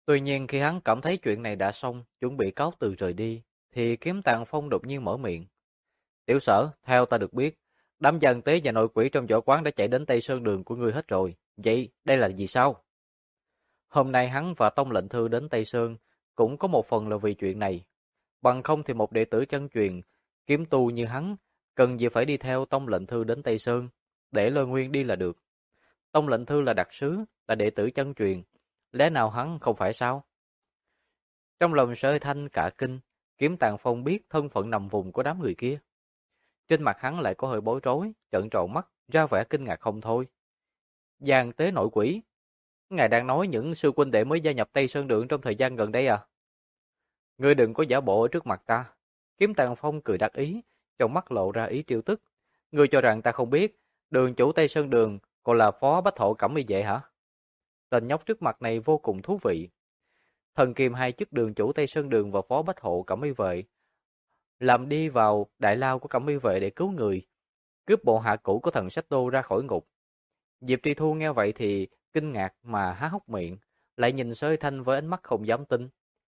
Tuy nhiên khi hắn cảm thấy chuyện này đã xong, chuẩn bị cáo từ rời đi, thì Kiếm Tàng Phong đột nhiên mở miệng. Tiểu Sở, theo ta được biết, đám gian tế và nội quỷ trong võ quán đã chạy đến Tây Sơn Đường của ngươi hết rồi. Vậy, đây là gì sao? Hôm nay hắn và Tông lệnh thư đến Tây Sơn cũng có một phần là vì chuyện này. Bằng không thì một đệ tử chân truyền, kiếm tu như hắn, cần gì phải đi theo Tông lệnh thư đến Tây Sơn, để Lôi Nguyên đi là được. Tông lệnh thư là đặc sứ, là đệ tử chân truyền, lẽ nào hắn không phải sao? Trong lòng Sở Thanh cả kinh, Kiếm Tàng Phong biết thân phận nằm vùng của đám người kia. Trên mặt hắn lại có hơi bối rối, trợn tròn mắt, ra vẻ kinh ngạc không thôi. Giang tế nội quỷ. Ngài đang nói những sư huynh đệ mới gia nhập Tây Sơn Đường trong thời gian gần đây à? Ngươi đừng có giả bộ ở trước mặt ta. Kiếm Tàng Phong cười đắc ý, trong mắt lộ ra ý trêu tức. Ngươi cho rằng ta không biết, đường chủ Tây Sơn Đường còn là phó bách hộ Cẩm Y Vệ hả? Tên nhóc trước mặt này vô cùng thú vị. Thần kiềm hai chức đường chủ Tây Sơn Đường và phó bách hộ Cẩm Y Vệ, làm đi vào đại lao của Cẩm Y Vệ để cứu người, cướp bộ hạ cũ của thần Sách Đô ra khỏi ngục. Diệp Tri Thu nghe vậy thì kinh ngạc mà há hốc miệng, lại nhìn Sơ Thanh với ánh mắt không dám tin.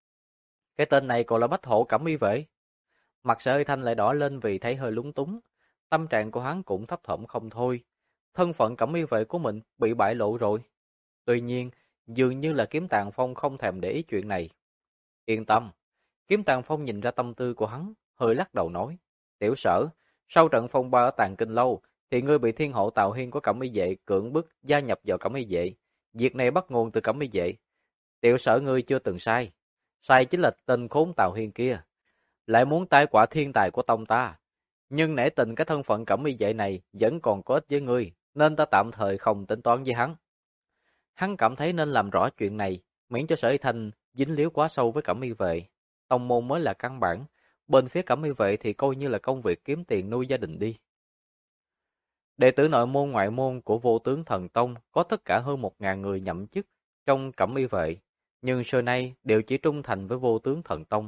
Cái tên này còn là bách hộ Cẩm Y Vệ. Mặt Sơ Thanh lại đỏ lên vì thấy hơi lúng túng, tâm trạng của hắn cũng thấp thỏm không thôi. Thân phận Cẩm Y Vệ của mình bị bại lộ rồi. Tuy nhiên, dường như là Kiếm Tàng Phong không thèm để ý chuyện này. Yên tâm, Kiếm Tàng Phong nhìn ra tâm tư của hắn, hơi lắc đầu nói. Tiểu Sở, sau trận phong ba ở Tàng Kinh Lâu, thì ngươi bị thiên hộ Tào Hiên của Cẩm Y Vệ cưỡng bức gia nhập vào Cẩm Y Vệ. Việc này bắt nguồn từ Cẩm Y Vệ. Tiểu Sở ngươi chưa từng sai. Sai chính là tên khốn Tào Hiên kia. Lại muốn tai họa thiên tài của tông ta. Nhưng nể tình cái thân phận Cẩm Y Vệ này vẫn còn có ích với ngươi, nên ta tạm thời không tính toán với hắn. Hắn cảm thấy nên làm rõ chuyện này, miễn cho Sở Thanh dính líu quá sâu với Cẩm Y Vệ. Tông môn mới là căn bản, bên phía Cẩm Y Vệ thì coi như là công việc kiếm tiền nuôi gia đình đi. Đệ tử nội môn ngoại môn của Vô Tướng Thần Tông có tất cả hơn 1.000 người nhậm chức trong Cẩm Y Vệ, nhưng xưa nay đều chỉ trung thành với Vô Tướng Thần Tông.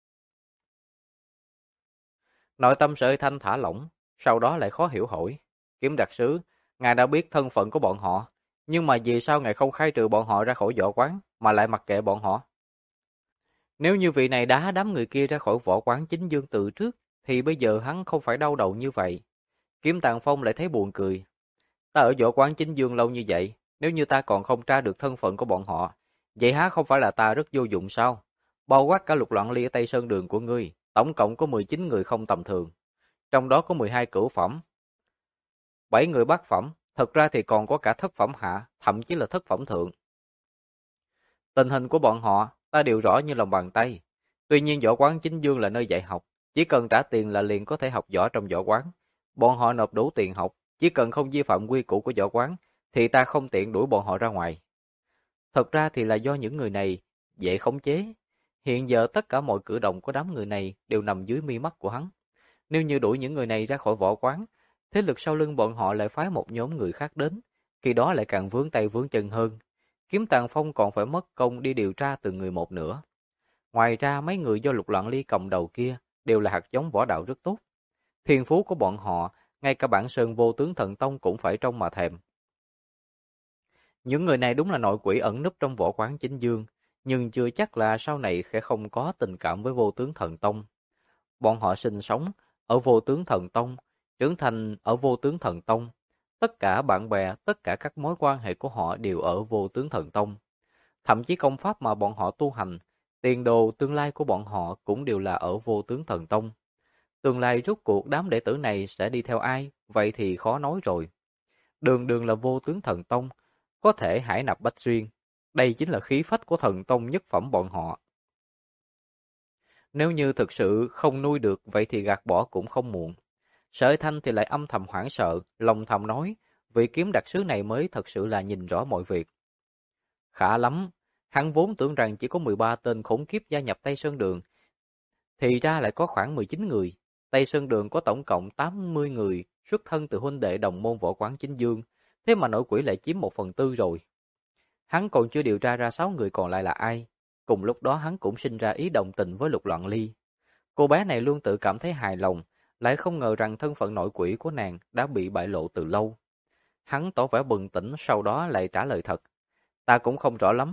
Nội tâm Sở Thanh thả lỏng, sau đó lại khó hiểu hỏi. Kiếm đặc sứ, ngài đã biết thân phận của bọn họ, nhưng mà vì sao ngài không khai trừ bọn họ ra khỏi võ quán, mà lại mặc kệ bọn họ? Nếu như vị này đá đám người kia ra khỏi võ quán chính dương từ trước, thì bây giờ hắn không phải đau đầu như vậy. Kiếm Tàng Phong lại thấy buồn cười. Ta ở võ quán chính dương lâu như vậy, nếu như ta còn không tra được thân phận của bọn họ, vậy há không phải là ta rất vô dụng sao? Bao quát cả Lục Loạn Ly ở Tây Sơn Đường của ngươi, tổng cộng có 19 người không tầm thường. Trong đó có 12 cửu phẩm, 7 người bát phẩm, thật ra thì còn có cả thất phẩm hạ, thậm chí là thất phẩm thượng. Tình hình của bọn họ, ta đều rõ như lòng bàn tay. Tuy nhiên võ quán chính dương là nơi dạy học, chỉ cần trả tiền là liền có thể học võ trong võ quán. Bọn họ nộp đủ tiền học, chỉ cần không vi phạm quy củ của võ quán, thì ta không tiện đuổi bọn họ ra ngoài. Thật ra thì là do những người này dễ khống chế. Hiện giờ tất cả mọi cử động của đám người này đều nằm dưới mi mắt của hắn. Nếu như đuổi những người này ra khỏi võ quán, thế lực sau lưng bọn họ lại phái một nhóm người khác đến, khi đó lại càng vướng tay vướng chân hơn. Kiếm Tàng Phong còn phải mất công đi điều tra từng người một nữa. Ngoài ra mấy người do Lục Loạn Ly cầm đầu kia đều là hạt giống võ đạo rất tốt. Thiên phú của bọn họ, ngay cả bản sơn Vô Tướng Thần Tông cũng phải trông mà thèm. Những người này đúng là nội quỷ ẩn núp trong võ quán chính dương, nhưng chưa chắc là sau này sẽ không có tình cảm với Vô Tướng Thần Tông. Bọn họ sinh sống ở Vô Tướng Thần Tông, trưởng thành ở Vô Tướng Thần Tông. Tất cả bạn bè, tất cả các mối quan hệ của họ đều ở Vô Tướng Thần Tông. Thậm chí công pháp mà bọn họ tu hành, tiền đồ tương lai của bọn họ cũng đều là ở Vô Tướng Thần Tông. Tương lai rốt cuộc đám đệ tử này sẽ đi theo ai, vậy thì khó nói rồi. Đường đường là Vô Tướng Thần Tông, có thể hải nạp bách xuyên. Đây chính là khí phách của thần tông nhất phẩm bọn họ. Nếu như thực sự không nuôi được, vậy thì gạt bỏ cũng không muộn. Sở Thanh thì lại âm thầm hoảng sợ, lòng thầm nói, vị kiếm đặc sứ này mới thật sự là nhìn rõ mọi việc. Khá lắm, hắn vốn tưởng rằng chỉ có 13 tên khủng khiếp gia nhập Tây Sơn Đường, thì ra lại có khoảng 19 người. Tây Sơn Đường có tổng cộng 80 người xuất thân từ huynh đệ đồng môn võ quán chính dương, thế mà nội quỷ lại chiếm 1/4 rồi. Hắn còn chưa điều tra ra 6 người còn lại là ai. Cùng lúc đó hắn cũng sinh ra ý đồng tình với Lục Loạn Ly. Cô bé này luôn tự cảm thấy hài lòng, lại không ngờ rằng thân phận nội quỷ của nàng đã bị bại lộ từ lâu. Hắn tỏ vẻ bừng tỉnh, sau đó lại trả lời thật. Ta cũng không rõ lắm,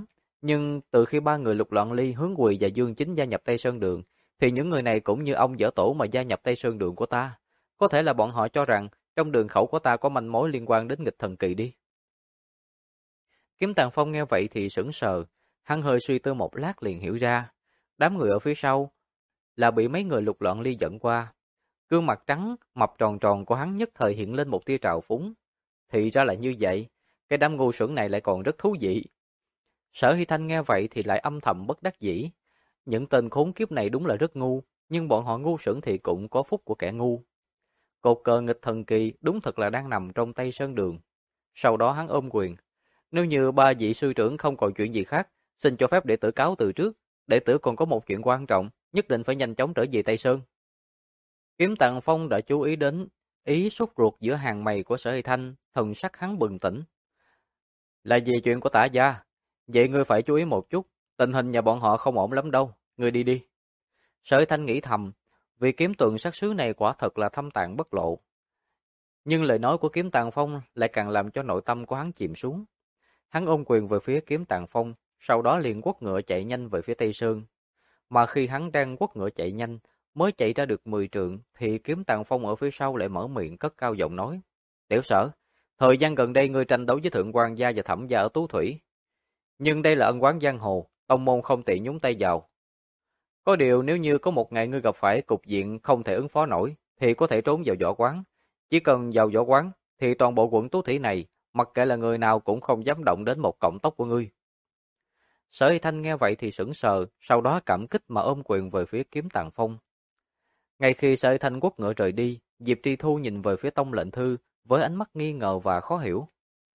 Nhưng từ khi ba người Lục Loạn Ly, Hướng Quỳ và Dương Chính gia nhập Tây Sơn Đường, thì những người này cũng như ông dở tổ mà gia nhập Tây Sơn Đường của ta. Có thể là bọn họ cho rằng trong đường khẩu của ta có manh mối liên quan đến nghịch thần kỳ đi. Kiếm Tàng Phong nghe vậy thì sững sờ, hắn hơi suy tư một lát liền hiểu ra. Đám người ở phía sau là bị mấy người Lục Loạn Ly dẫn qua. Gương mặt trắng, mập tròn tròn của hắn nhất thời hiện lên một tia trào phúng. Thì ra là như vậy, cái đám ngu xuẩn này lại còn rất thú vị. Sở Hy Thanh nghe vậy thì lại âm thầm bất đắc dĩ. Những tên khốn kiếp này đúng là rất ngu, nhưng bọn họ ngu xuẩn thì cũng có phúc của kẻ ngu. Cột cờ nghịch thần kỳ đúng thật là đang nằm trong tay Sơn Đường. Sau đó hắn ôm quyền. Nếu như ba vị sư trưởng không còn chuyện gì khác, xin cho phép đệ tử cáo từ trước. Đệ tử còn có một chuyện quan trọng, nhất định phải nhanh chóng trở về Tây Sơn. Kiếm Tàng Phong đã chú ý đến ý sốt ruột giữa hàng mày của Sở Hy Thanh, thần sắc hắn bừng tỉnh. Là vì chuyện của Tả gia, vậy ngươi phải chú ý một chút, tình hình nhà bọn họ không ổn lắm đâu, ngươi đi đi. Sở Hy Thanh nghĩ thầm, vì kiếm tượng sát sứ này quả thật là thâm tàng bất lộ. Nhưng lời nói của Kiếm Tàng Phong lại càng làm cho nội tâm của hắn chìm xuống. Hắn ôm quyền về phía Kiếm Tàng Phong, sau đó liền quất ngựa chạy nhanh về phía Tây Sơn. Mà khi hắn đang quất ngựa chạy nhanh, mới chạy ra được 10 trượng, thì Kiếm Tàng Phong ở phía sau lại mở miệng cất cao giọng nói. Tiểu Sở, thời gian gần đây ngươi tranh đấu với Thượng quan gia và Thẩm gia ở Tú Thủy. Nhưng đây là ân oán giang hồ, tông môn không tiện nhúng tay vào. Có điều nếu như có một ngày ngươi gặp phải cục diện không thể ứng phó nổi, thì có thể trốn vào võ quán. Chỉ cần vào võ quán, thì toàn bộ quận Tú Thủy này, mặc kệ là người nào cũng không dám động đến một cọng tóc của ngươi. Sở Hy Thanh nghe vậy thì sững sờ, sau đó cảm kích mà ôm quyền về phía Kiếm Tàng Phong. Ngay khi Sở Hy Thanh quất ngựa rời đi, Diệp Tri Thu nhìn về phía Tông Lệnh Thư với ánh mắt nghi ngờ và khó hiểu.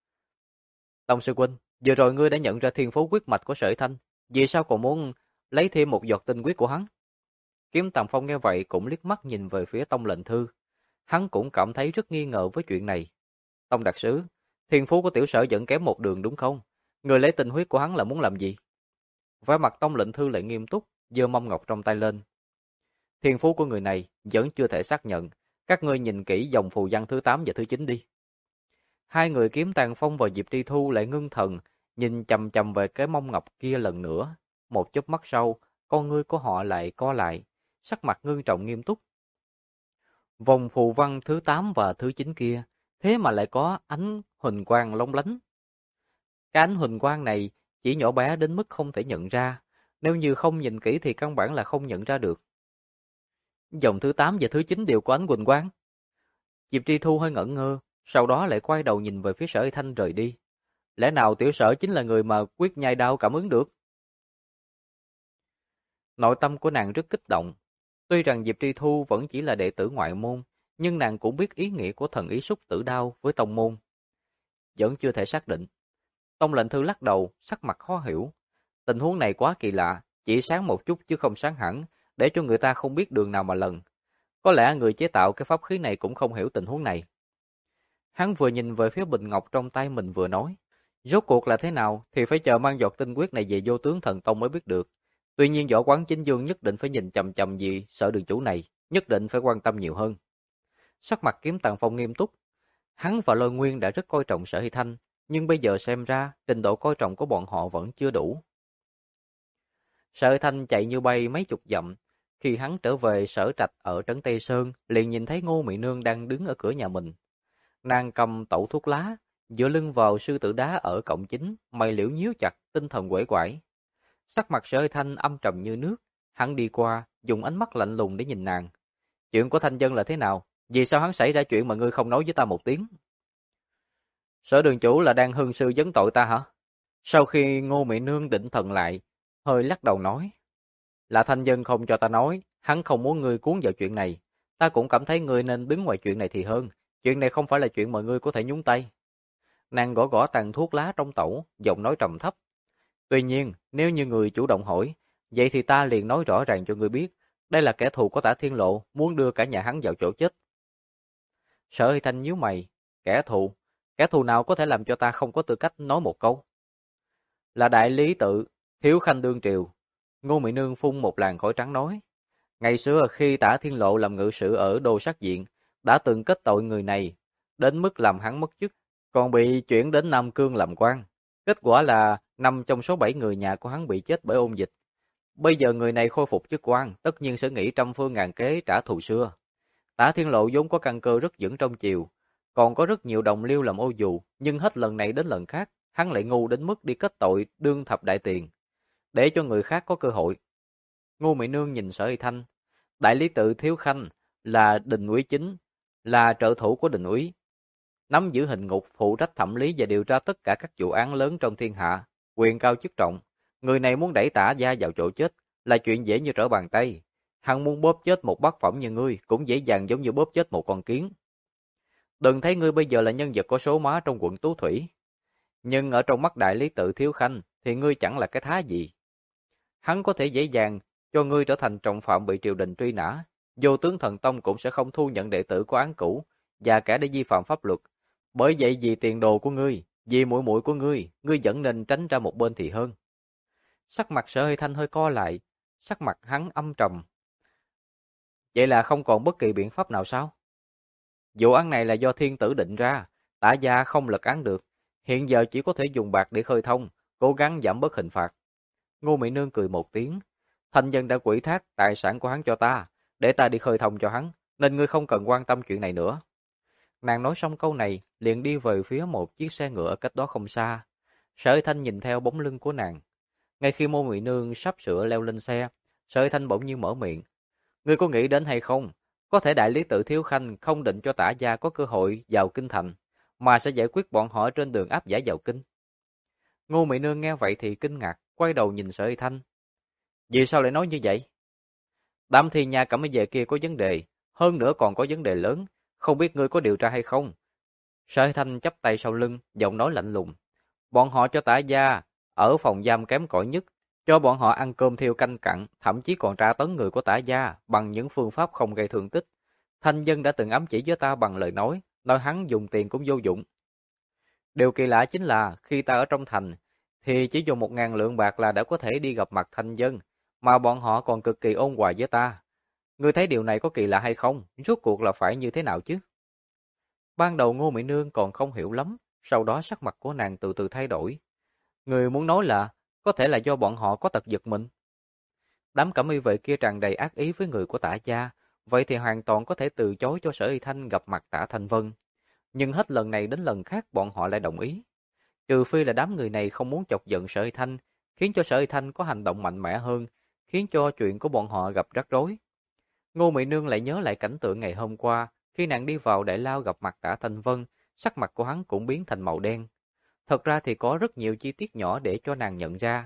Tông sư huynh, vừa rồi ngươi đã nhận ra thiên phú quyết mạch của Sở Hy Thanh, vì sao còn muốn lấy thêm một giọt tinh huyết của hắn? Kiếm Tàng Phong nghe vậy cũng liếc mắt nhìn về phía Tông Lệnh Thư. Hắn cũng cảm thấy rất nghi ngờ với chuyện này. Tông đặc sứ, thiên phú của tiểu Sở vẫn kém một đường đúng không? Người lấy tinh huyết của hắn là muốn làm gì? Vẻ mặt Tông Lệnh Thư lại nghiêm túc, giơ mâm ngọc trong tay lên. Thiên phú của người này vẫn chưa thể xác nhận, các ngươi nhìn kỹ dòng phù văn thứ 8 và thứ 9 đi. Hai người Kiếm Tàng Phong và Diệp Tri Thu lại ngưng thần, nhìn chằm chằm về cái mông ngọc kia lần nữa. Một chớp mắt sau, con ngươi của họ lại co lại, sắc mặt ngưng trọng nghiêm túc. Vòng phù văn thứ 8 và thứ 9 kia, thế mà lại có ánh huỳnh quang lóng lánh. Cái ánh huỳnh quang này chỉ nhỏ bé đến mức không thể nhận ra, nếu như không nhìn kỹ thì căn bản là không nhận ra được. Dòng thứ 8 và thứ 9 đều có ánh huỳnh quang. Diệp Tri Thu hơi ngẩn ngơ, sau đó lại quay đầu nhìn về phía Sở Hy Thanh rời đi. Lẽ nào tiểu Sở chính là người mà quyết nhai đao cảm ứng được? Nội tâm của nàng rất kích động. Tuy rằng Diệp Tri Thu vẫn chỉ là đệ tử ngoại môn, nhưng nàng cũng biết ý nghĩa của thần ý xúc tử đao với tông môn. Vẫn chưa thể xác định. Tông Lệnh Thư lắc đầu, sắc mặt khó hiểu. Tình huống này quá kỳ lạ, chỉ sáng một chút chứ không sáng hẳn, để cho người ta không biết đường nào mà lần. Có lẽ người chế tạo cái pháp khí này cũng không hiểu tình huống này. Hắn vừa nhìn về phía bình ngọc trong tay mình vừa nói. Rốt cuộc là thế nào thì phải chờ mang giọt tinh huyết này về Vô Tướng Thần Tông mới biết được. Tuy nhiên võ quán chính dương nhất định phải nhìn chằm chằm gì Sở đường chủ này, nhất định phải quan tâm nhiều hơn. Sắc mặt Kiếm Tàng Phong nghiêm túc. Hắn và Lôi Nguyên đã rất coi trọng Sở Hy Thanh, nhưng bây giờ xem ra trình độ coi trọng của bọn họ vẫn chưa đủ. Sở Hy Thanh chạy như bay mấy chục dặm. Khi hắn trở về sở trạch ở trấn Tây Sơn, liền nhìn thấy Ngô Mị Nương đang đứng ở cửa nhà mình. Nàng cầm tẩu thuốc lá, dựa lưng vào sư tử đá ở cổng chính, mày liễu nhíu chặt, tinh thần uể oải. Sắc mặt Sở Hy Thanh âm trầm như nước, hắn đi qua, dùng ánh mắt lạnh lùng để nhìn nàng. Chuyện của Thanh Dân là thế nào? Vì sao hắn xảy ra chuyện mà ngươi không nói với ta một tiếng? Sở đường chủ là đang hưng sư vấn tội ta hả? Sau khi Ngô Mị Nương định thần lại, hơi lắc đầu nói. Là Thanh Dân không cho ta nói, hắn không muốn ngươi cuốn vào chuyện này. Ta cũng cảm thấy ngươi nên đứng ngoài chuyện này thì hơn. Chuyện này không phải là chuyện mà ngươi có thể nhúng tay. Nàng gõ gõ tàn thuốc lá trong tẩu, giọng nói trầm thấp. Tuy nhiên, nếu như người chủ động hỏi, vậy thì ta liền nói rõ ràng cho ngươi biết, đây là kẻ thù của Tả Thiên Lộ, muốn đưa cả nhà hắn vào chỗ chết. Sở Hy Thanh nhíu mày, kẻ thù nào có thể làm cho ta không có tư cách nói một câu? Là đại lý tự, Hiếu Khanh đương triều. Ngô Mị Nương phun một làn khói trắng nói. Ngày xưa khi Tả Thiên Lộ làm ngự sử ở Đô Sát Viện, đã từng kết tội người này, đến mức làm hắn mất chức, còn bị chuyển đến Nam Cương làm quan. Kết quả là 5 trong số 7 người nhà của hắn bị chết bởi ôn dịch. Bây giờ người này khôi phục chức quan, tất nhiên sẽ nghĩ trăm phương ngàn kế trả thù xưa. Tả Thiên Lộ vốn có căn cơ rất vững trong triều, còn có rất nhiều đồng liêu làm ô dù, nhưng hết lần này đến lần khác, hắn lại ngu đến mức đi kết tội đương thập đại tiền, để cho người khác có cơ hội. Ngô Mỹ Nương nhìn Sở Y Thanh, đại lý tự Thiếu Khanh là đình úy chính, là trợ thủ của đình úy, nắm giữ hình ngục, phụ trách thẩm lý và điều tra tất cả các vụ án lớn trong thiên hạ, quyền cao chức trọng. Người này muốn đẩy Tả gia vào chỗ chết là chuyện dễ như trở bàn tay. Hắn muốn bóp chết một bát phẩm như ngươi cũng dễ dàng giống như bóp chết một con kiến. Đừng thấy ngươi bây giờ là nhân vật có số má trong quận Tú Thủy, nhưng ở trong mắt đại lý tự Thiếu Khanh thì ngươi chẳng là cái thá gì. Hắn có thể dễ dàng cho ngươi trở thành trọng phạm bị triều đình truy nã, Vô Tướng Thần Tông cũng sẽ không thu nhận đệ tử có án cũ và kẻ đã vi phạm pháp luật. Bởi vậy vì tiền đồ của ngươi, vì muội muội của ngươi vẫn nên tránh ra một bên thì hơn. Sắc mặt Sở Hơi Thanh hơi co lại, sắc mặt hắn âm trầm. Vậy là không còn bất kỳ biện pháp nào sao? Vụ án này là do thiên tử định ra, Tả gia không lật án được, hiện giờ chỉ có thể dùng bạc để khơi thông, cố gắng giảm bớt hình phạt. Ngô Mỹ Nương cười một tiếng, thành nhân đã quỹ thác tài sản của hắn cho ta, để ta đi khơi thông cho hắn, nên ngươi không cần quan tâm chuyện này nữa. Nàng nói xong câu này, liền đi về phía một chiếc xe ngựa cách đó không xa. Sở Hơi Thanh nhìn theo bóng lưng của nàng. Ngay khi Ngô Mỹ Nương sắp sửa leo lên xe, Sở Hơi Thanh bỗng nhiên mở miệng. Ngươi có nghĩ đến hay không? Có thể đại lý tự Thiếu Khanh không định cho Tả gia có cơ hội vào kinh thành, mà sẽ giải quyết bọn họ trên đường áp giải vào kinh. Ngô Mỹ Nương nghe vậy thì kinh ngạc, quay đầu nhìn Sở Hơi Thanh. Vì sao lại nói như vậy? Đám thi nha cẩm về kia có vấn đề, hơn nữa còn có vấn đề lớn, không biết ngươi có điều tra hay không? Sở Hơi Thanh chắp tay sau lưng, giọng nói lạnh lùng. Bọn họ cho Tả gia ở phòng giam kém cỏi nhất, cho bọn họ ăn cơm theo canh cặn, thậm chí còn tra tấn người của Tả gia bằng những phương pháp không gây thương tích. Thanh dân đã từng ám chỉ với ta bằng lời nói hắn dùng tiền cũng vô dụng. Điều kỳ lạ chính là khi ta ở trong thành thì chỉ dùng 1.000 lượng bạc là đã có thể đi gặp mặt thanh dân, mà bọn họ còn cực kỳ ôn hòa với ta. Ngươi thấy điều này có kỳ lạ hay không? Rốt cuộc là phải như thế nào chứ? Ban đầu Ngô Mỹ Nương còn không hiểu lắm, sau đó sắc mặt của nàng từ từ thay đổi. Người muốn nói là có thể là do bọn họ có tật giật mình. Đám cẩm y vệ kia tràn đầy ác ý với người của Tả gia, vậy thì hoàn toàn có thể từ chối cho Sở Y Thanh gặp mặt Tả Thanh Vân. Nhưng hết lần này đến lần khác bọn họ lại đồng ý. Trừ phi là đám người này không muốn chọc giận Sở Y Thanh, khiến cho Sở Y Thanh có hành động mạnh mẽ hơn, khiến cho chuyện của bọn họ gặp rắc rối. Ngô Mỹ Nương lại nhớ lại cảnh tượng ngày hôm qua, khi nàng đi vào đại lao gặp mặt Tả Thanh Vân, sắc mặt của hắn cũng biến thành màu đen. Thật ra thì có rất nhiều chi tiết nhỏ để cho nàng nhận ra.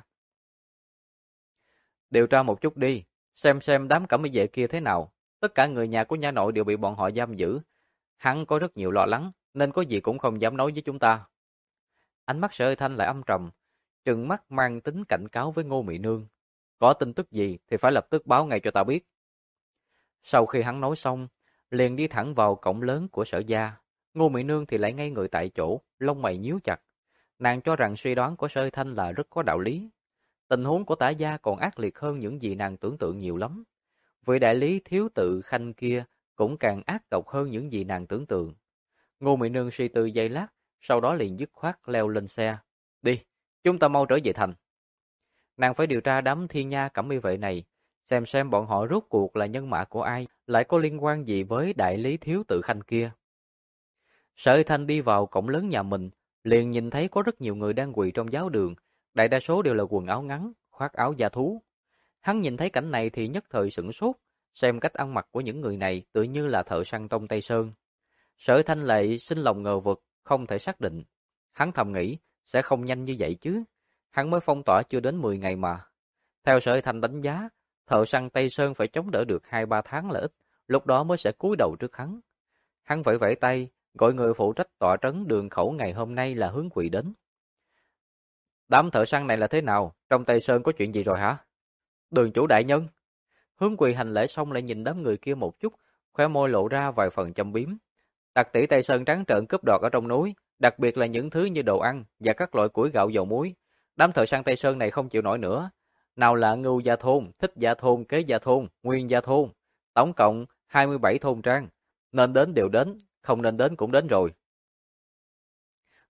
Điều tra một chút đi, xem đám cẩm y vệ kia thế nào. Tất cả người nhà của nha nội đều bị bọn họ giam giữ. Hắn có rất nhiều lo lắng, nên có gì cũng không dám nói với chúng ta. Ánh mắt Sở Hơi Thanh lại âm trầm, trừng mắt mang tính cảnh cáo với Ngô Mỹ Nương. Có tin tức gì thì phải lập tức báo ngay cho ta biết. Sau khi hắn nói xong, liền đi thẳng vào cổng lớn của Sở gia. Ngô Mỹ Nương thì lại ngây người tại chỗ, lông mày nhíu chặt. Nàng cho rằng suy đoán của Sở Hơi Thanh là rất có đạo lý. Tình huống của Tả gia còn ác liệt hơn những gì nàng tưởng tượng nhiều lắm. Vị đại lý thiếu tự Khanh kia cũng càng ác độc hơn những gì nàng tưởng tượng. Ngô Mỹ Nương suy tư giây lát, sau đó liền dứt khoát leo lên xe. Đi, chúng ta mau trở về thành. Nàng phải điều tra đám thiên nha cẩm y vệ này, xem bọn họ rốt cuộc là nhân mã của ai, lại có liên quan gì với đại lý thiếu tự Khanh kia. Sở Thanh đi vào cổng lớn nhà mình, liền nhìn thấy có rất nhiều người đang quỳ trong giáo đường, đại đa số đều là quần áo ngắn, khoác áo da thú. Hắn nhìn thấy cảnh này thì nhất thời sửng sốt, xem cách ăn mặc của những người này tự như là thợ săn trong Tây Sơn. Sở Thanh lại sinh lòng ngờ vực, không thể xác định. Hắn thầm nghĩ, sẽ không nhanh như vậy chứ. Hắn mới phong tỏa chưa đến 10 ngày mà. Theo Sở Thanh đánh giá, thợ săn Tây Sơn phải chống đỡ được 2-3 tháng là ít, lúc đó mới sẽ cúi đầu trước hắn. Hắn vẫy vẫy tay, gọi người phụ trách tọa trấn đường khẩu ngày hôm nay là Hướng Quỳ đến. Đám thợ săn này là thế nào? Trong Tây Sơn có chuyện gì rồi hả? Đường chủ đại nhân. Hướng Quỳ hành lễ xong lại nhìn đám người kia một chút, khóe môi lộ ra vài phần châm biếm. Tặc tỷ Tây Sơn trắng trợn cướp đoạt ở trong núi, đặc biệt là những thứ như đồ ăn và các loại củi gạo dầu muối. Đám thợ săn Tây Sơn này không chịu nổi nữa. Nào là Ngưu Gia Thôn, Thích Gia Thôn, Kế Gia Thôn, Nguyên Gia Thôn. Tổng cộng 27 thôn trang. Nên đến đều đến, không nên đến cũng đến rồi.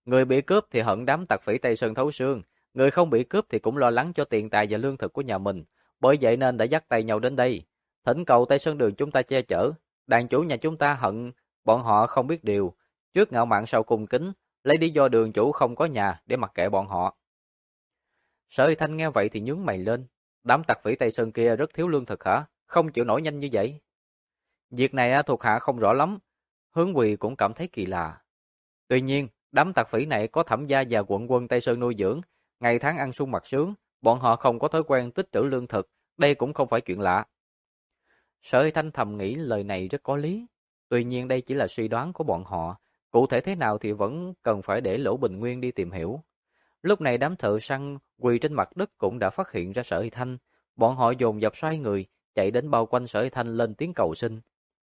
Người bị cướp thì hận đám tặc phỉ Tây Sơn thấu xương, người không bị cướp thì cũng lo lắng cho tiền tài và lương thực của nhà mình. Bởi vậy nên đã dắt tay nhau đến đây, thỉnh cầu Tây Sơn Đường chúng ta che chở. Đàn chủ nhà chúng ta hận bọn họ không biết điều, trước ngạo mạn sau cung kính, lấy lý do đường chủ không có nhà để mặc kệ bọn họ. Sở Y Thanh nghe vậy thì nhướng mày lên, đám tặc phỉ Tây Sơn kia rất thiếu lương thực hả? Không chịu nổi nhanh như vậy. Việc này thuộc hạ không rõ lắm, Hướng Quỳ cũng cảm thấy kỳ lạ. Tuy nhiên, đám tặc phỉ này có Thẩm gia và quận quân Tây Sơn nuôi dưỡng, ngày tháng ăn sung mặc sướng, bọn họ không có thói quen tích trữ lương thực, đây cũng không phải chuyện lạ. Sở Y Thanh thầm nghĩ lời này rất có lý, tuy nhiên đây chỉ là suy đoán của bọn họ, cụ thể thế nào thì vẫn cần phải để Lỗ Bình Nguyên đi tìm hiểu. Lúc này đám thợ săn quỳ trên mặt đất cũng đã phát hiện ra Sở Y Thanh, bọn họ dồn dập xoay người, chạy đến bao quanh Sở Y Thanh lên tiếng cầu xin.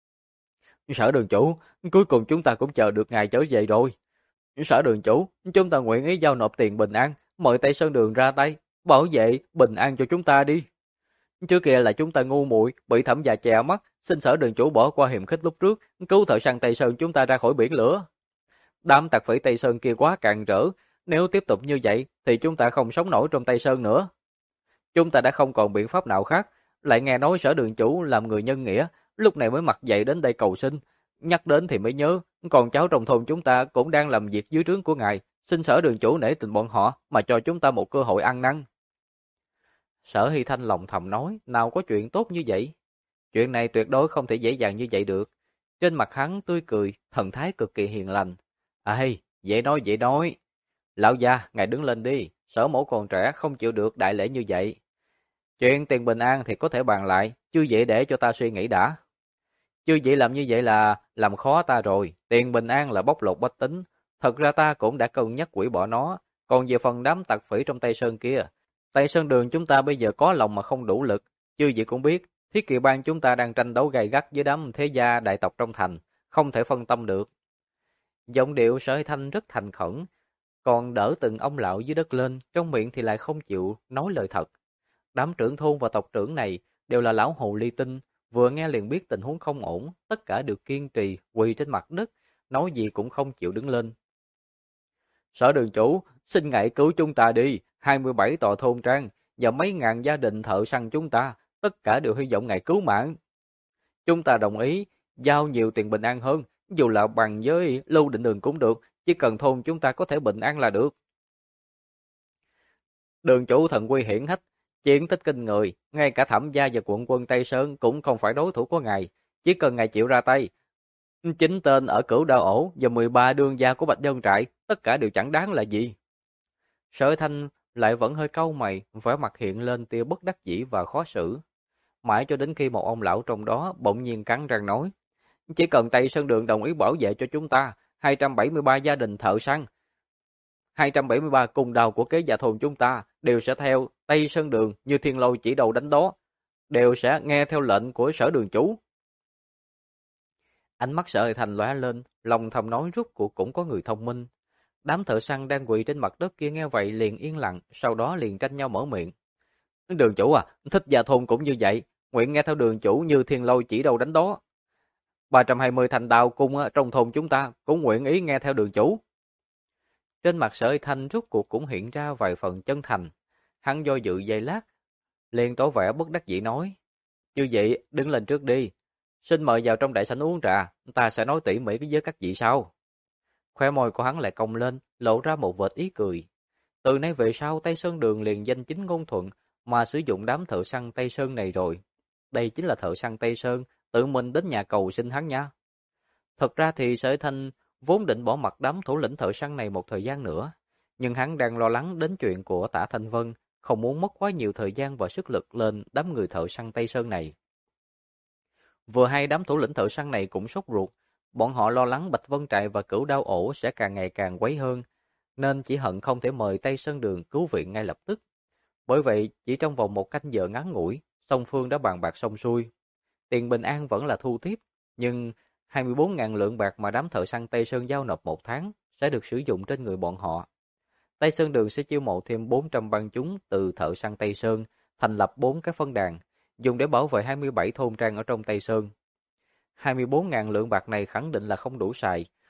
Sở đường chủ, cuối cùng chúng ta cũng chờ được ngài trở về rồi. Sở đường chủ, chúng ta nguyện ý giao nộp tiền bình an, mời Tây Sơn Đường ra tay, bảo vệ bình an cho chúng ta đi. Trước kia là chúng ta ngu muội, bị Thẩm gia chè mắt, xin Sở đường chủ bỏ qua hiềm khích lúc trước, cứu thợ săn Tây Sơn chúng ta ra khỏi biển lửa. Đám tặc phỉ Tây Sơn kia quá càn rỡ, nếu tiếp tục như vậy thì chúng ta không sống nổi trong Tây Sơn nữa. Chúng ta đã không còn biện pháp nào khác, lại nghe nói Sở đường chủ làm người nhân nghĩa, lúc này mới mặc dậy đến đây cầu xin. Nhắc đến thì mới nhớ, còn cháu trong thôn chúng ta cũng đang làm việc dưới trướng của ngài, xin Sở đường chủ nể tình bọn họ mà cho chúng ta một cơ hội ăn năn. Sở Hy Thanh lòng thầm nói, nào có chuyện tốt như vậy. Chuyện này tuyệt đối không thể dễ dàng như vậy được. Trên mặt hắn tươi cười, thần thái cực kỳ hiền lành. Dễ nói dễ nói. Lão gia, ngài đứng lên đi, Sở mẫu còn trẻ không chịu được đại lễ như vậy. Chuyện tiền bình an thì có thể bàn lại, chưa dễ để cho ta suy nghĩ đã. Chưa dễ làm như vậy là làm khó ta rồi, tiền bình an là bóc lột bách tính. Thật ra ta cũng đã cân nhắc hủy bỏ nó, còn về phần đám tặc phỉ trong Tây Sơn kia, Tây Sơn Đường chúng ta bây giờ có lòng mà không đủ lực, chưa gì cũng biết, Thiết Kỵ Bang chúng ta đang tranh đấu gay gắt với đám thế gia đại tộc trong thành, không thể phân tâm được. Giọng điệu Sở Thanh rất thành khẩn, còn đỡ từng ông lão dưới đất lên, trong miệng thì lại không chịu nói lời thật. Đám trưởng thôn và tộc trưởng này đều là lão hồ ly tinh, vừa nghe liền biết tình huống không ổn, tất cả đều kiên trì quỳ trên mặt đất, nói gì cũng không chịu đứng lên. Sở đường chủ, xin ngài cứu chúng ta đi, 27 tòa thôn trang và mấy ngàn gia đình thợ săn chúng ta, tất cả đều hy vọng ngài cứu mạng. Chúng ta đồng ý, giao nhiều tiền bình an hơn, dù là bằng với Lưu Định Đường cũng được, chỉ cần thôn chúng ta có thể bình an là được. Đường chủ thần quy hiển hách, chiến tích kinh người, ngay cả Thẩm gia và quận quân Tây Sơn cũng không phải đối thủ của ngài, chỉ cần ngài chịu ra tay. 9 tên ở Cửu Đao Ổ và 13 đương gia của Bạch Dân Trại, tất cả đều chẳng đáng là gì. Sở Thanh lại vẫn hơi cau mày, vẻ mặt hiện lên tia bất đắc dĩ và khó xử. Mãi cho đến khi một ông lão trong đó bỗng nhiên cắn răng nói, chỉ cần Tây Sơn Đường đồng ý bảo vệ cho chúng ta, 273 gia đình thợ săn, 273 cùng đầu của kế gia thôn chúng ta đều sẽ theo Tây Sơn Đường như thiên lôi chỉ đầu đánh đó, đều sẽ nghe theo lệnh của Sở đường chủ. Ánh mắt Sở Thành lóe lên, lòng thầm nói rút cuộc cũng có người thông minh. Đám thợ săn đang quỳ trên mặt đất kia nghe vậy liền yên lặng, sau đó liền tranh nhau mở miệng. Đường chủ à, thích gia thôn cũng như vậy, nguyện nghe theo đường chủ như thiên lôi chỉ đầu đánh đó. 320 thành đạo cung trong thôn chúng ta cũng nguyện ý nghe theo đường chủ. Trên mặt Sở Thanh rút cuộc cũng hiện ra vài phần chân thành. Hắn do dự giây lát, liền tỏ vẻ bất đắc dĩ nói. Như vậy, đứng lên trước đi. Xin mời vào trong đại sảnh uống trà, ta sẽ nói tỉ mỉ với các vị sau. Khóe môi của hắn lại cong lên, lộ ra một vệt ý cười. Từ nay về sau Tây Sơn Đường liền danh chính ngôn thuận mà sử dụng đám thợ săn Tây Sơn này rồi. Đây chính là thợ săn Tây Sơn, tự mình đến nhà cầu xin hắn nha. Thật ra thì Sở Thanh vốn định bỏ mặc đám thủ lĩnh thợ săn này một thời gian nữa, nhưng hắn đang lo lắng đến chuyện của Tả Thanh Vân, không muốn mất quá nhiều thời gian và sức lực lên đám người thợ săn Tây Sơn này. Vừa hay đám thủ lĩnh thợ săn này cũng sốt ruột, bọn họ lo lắng Bạch Vân Trại và Cửu Đao Ổ sẽ càng ngày càng quấy hơn, nên chỉ hận không thể mời Tây Sơn Đường cứu viện ngay lập tức. Bởi vậy, chỉ trong vòng một canh giờ ngắn ngủi, song phương đã bàn bạc xong xuôi. Tiền bình an vẫn là thu tiếp, nhưng 24.000 lượng bạc mà đám thợ săn Tây Sơn giao nộp một tháng sẽ được sử dụng trên người bọn họ. Tây Sơn Đường sẽ chiêu mộ thêm 400 bang chúng từ thợ săn Tây Sơn, thành lập 4 cái phân đàn, dùng để bảo vệ 27 thôn trang ở trong Tây Sơn. 24.000 lượng bạc này khẳng định là không đủ xài,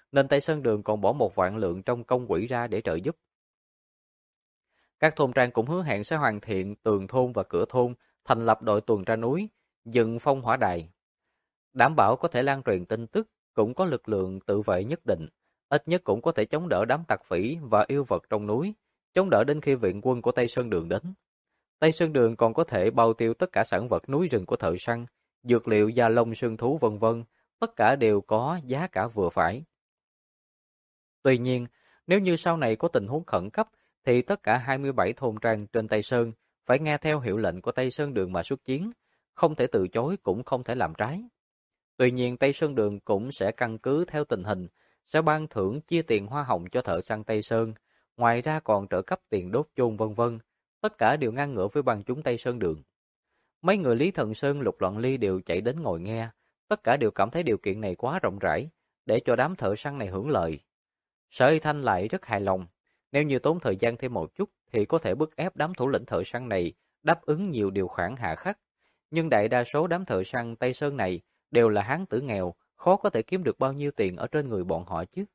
nên Tây Sơn Đường còn bỏ 1 vạn lượng trong công quỹ ra để trợ giúp. Các thôn trang cũng hứa hẹn sẽ hoàn thiện tường thôn và cửa thôn, thành lập đội tuần tra núi, dựng phong hỏa đài, đảm bảo có thể lan truyền tin tức, cũng có lực lượng tự vệ nhất định, ít nhất cũng có thể chống đỡ đám tặc phỉ và yêu vật trong núi, chống đỡ đến khi viện quân của Tây Sơn Đường đến. Tây Sơn Đường còn có thể bao tiêu tất cả sản vật núi rừng của thợ săn, dược liệu, da lông, xương thú vân vân, tất cả đều có giá cả vừa phải. Tuy nhiên, nếu như sau này có tình huống khẩn cấp, thì tất cả 27 thôn trang trên Tây Sơn phải nghe theo hiệu lệnh của Tây Sơn Đường mà xuất chiến, không thể từ chối cũng không thể làm trái. Tuy nhiên, Tây Sơn Đường cũng sẽ căn cứ theo tình hình, sẽ ban thưởng chia tiền hoa hồng cho thợ săn Tây Sơn, ngoài ra còn trợ cấp tiền đốt chôn vân vân, tất cả đều ngang ngửa với ban chúng Tây Sơn Đường. Mấy người Lý Thần Sơn, Lục Loạn Ly đều chạy đến ngồi nghe, tất cả đều cảm thấy điều kiện này quá rộng rãi, để cho đám thợ săn này hưởng lợi. Sở Y Thanh lại rất hài lòng, nếu như tốn thời gian thêm một chút thì có thể bức ép đám thủ lĩnh thợ săn này đáp ứng nhiều điều khoản hạ khắc. Nhưng đại đa số đám thợ săn Tây Sơn này đều là hán tử nghèo, khó có thể kiếm được bao nhiêu tiền ở trên người bọn họ chứ.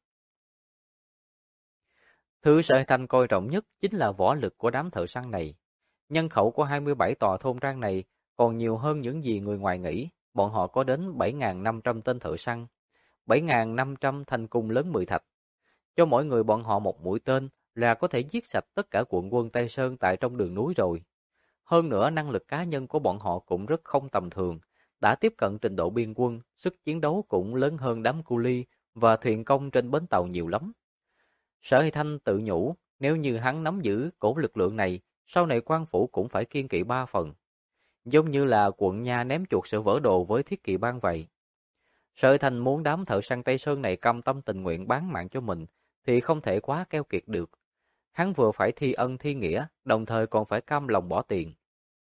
Thứ Sở Y Thanh coi trọng nhất chính là võ lực của đám thợ săn này. Nhân khẩu của 27 tòa thôn trang này còn nhiều hơn những gì người ngoài nghĩ, bọn họ có đến 7.500 tên thợ săn, 7.500 thanh cung lớn 10 thạch. Cho mỗi người bọn họ một mũi tên là có thể giết sạch tất cả quận quân Tây Sơn tại trong đường núi rồi. Hơn nữa, năng lực cá nhân của bọn họ cũng rất không tầm thường, đã tiếp cận trình độ biên quân, sức chiến đấu cũng lớn hơn đám cu li và thuyền công trên bến tàu nhiều lắm. Sở Hy Thanh tự nhủ, nếu như hắn nắm giữ cổ lực lượng này, sau này quan phủ cũng phải kiêng kỵ 3 phần. Giống như là quận nha ném chuột sợ vỡ đồ với Thiết Kỵ Bang vậy. Sở Hy Thanh muốn đám thợ săn Tây Sơn này cam tâm tình nguyện bán mạng cho mình, thì không thể quá keo kiệt được. Hắn vừa phải thi ân thi nghĩa, đồng thời còn phải cam lòng bỏ tiền.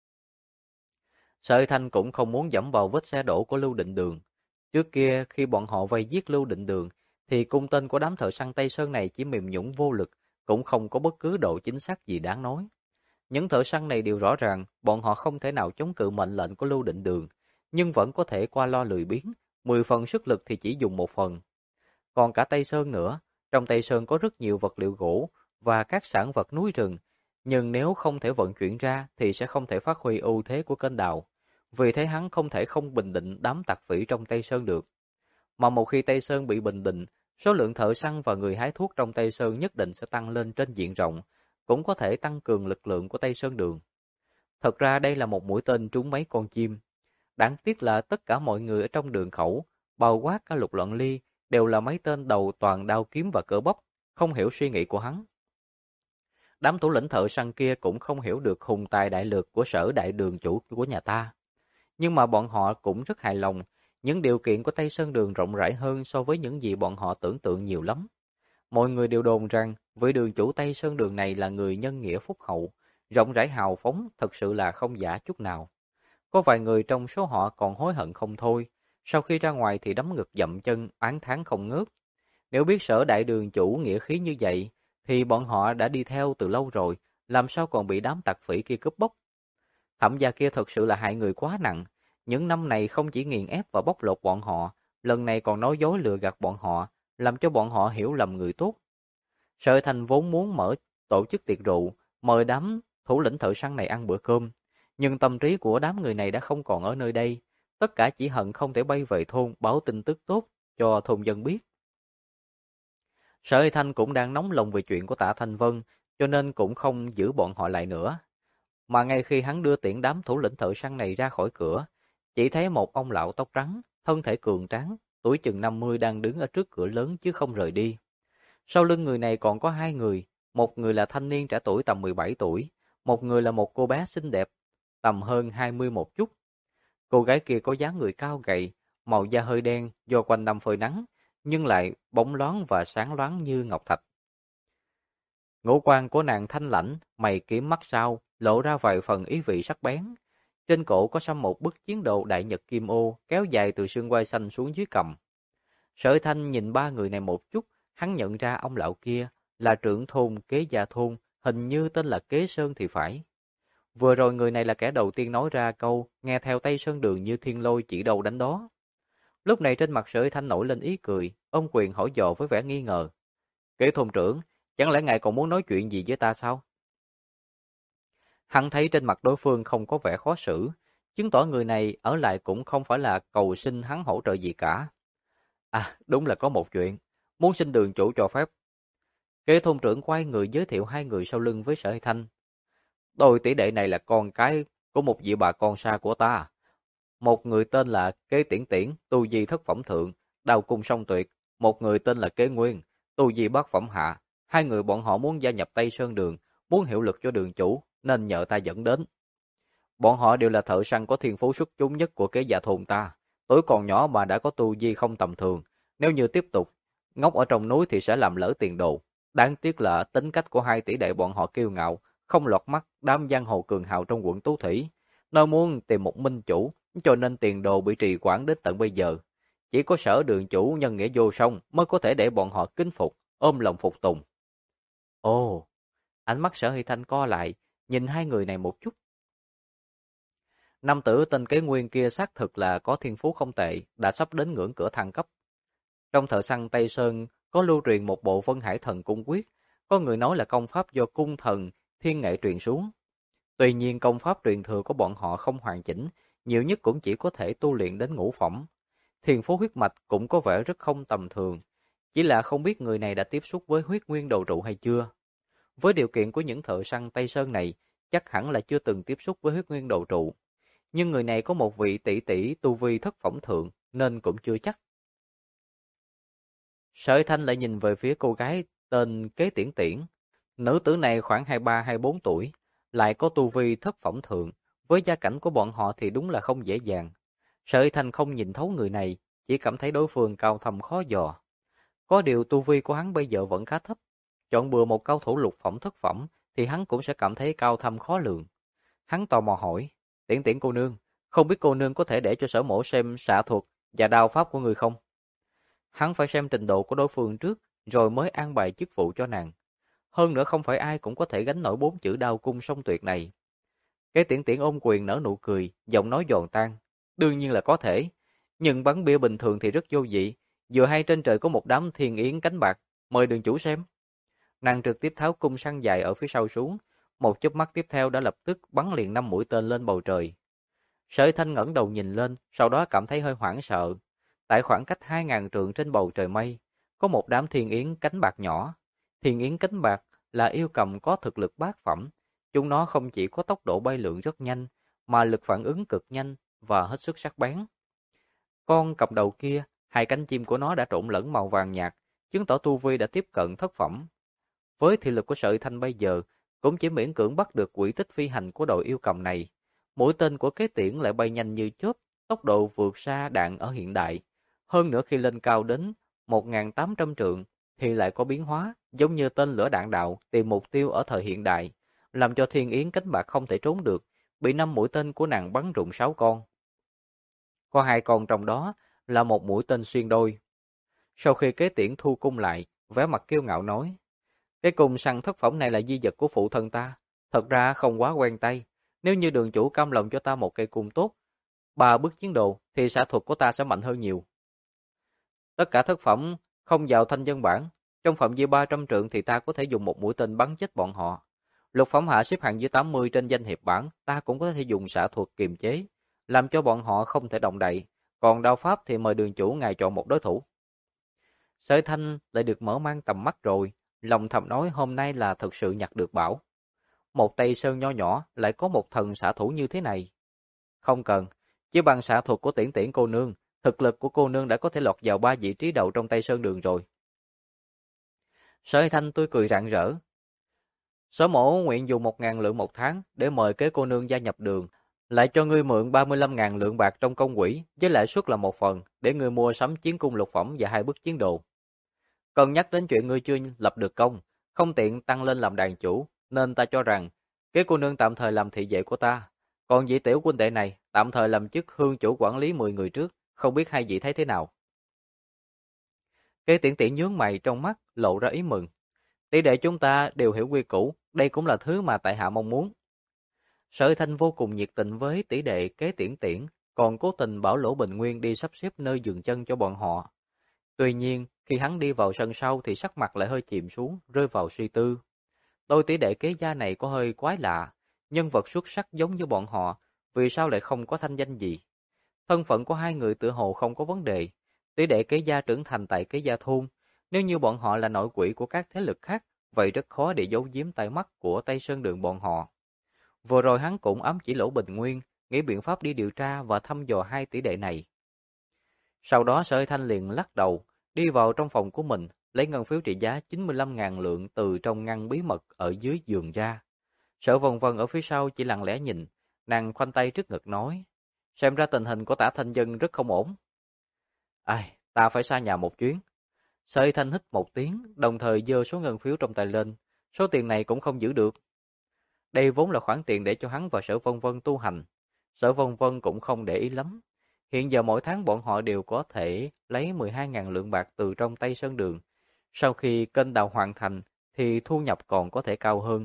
Sở Hy Thanh cũng không muốn dẫm vào vết xe đổ của Lưu Định Đường. Trước kia, khi bọn họ vây giết Lưu Định Đường, thì cung tên của đám thợ săn Tây Sơn này chỉ mềm nhũn vô lực, cũng không có bất cứ độ chính xác gì đáng nói. Những thợ săn này đều rõ ràng, bọn họ không thể nào chống cự mệnh lệnh của Lưu Định Đường, nhưng vẫn có thể qua lo lười biếng, 10 phần sức lực thì chỉ dùng 1 phần. Còn cả Tây Sơn nữa, trong Tây Sơn có rất nhiều vật liệu gỗ và các sản vật núi rừng, nhưng nếu không thể vận chuyển ra thì sẽ không thể phát huy ưu thế của kênh đào. Vì thế hắn không thể không bình định đám tặc phỉ trong Tây Sơn được. Mà một khi Tây Sơn bị bình định, số lượng thợ săn và người hái thuốc trong Tây Sơn nhất định sẽ tăng lên trên diện rộng, cũng có thể tăng cường lực lượng của Tây Sơn Đường. Thật ra đây là một mũi tên trúng mấy con chim. Đáng tiếc là tất cả mọi người ở trong đường khẩu, bao quát cả Lục Loạn Ly, đều là mấy tên đầu toàn đao kiếm và cỡ bắp, không hiểu suy nghĩ của hắn. Đám thủ lĩnh thợ săn kia cũng không hiểu được hùng tài đại lược của Sở đại đường chủ của nhà ta. Nhưng mà bọn họ cũng rất hài lòng, những điều kiện của Tây Sơn Đường rộng rãi hơn so với những gì bọn họ tưởng tượng nhiều lắm. Mọi người đều đồn rằng vị đường chủ Tây Sơn Đường này là người nhân nghĩa phúc hậu, rộng rãi hào phóng, thật sự là không giả chút nào. Có vài người trong số họ còn hối hận không thôi, sau khi ra ngoài thì đấm ngực dậm chân, oán thán không ngớt. Nếu biết Sở đại đường chủ nghĩa khí như vậy, thì bọn họ đã đi theo từ lâu rồi, làm sao còn bị đám tặc phỉ kia cướp bóc. Thẩm gia kia thật sự là hại người quá nặng, những năm này không chỉ nghiền ép và bóc lột bọn họ, lần này còn nói dối lừa gạt bọn họ, làm cho bọn họ hiểu lầm người tốt. Sở Thành vốn muốn tổ chức tiệc rượu, mời đám thủ lĩnh thợ săn này ăn bữa cơm, nhưng tâm trí của đám người này đã không còn ở nơi đây, tất cả chỉ hận không thể bay về thôn báo tin tức tốt cho thôn dân biết. Sở Thanh cũng đang nóng lòng về chuyện của Tạ Thanh Vân, cho nên cũng không giữ bọn họ lại nữa. Mà ngay khi hắn đưa tiễn đám thủ lĩnh thợ săn này ra khỏi cửa, chỉ thấy một ông lão tóc trắng, thân thể cường tráng, tuổi chừng 50 đang đứng ở trước cửa lớn chứ không rời đi. Sau lưng người này còn có 2 người, một người là thanh niên trẻ tuổi tầm 17 tuổi, một người là một cô bé xinh đẹp, tầm hơn 20 một chút. Cô gái kia có dáng người cao gầy, màu da hơi đen do quanh năm phơi nắng, nhưng lại bóng loáng và sáng loáng như ngọc thạch. Ngũ quan của nàng thanh lãnh, mày kiếm mắt sao, lộ ra vài phần ý vị sắc bén. Trên cổ có xăm một bức chiến đồ đại nhật kim ô kéo dài từ xương quai xanh xuống dưới cằm. Sở Thanh nhìn 3 người này một chút, hắn nhận ra ông lão kia là trưởng thôn Kế Gia thôn, hình như tên là Kế Sơn thì phải. Vừa rồi người này là kẻ đầu tiên nói ra câu nghe theo Tây Sơn Đường như thiên lôi chỉ đầu đánh đó. Lúc này trên mặt Sở Hy Thanh nổi lên ý cười, ôm quyền hỏi dò với vẻ nghi ngờ. Kế thôn trưởng, chẳng lẽ ngài còn muốn nói chuyện gì với ta sao? Hắn thấy trên mặt đối phương không có vẻ khó xử, chứng tỏ người này ở lại cũng không phải là cầu xin hắn hỗ trợ gì cả. À, đúng là có một chuyện, muốn xin đường chủ cho phép. Kế thôn trưởng quay người giới thiệu hai người sau lưng với Sở Hy Thanh. Đôi tỷ đệ này là con cái của một vị bà con xa của ta. Một người tên là Kế Tiễn Tiễn, tu vi thất phẩm thượng, đao cung song tuyệt. Một người tên là Kế Nguyên, tu vi bát phẩm hạ. Hai người bọn họ muốn gia nhập Tây Sơn Đường, muốn hiệu lực cho đường chủ, nên nhờ ta dẫn đến. Bọn họ đều là thợ săn có thiên phú xuất chúng nhất của kế gia thôn ta. Tuổi còn nhỏ mà đã có tu vi không tầm thường. Nếu như tiếp tục ngốc ở trong núi thì sẽ làm lỡ tiền đồ. Đáng tiếc là tính cách của hai tỷ đệ bọn họ kiêu ngạo, không lọt mắt đám giang hồ cường hào trong quận Tú Thủy. Nó muốn tìm một minh chủ, cho nên tiền đồ bị trì hoãn đến tận bây giờ. Chỉ có Sở đường chủ nhân nghĩa vô song mới có thể để bọn họ kính phục, ôm lòng phục tùng. Ồ, ánh mắt Sở Hy Thanh co lại, nhìn hai người này một chút. Nam tử tên Kế Nguyên kia xác thực là có thiên phú không tệ, đã sắp đến ngưỡng cửa thăng cấp. Trong thợ săn Tây Sơn có lưu truyền một bộ Vân Hải Thần Cung Quyết, có người nói là công pháp do cung thần thiên nghệ truyền xuống. Tuy nhiên công pháp truyền thừa của bọn họ không hoàn chỉnh, nhiều nhất cũng chỉ có thể tu luyện đến ngũ phẩm. Thiên phú huyết mạch cũng có vẻ rất không tầm thường, chỉ là không biết người này đã tiếp xúc với huyết nguyên đồ trụ hay chưa. Với điều kiện của những thợ săn Tây Sơn này, chắc hẳn là chưa từng tiếp xúc với huyết nguyên đồ trụ. Nhưng người này có một vị tỷ tỷ tu vi thất phẩm thượng, nên cũng chưa chắc. Sở Thanh lại nhìn về phía cô gái tên Kế Tiễn Tiễn. Nữ tử này khoảng 23-24 tuổi, lại có tu vi thất phẩm thượng. Với gia cảnh của bọn họ thì đúng là không dễ dàng. Sở Thanh không nhìn thấu người này, chỉ cảm thấy đối phương cao thâm khó dò. Có điều tu vi của hắn bây giờ vẫn khá thấp. Chọn bừa một cao thủ lục phẩm thất phẩm thì hắn cũng sẽ cảm thấy cao thâm khó lường. Hắn tò mò hỏi, Tiễn Tiễn cô nương, không biết cô nương có thể để cho Sở mỗ xem xạ thuật và đao pháp của người không? Hắn phải xem trình độ của đối phương trước, rồi mới an bài chức vụ cho nàng. Hơn nữa không phải ai cũng có thể gánh nổi 4 chữ đao cung song tuyệt này. Cái Tiễn Tiễn ôm quyền nở nụ cười, giọng nói giòn tan. Đương nhiên là có thể, nhưng bắn bia bình thường thì rất vô vị. Vừa hay trên trời có một đám thiên yến cánh bạc, mời đường chủ xem. Nàng trực tiếp tháo cung săn dài ở phía sau xuống, một chớp mắt tiếp theo đã lập tức bắn liền 5 mũi tên lên bầu trời. Sở Thanh ngẩng đầu nhìn lên, sau đó cảm thấy hơi hoảng sợ. Tại khoảng cách 2.000 trượng trên bầu trời mây, có một đám thiên yến cánh bạc nhỏ. Thiên yến cánh bạc là yêu cầm có thực lực bát phẩm. Chúng nó không chỉ có tốc độ bay lượn rất nhanh, mà lực phản ứng cực nhanh và hết sức sắc bén. Con cầm đầu kia, hai cánh chim của nó đã trộn lẫn màu vàng nhạt, chứng tỏ tu vi đã tiếp cận thất phẩm. Với thị lực của Sở Thanh bây giờ, cũng chỉ miễn cưỡng bắt được quỹ tích phi hành của đội yêu cầm này. Mũi tên của Kế Tiễn lại bay nhanh như chớp, tốc độ vượt xa đạn ở hiện đại. Hơn nữa khi lên cao đến 1.800 trượng thì lại có biến hóa, giống như tên lửa đạn đạo tìm mục tiêu ở thời hiện đại, làm cho thiên yến cánh bạc không thể trốn được, bị 5 mũi tên của nàng bắn rụng 6 con. Có 2 con trong đó là một mũi tên xuyên đôi. Sau khi Kế Tiễn thu cung lại, vẻ mặt kiêu ngạo nói, cái cung săn thất phẩm này là di vật của phụ thân ta, thật ra không quá quen tay. Nếu như đường chủ cam lòng cho ta một cây cung tốt, 3 bước chiến đồ, thì xạ thuật của ta sẽ mạnh hơn nhiều. Tất cả thất phẩm không vào thanh dân bản, trong phạm vi 300 trượng thì ta có thể dùng một mũi tên bắn chết bọn họ. Lục phẩm hạ xếp hạng dưới 80 trên danh hiệp bảng, ta cũng có thể dùng xạ thuật kiềm chế, làm cho bọn họ không thể động đậy. Còn đao pháp thì mời đường chủ ngài chọn một đối thủ. Sở Thanh lại được mở mang tầm mắt rồi, lòng thầm nói hôm nay là thực sự nhặt được bảo. Một Tây Sơn nho nhỏ lại có một thần xạ thủ như thế này. Không cần, chỉ bằng xạ thuật của Tiễn Tiễn cô nương, thực lực của cô nương đã có thể lọt vào 3 vị trí đầu trong Tây Sơn Đường rồi. Sở Thanh tươi cười rạng rỡ. Sở mổ nguyện dùng 1.000 lượng một tháng để mời Kế cô nương gia nhập đường, lại cho ngươi mượn 35.000 lượng bạc trong công quỹ, với lãi suất là 1 phần, để ngươi mua sắm chiến cung lục phẩm và 2 bức chiến đồ. Cân nhắc đến chuyện ngươi chưa lập được công, không tiện tăng lên làm đàn chủ, nên ta cho rằng Kế cô nương tạm thời làm thị vệ của ta. Còn vị tiểu huynh đệ này tạm thời làm chức hương chủ quản lý 10 người trước, không biết hai vị thấy thế nào. Kế Tiễn Tiễn nhướng mày, trong mắt lộ ra ý mừng. Tỷ đệ chúng ta đều hiểu quy củ, đây cũng là thứ mà tại hạ mong muốn. Sở Thanh vô cùng nhiệt tình với tỷ đệ Kế Tiễn Tiễn, còn cố tình bảo Lỗ Bình Nguyên đi sắp xếp nơi dừng chân cho bọn họ. Tuy nhiên, khi hắn đi vào sân sau thì sắc mặt lại hơi chìm xuống, rơi vào suy tư. Đôi tỷ đệ kế gia này có hơi quái lạ, nhân vật xuất sắc giống như bọn họ, vì sao lại không có thanh danh gì? Thân phận của hai người tựa hồ không có vấn đề. Tỷ đệ kế gia trưởng thành tại kế gia thôn, nếu như bọn họ là nội quỷ của các thế lực khác, vậy rất khó để giấu giếm tai mắt của Tây Sơn Đường bọn họ. Vừa rồi hắn cũng ám chỉ Lỗ Bình Nguyên, nghĩ biện pháp đi điều tra và thăm dò hai tỷ đệ này. Sau đó Sở Thanh liền lắc đầu, đi vào trong phòng của mình, lấy ngân phiếu trị giá 95.000 lượng từ trong ngăn bí mật ở dưới giường ra. Sở Vân Vân ở phía sau chỉ lặng lẽ nhìn, nàng khoanh tay trước ngực nói, xem ra tình hình của Tả Thanh Dân rất không ổn. Ai, ta phải xa nhà một chuyến. Sở Thanh hít một tiếng, đồng thời giơ số ngân phiếu trong tay lên, số tiền này cũng không giữ được. Đây vốn là khoản tiền để cho hắn và Sở Vân Vân tu hành. Sở Vân Vân cũng không để ý lắm. Hiện giờ mỗi tháng bọn họ đều có thể lấy 12.000 lượng bạc từ trong Tây Sơn Đường. Sau khi kênh đào hoàn thành thì thu nhập còn có thể cao hơn.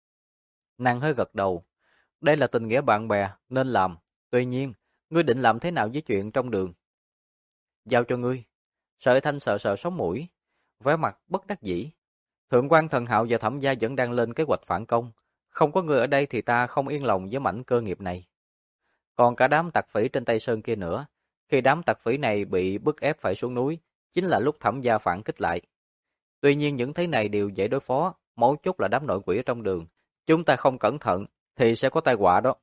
Nàng hơi gật đầu. Đây là tình nghĩa bạn bè nên làm. Tuy nhiên, ngươi định làm thế nào với chuyện trong đường? Giao cho ngươi. Sở Thanh sờ sờ sống mũi, vẻ mặt bất đắc dĩ. Thượng quan Thần Hạo và Thẩm gia vẫn đang lên kế hoạch phản công. Không có người ở đây thì ta không yên lòng với mảnh cơ nghiệp này. Còn cả đám tặc phỉ trên Tây Sơn kia nữa. Khi đám tặc phỉ này bị bức ép phải xuống núi, chính là lúc Thẩm gia phản kích lại. Tuy nhiên những thế này đều dễ đối phó, mấu chốt là đám nội quỷ ở trong đường. Chúng ta không cẩn thận thì sẽ có tai họa đó.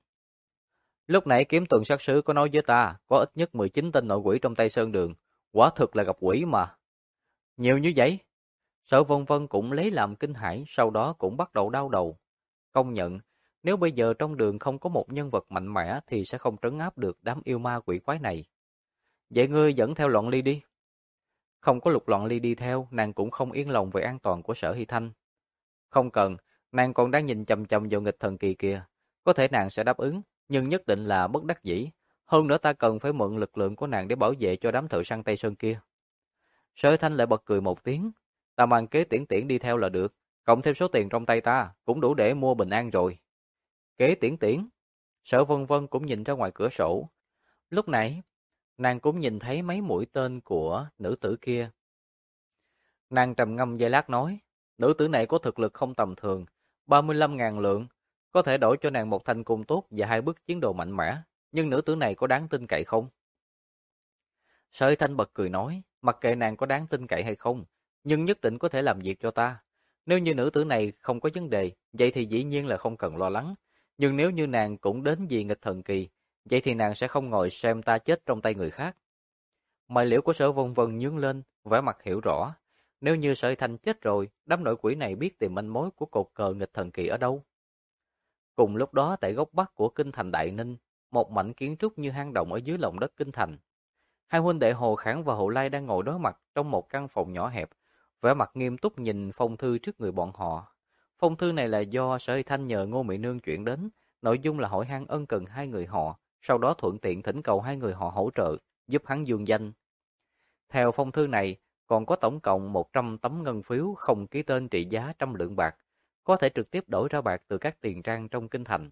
Lúc nãy kiếm tuần sát sứ có nói với ta, có ít nhất 19 tên nội quỷ trong Tây Sơn đường. Quả thực là gặp quỷ mà. Nhiều như vậy? Sở Vân Vân cũng lấy làm kinh hãi, sau đó cũng bắt đầu đau đầu. Công nhận, nếu bây giờ trong đường không có một nhân vật mạnh mẽ thì sẽ không trấn áp được đám yêu ma quỷ quái này. Vậy ngươi dẫn theo Loạn Ly đi. Không có Lục Loạn Ly đi theo, nàng cũng không yên lòng về an toàn của Sở Hy Thanh. Không cần, nàng còn đang nhìn chằm chằm vào nghịch thần kỳ kia. Có thể nàng sẽ đáp ứng, nhưng nhất định là bất đắc dĩ. Hơn nữa ta cần phải mượn lực lượng của nàng để bảo vệ cho đám thợ săn Tây Sơn kia. Sở Hy Thanh lại bật cười một tiếng. Ta mang kế Tiễn Tiễn đi theo là được, cộng thêm số tiền trong tay ta, cũng đủ để mua bình an rồi. Kế Tiễn Tiễn. Sở Vân Vân cũng nhìn ra ngoài cửa sổ. Lúc nãy, nàng cũng nhìn thấy mấy mũi tên của nữ tử kia. Nàng trầm ngâm giây lát nói, nữ tử này có thực lực không tầm thường, 35.000 lượng, có thể đổi cho nàng một thanh cung tốt và 2 bức chiến đồ mạnh mẽ, nhưng nữ tử này có đáng tin cậy không? Sở Thanh bật cười nói, mặc kệ nàng có đáng tin cậy hay không, nhưng nhất định có thể làm việc cho ta. Nếu như nữ tử này không có vấn đề, vậy thì dĩ nhiên là không cần lo lắng. Nhưng nếu như nàng cũng đến vì nghịch thần kỳ, vậy thì nàng sẽ không ngồi xem ta chết trong tay người khác. Mày liễu của Sở Vân Vân nhướng lên, vẻ mặt hiểu rõ. Nếu như Sở Thanh chết rồi, đám nội quỷ này biết tìm manh mối của cột cờ nghịch thần kỳ ở đâu. Cùng lúc đó tại góc bắc của kinh thành Đại Ninh, một mảnh kiến trúc như hang động ở dưới lòng đất kinh thành. Hai huynh đệ Hồ Khảng và Hồ Lai đang ngồi đối mặt trong một căn phòng nhỏ hẹp, vẻ mặt nghiêm túc nhìn phong thư trước người bọn họ. Phong thư này là do Sở Hy Thanh nhờ Ngô Mị Nương chuyển đến, nội dung là hỏi han ân cần hai người họ, sau đó thuận tiện thỉnh cầu hai người họ hỗ trợ, giúp hắn dương danh. Theo phong thư này, còn có tổng cộng 100 tấm ngân phiếu không ký tên trị giá 100 lượng bạc, có thể trực tiếp đổi ra bạc từ các tiền trang trong kinh thành.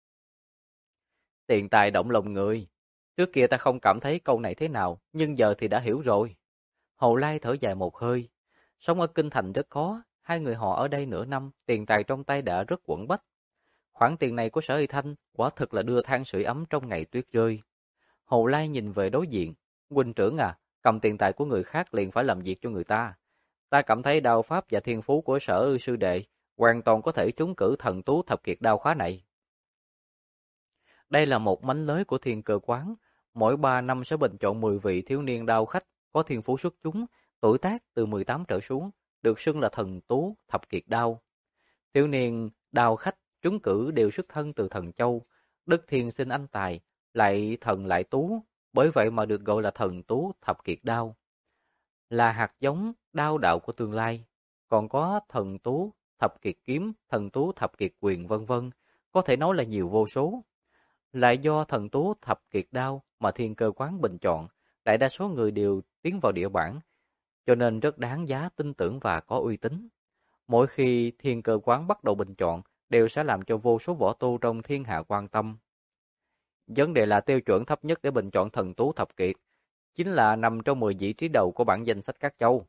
Tiền tài động lòng người. Trước kia ta không cảm thấy câu này thế nào, nhưng giờ thì đã hiểu rồi. Hồ Lai thở dài một hơi. Sống ở kinh thành rất khó, hai người họ ở đây nửa năm, tiền tài trong tay đã rất quẩn bách. Khoản tiền này của Sở Y Thanh quả thực là đưa than sưởi ấm trong ngày tuyết rơi. Hồ Lai nhìn về đối diện. Huynh trưởng à, cầm tiền tài của người khác liền phải làm việc cho người ta. Ta cảm thấy đao pháp và thiên phú của Sở sư đệ hoàn toàn có thể trúng cử thần tú thập kiệt đao khóa này. Đây là một mánh lới của thiên cơ quán. Mỗi 3 năm sẽ bình chọn 10 vị thiếu niên đao khách có thiên phú xuất chúng, tuổi tác từ 18 trở xuống, được xưng là thần tú thập kiệt đao. Thiếu niên đao khách trúng cử đều xuất thân từ thần châu, đất thiên sinh anh tài, lại thần lại tú, bởi vậy mà được gọi là thần tú thập kiệt đao. Là hạt giống đao đạo của tương lai. Còn có thần tú thập kiệt kiếm, thần tú thập kiệt quyền vân vân, có thể nói là nhiều vô số. Lại do thần tú thập kiệt đao mà thiên cơ quán bình chọn, đại đa số người đều tiến vào địa bản, cho nên rất đáng giá tin tưởng và có uy tín. Mỗi khi thiên cơ quán bắt đầu bình chọn, đều sẽ làm cho vô số võ tu trong thiên hạ quan tâm. Vấn đề là tiêu chuẩn thấp nhất để bình chọn thần tú thập kiệt, chính là nằm trong 10 vị trí đầu của bảng danh sách các châu.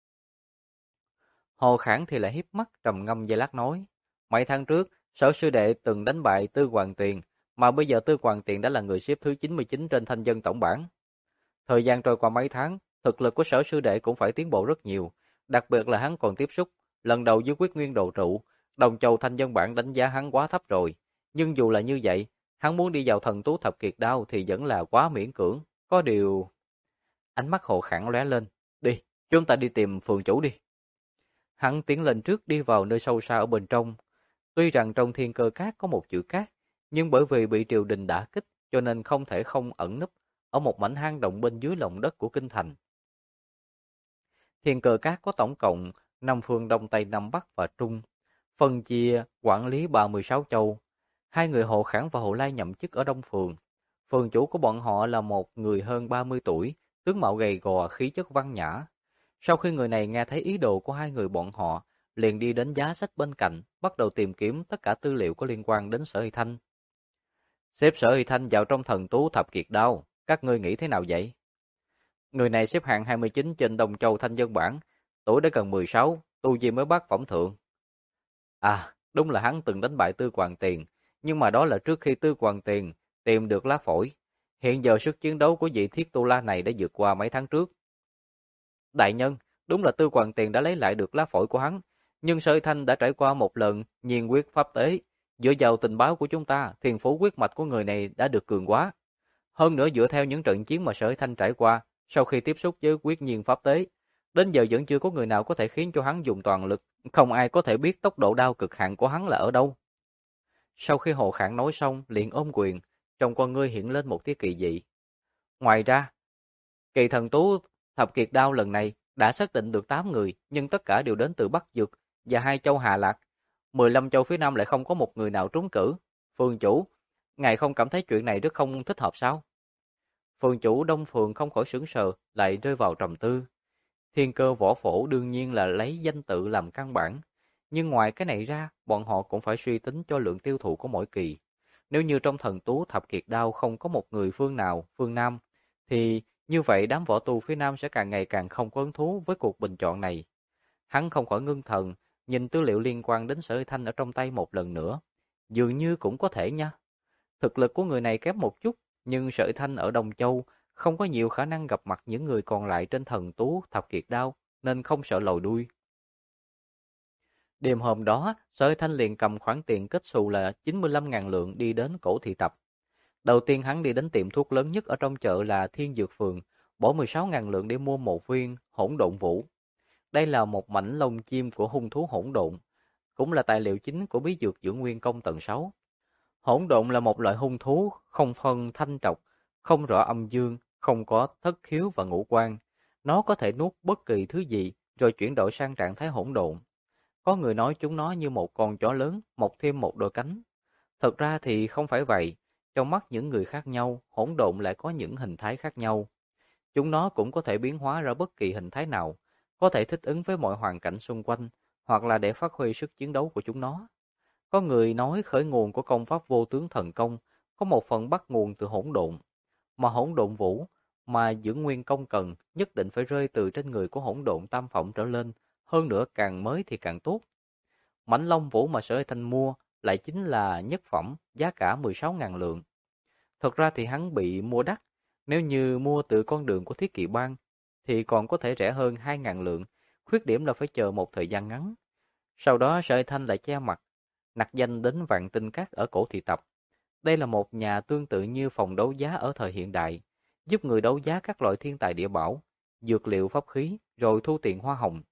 Hồ Khảng thì lại híp mắt trầm ngâm giây lát nói, mấy tháng trước, Sở sư đệ từng đánh bại Tư Hoàng Tuyền, mà bây giờ Tư Hoàng Tuyền đã là người xếp thứ 99 trên thanh dân tổng bảng. Thời gian trôi qua mấy tháng, thực lực của Sở sư đệ cũng phải tiến bộ rất nhiều, đặc biệt là hắn còn tiếp xúc lần đầu với Quyết Nguyên Đồ Trụ, Đồng Châu thanh dân bảng đánh giá hắn quá thấp rồi, nhưng dù là như vậy, hắn muốn đi vào thần tú thập kiệt đao thì vẫn là quá miễn cưỡng, có điều. Ánh mắt Hồ Khảng lóe lên, đi, chúng ta đi tìm phường chủ đi. Hắn tiến lên trước đi vào nơi sâu xa ở bên trong. Tuy rằng trong thiên cơ cát có một chữ cát, nhưng bởi vì bị triều đình đả kích cho nên không thể không ẩn núp ở một mảnh hang động bên dưới lòng đất của kinh thành. Thiên cơ cát có tổng cộng 5 phương Đông Tây Nam Bắc và Trung, phân chia quản lý 36 châu. Hai người Hồ Khảng và Hồ Lai nhậm chức ở Đông Phường. Phường chủ của bọn họ là một người hơn 30 tuổi, tướng mạo gầy gò, khí chất văn nhã. Sau khi người này nghe thấy ý đồ của hai người bọn họ, liền đi đến giá sách bên cạnh, bắt đầu tìm kiếm tất cả tư liệu có liên quan đến Sở Hy Thanh. Xếp Sở Hy Thanh vào trong thần tú thập kiệt đao, các ngươi nghĩ thế nào vậy? Người này xếp hạng 29 trên Đồng Châu thanh dân bảng, tuổi đã gần 16, tu vi mới bát phẩm thượng. À, đúng là hắn từng đánh bại Tư Hoàng Tiền, nhưng mà đó là trước khi Tư Hoàng Tiền tìm được lá phổi. Hiện giờ sức chiến đấu của vị Thiết Tu La này đã vượt qua mấy tháng trước. Đại nhân, đúng là Tư Hoàng Tiền đã lấy lại được lá phổi của hắn, nhưng Sở Thanh đã trải qua một lần nhiên quyết pháp tế. Dựa vào tình báo của chúng ta, thiền phú quyết mạch của người này đã được cường hóa. Hơn nữa dựa theo những trận chiến mà Sở Thanh trải qua, sau khi tiếp xúc với quyết nhiên pháp tế, đến giờ vẫn chưa có người nào có thể khiến cho hắn dùng toàn lực, không ai có thể biết tốc độ đao cực hạn của hắn là ở đâu. Sau khi Hồ Khảng nói xong, liền ôm quyền, trong con ngươi hiện lên một tia kỳ dị. Ngoài ra, kỳ thần tú thập kiệt đao lần này đã xác định được 8 người, nhưng tất cả đều đến từ Bắc Dực và hai châu Hà Lạc. 15 châu phía Nam lại không có một người nào trúng cử. Phường chủ, ngài không cảm thấy chuyện này rất không thích hợp sao? Phường chủ Đông Phường không khỏi sững sờ, lại rơi vào trầm tư. Thiên Cơ Võ Phổ đương nhiên là lấy danh tự làm căn bản, nhưng ngoài cái này ra, bọn họ cũng phải suy tính cho lượng tiêu thụ của mỗi kỳ. Nếu như trong thần tú thập kiệt đao không có một người phương Nam, thì như vậy đám võ tu phía Nam sẽ càng ngày càng không có hứng thú với cuộc bình chọn này. Hắn không khỏi ngưng thần, nhìn tư liệu liên quan đến Sở Thanh ở trong tay một lần nữa. Dường như cũng có thể nha. Thực lực của người này kém một chút, nhưng Sở Thanh ở Đông Châu không có nhiều khả năng gặp mặt những người còn lại trên thần tú thập kiệt đao, nên không sợ lòi đuôi. Đêm hôm đó, Sở Thanh liền cầm khoản tiền kết xù là 95.000 lượng đi đến cổ thị tập. Đầu tiên hắn đi đến tiệm thuốc lớn nhất ở trong chợ là Thiên Dược Phường, bỏ 16.000 lượng để mua một viên hỗn độn vũ. Đây là một mảnh lông chim của hung thú hỗn độn, cũng là tài liệu chính của bí dược dưỡng nguyên công tầng 6. Hỗn độn là một loại hung thú không phân thanh trọc, không rõ âm dương, không có thất khiếu và ngũ quan. Nó có thể nuốt bất kỳ thứ gì rồi chuyển đổi sang trạng thái hỗn độn. Có người nói chúng nó như một con chó lớn mọc thêm một đôi cánh. Thật ra thì không phải vậy. Trong mắt những người khác nhau, hỗn độn lại có những hình thái khác nhau. Chúng nó cũng có thể biến hóa ra bất kỳ hình thái nào, có thể thích ứng với mọi hoàn cảnh xung quanh, hoặc là để phát huy sức chiến đấu của chúng nó. Có người nói khởi nguồn của công pháp vô tướng thần công có một phần bắt nguồn từ hỗn độn, mà hỗn độn vũ mà dưỡng nguyên công cần nhất định phải rơi từ trên người của hỗn độn tam phẩm trở lên, hơn nữa càng mới thì càng tốt. Mảnh Long Vũ mà Sở Thanh mua lại chính là nhất phẩm, giá cả 16.000 lượng. Thật ra thì hắn bị mua đắt, nếu như mua từ con đường của Thiết Kỵ Bang thì còn có thể rẻ hơn 2.000 lượng, khuyết điểm là phải chờ một thời gian ngắn. Sau đó Sở Thanh lại che mặt, nặc danh đến Vạn Tinh Các ở cổ thị tập. Đây là một nhà tương tự như phòng đấu giá ở thời hiện đại, giúp người đấu giá các loại thiên tài địa bảo, dược liệu pháp khí, rồi thu tiền hoa hồng.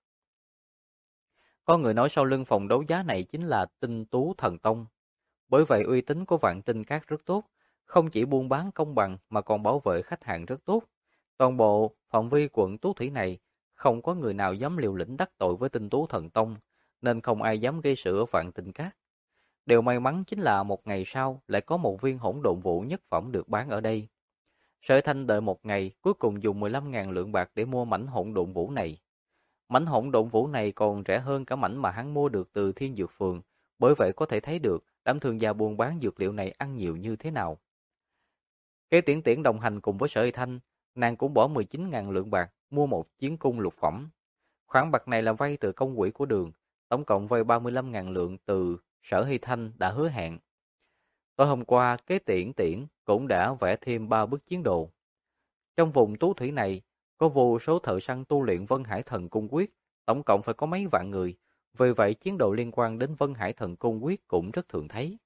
Có người nói sau lưng phòng đấu giá này chính là Tinh Tú Thần Tông. Bởi vậy uy tín của Vạn Tinh Các rất tốt, không chỉ buôn bán công bằng mà còn bảo vệ khách hàng rất tốt. Toàn bộ phạm vi quận Tú Thủy này không có người nào dám liều lĩnh đắc tội với Tinh Tú Thần Tông, nên không ai dám gây sự ở Vạn Tinh Các. Điều may mắn chính là một ngày sau lại có một viên hỗn độn vũ nhất phẩm được bán ở đây. Sở Thanh đợi một ngày, cuối cùng dùng 15.000 lượng bạc để mua mảnh hỗn độn vũ này. Mảnh hỗn độn vũ này còn rẻ hơn cả mảnh mà hắn mua được từ Thiên Dược Phường, bởi vậy có thể thấy được đám thương gia buôn bán dược liệu này ăn nhiều như thế nào. Kế Tiễn Tiễn đồng hành cùng với Sở Y Thanh, nàng cũng bỏ 19.000 lượng bạc mua một chiến cung lục phẩm. Khoản bạc này là vay từ công quỹ của Đường, tổng cộng vay 35.000 lượng từ Sở Y Thanh đã hứa hẹn. Tối hôm qua, Kế Tiễn Tiễn cũng đã vẽ thêm 3 bức chiến đồ. Trong vùng tú thủy này, có vô số thợ săn tu luyện Vân Hải Thần Cung Quyết, tổng cộng phải có mấy vạn người, vì vậy chiến đồ liên quan đến Vân Hải Thần Cung Quyết cũng rất thường thấy.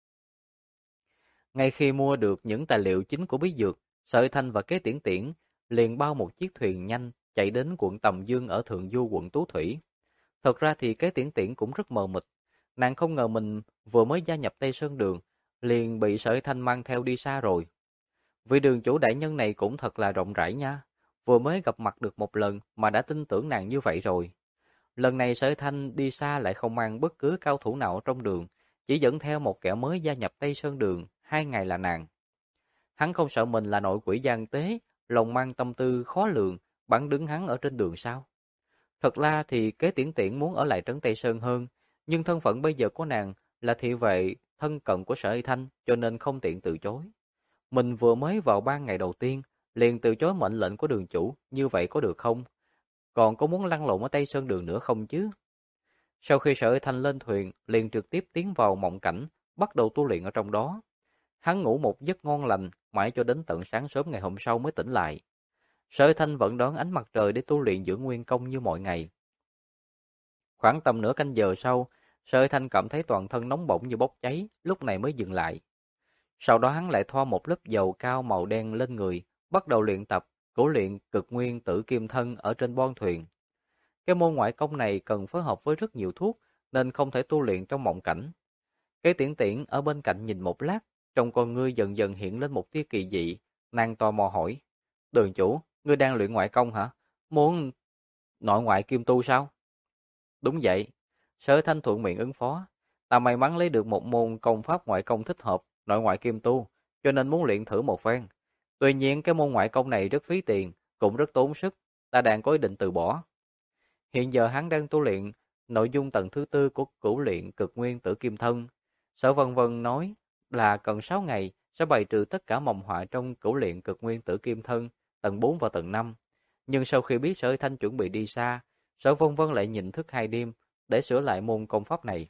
Ngay khi mua được những tài liệu chính của bí dược, Sở Thanh và Kế Tiễn Tiễn liền bao một chiếc thuyền nhanh chạy đến quận Tầm Dương ở thượng du quận Tú Thủy. Thật ra thì Kế Tiễn Tiễn cũng rất mờ mịt, nàng không ngờ mình vừa mới gia nhập Tây Sơn Đường, liền bị Sở Thanh mang theo đi xa rồi. Vị đường chủ đại nhân này cũng thật là rộng rãi nha, vừa mới gặp mặt được một lần mà đã tin tưởng nàng như vậy rồi. Lần này Sở Thanh đi xa lại không mang bất cứ cao thủ nào trong đường, chỉ dẫn theo một kẻ mới gia nhập Tây Sơn Đường, 2 ngày là nàng. Hắn không sợ mình là nội quỷ gian tế, lòng mang tâm tư khó lường, bắn đứng hắn ở trên đường sao? Thật ra thì Kế Tiễn Tiễn muốn ở lại trấn Tây Sơn hơn, nhưng thân phận bây giờ của nàng là thị vệ thân cận của Sở Y Thanh, cho nên không tiện từ chối. Mình vừa mới vào 3 ngày đầu tiên, liền từ chối mệnh lệnh của đường chủ, như vậy có được không? Còn có muốn lăn lộn ở Tây Sơn Đường nữa không chứ? Sau khi Sở Y Thanh lên thuyền, liền trực tiếp tiến vào mộng cảnh, bắt đầu tu luyện ở trong đó. Hắn ngủ một giấc ngon lành, mãi cho đến tận sáng sớm ngày hôm sau mới tỉnh lại. Sở Y Thanh vẫn đón ánh mặt trời để tu luyện dưỡng nguyên công như mọi ngày. Khoảng tầm nửa canh giờ sau, Sở Y Thanh cảm thấy toàn thân nóng bỏng như bốc cháy, lúc này mới dừng lại. Sau đó hắn lại thoa một lớp dầu cao màu đen lên người, bắt đầu luyện tập cửu luyện cực nguyên tử kim thân ở trên bon thuyền. Cái môn ngoại công này cần phối hợp với rất nhiều thuốc, nên không thể tu luyện trong mộng cảnh. Kế Tiễn Tiễn ở bên cạnh nhìn một lát, trong con ngươi dần dần hiện lên một tia kỳ dị, nàng tò mò hỏi: "Đường chủ, ngươi đang luyện ngoại công hả? Muốn nội ngoại kim tu sao?" "Đúng vậy." Sở Thanh thuận miệng ứng phó. "Ta may mắn lấy được một môn công pháp ngoại công thích hợp, nội ngoại kim tu, cho nên muốn luyện thử một phen. Tuy nhiên cái môn ngoại công này rất phí tiền, cũng rất tốn sức, ta đang có ý định từ bỏ." Hiện giờ hắn đang tu luyện nội dung tầng thứ tư của cửu luyện cực nguyên tử kim thân. Sở Vân Vân nói là cần 6 ngày sẽ bày trừ tất cả mầm họa trong cửu luyện cực nguyên tử kim thân tầng 4 và tầng 5. Nhưng sau khi biết Sở Thanh chuẩn bị đi xa, Sở Vân Vân lại nhịn thức 2 đêm để sửa lại môn công pháp này.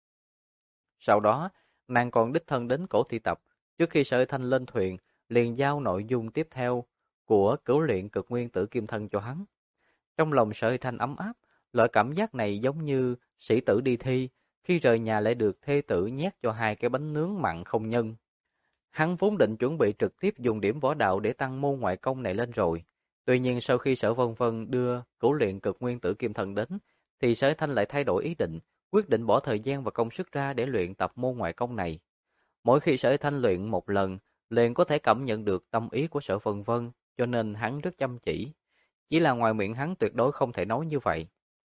Sau đó, nàng còn đích thân đến Cổ Thị Tập, trước khi Sở Thanh lên thuyền, liền giao nội dung tiếp theo của cửu luyện cực nguyên tử kim thân cho hắn. Trong lòng Sở Thanh ấm áp, loại cảm giác này giống như sĩ tử đi thi, khi rời nhà lại được thê tử nhét cho 2 cái bánh nướng mặn không nhân. Hắn vốn định chuẩn bị trực tiếp dùng điểm võ đạo để tăng môn ngoại công này lên rồi. Tuy nhiên sau khi Sở Vân Vân đưa cửu luyện cực nguyên tử kim thần đến, thì Sở Thanh lại thay đổi ý định, quyết định bỏ thời gian và công sức ra để luyện tập môn ngoại công này. Mỗi khi Sở Thanh luyện một lần, liền có thể cảm nhận được tâm ý của Sở Vân Vân, cho nên hắn rất chăm chỉ. Chỉ là ngoài miệng hắn tuyệt đối không thể nói như vậy.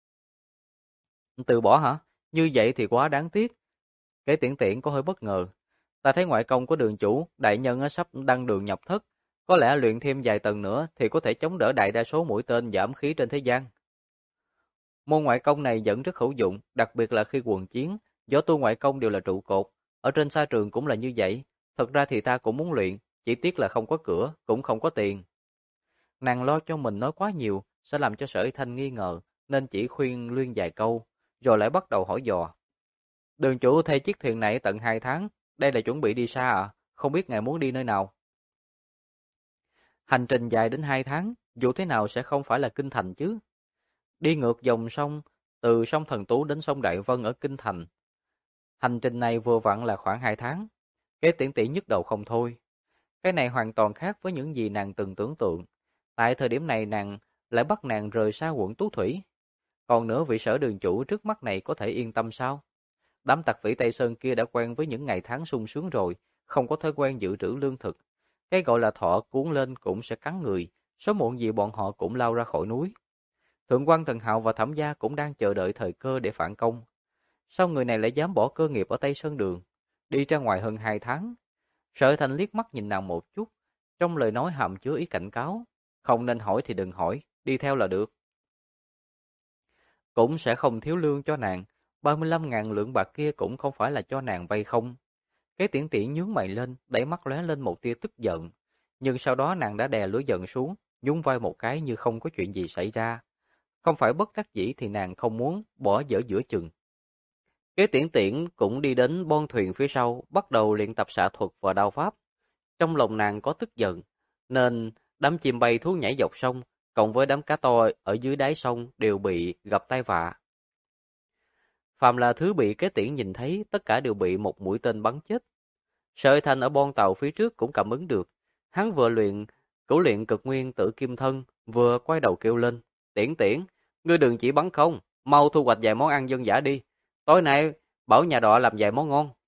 Từ bỏ hả? Như vậy thì quá đáng tiếc. Kế Tiễn Tiễn có hơi bất ngờ. Ta thấy ngoại công của đường chủ, đại nhân sắp đăng đường nhập thất. Có lẽ luyện thêm vài tầng nữa thì có thể chống đỡ đại đa số mũi tên giảm khí trên thế gian. Môn ngoại công này vẫn rất hữu dụng, đặc biệt là khi quần chiến. Võ tu ngoại công đều là trụ cột. Ở trên sa trường cũng là như vậy. Thật ra thì ta cũng muốn luyện, chỉ tiếc là không có cửa, cũng không có tiền. Nàng lo cho mình nói quá nhiều, sẽ làm cho Sở Thanh nghi ngờ, nên chỉ khuyên luyên vài câu, rồi lại bắt đầu hỏi dò. Đường chủ thuê chiếc thuyền này tận 2 tháng, đây là chuẩn bị đi xa à? Không biết ngài muốn đi nơi nào? Hành trình dài đến 2 tháng, dù thế nào sẽ không phải là Kinh Thành chứ. Đi ngược dòng sông, từ sông Thần Tú đến sông Đại Vân ở Kinh Thành. Hành trình này vừa vặn là khoảng 2 tháng. Kế Tiễn Tiễn nhức đầu không thôi. Cái này hoàn toàn khác với những gì nàng từng tưởng tượng. Tại thời điểm này nàng lại bắt nàng rời xa quận Tú Thủy. Còn nữa vị Sở đường chủ trước mắt này có thể yên tâm sao? Đám tặc phỉ Tây Sơn kia đã quen với những ngày tháng sung sướng rồi, không có thói quen dự trữ lương thực. Cái gọi là thọ cuốn lên cũng sẽ cắn người, sớm muộn gì bọn họ cũng lao ra khỏi núi. Thượng quan Thần Hạo và Thẩm Gia cũng đang chờ đợi thời cơ để phản công. Sao người này lại dám bỏ cơ nghiệp ở Tây Sơn Đường, đi ra ngoài hơn 2 tháng? Sở Thành liếc mắt nhìn nàng một chút, trong lời nói hàm chứa ý cảnh cáo. Không nên hỏi thì đừng hỏi, đi theo là được. Cũng sẽ không thiếu lương cho nàng, 35.000 lượng bạc kia cũng không phải là cho nàng vay không. Cái Tiễn Tiễn nhướng mày lên, đẩy mắt lóe lên một tia tức giận. nhưng sau đó nàng đã đè lửa giận xuống, nhún vai một cái như không có chuyện gì xảy ra. Không phải bất đắc dĩ thì nàng không muốn bỏ dở giữa chừng. Kế Tiễn Tiễn cũng đi đến bon thuyền phía sau, bắt đầu luyện tập xạ thuật và đao pháp. Trong lòng nàng có tức giận, nên đám chim bay thú nhảy dọc sông, cộng với đám cá to ở dưới đáy sông đều bị gặp tai vạ. Phàm là thứ bị Kế Tiễn nhìn thấy, tất cả đều bị một mũi tên bắn chết. Sợi Thành ở bon tàu phía trước cũng cảm ứng được. Hắn vừa cửu luyện cực nguyên tử kim thân, vừa quay đầu kêu lên. Tiễn Tiễn, ngươi đừng chỉ bắn không, mau thu hoạch vài món ăn dân dã đi. Tối nay, bảo nhà đọ làm vài món ngon.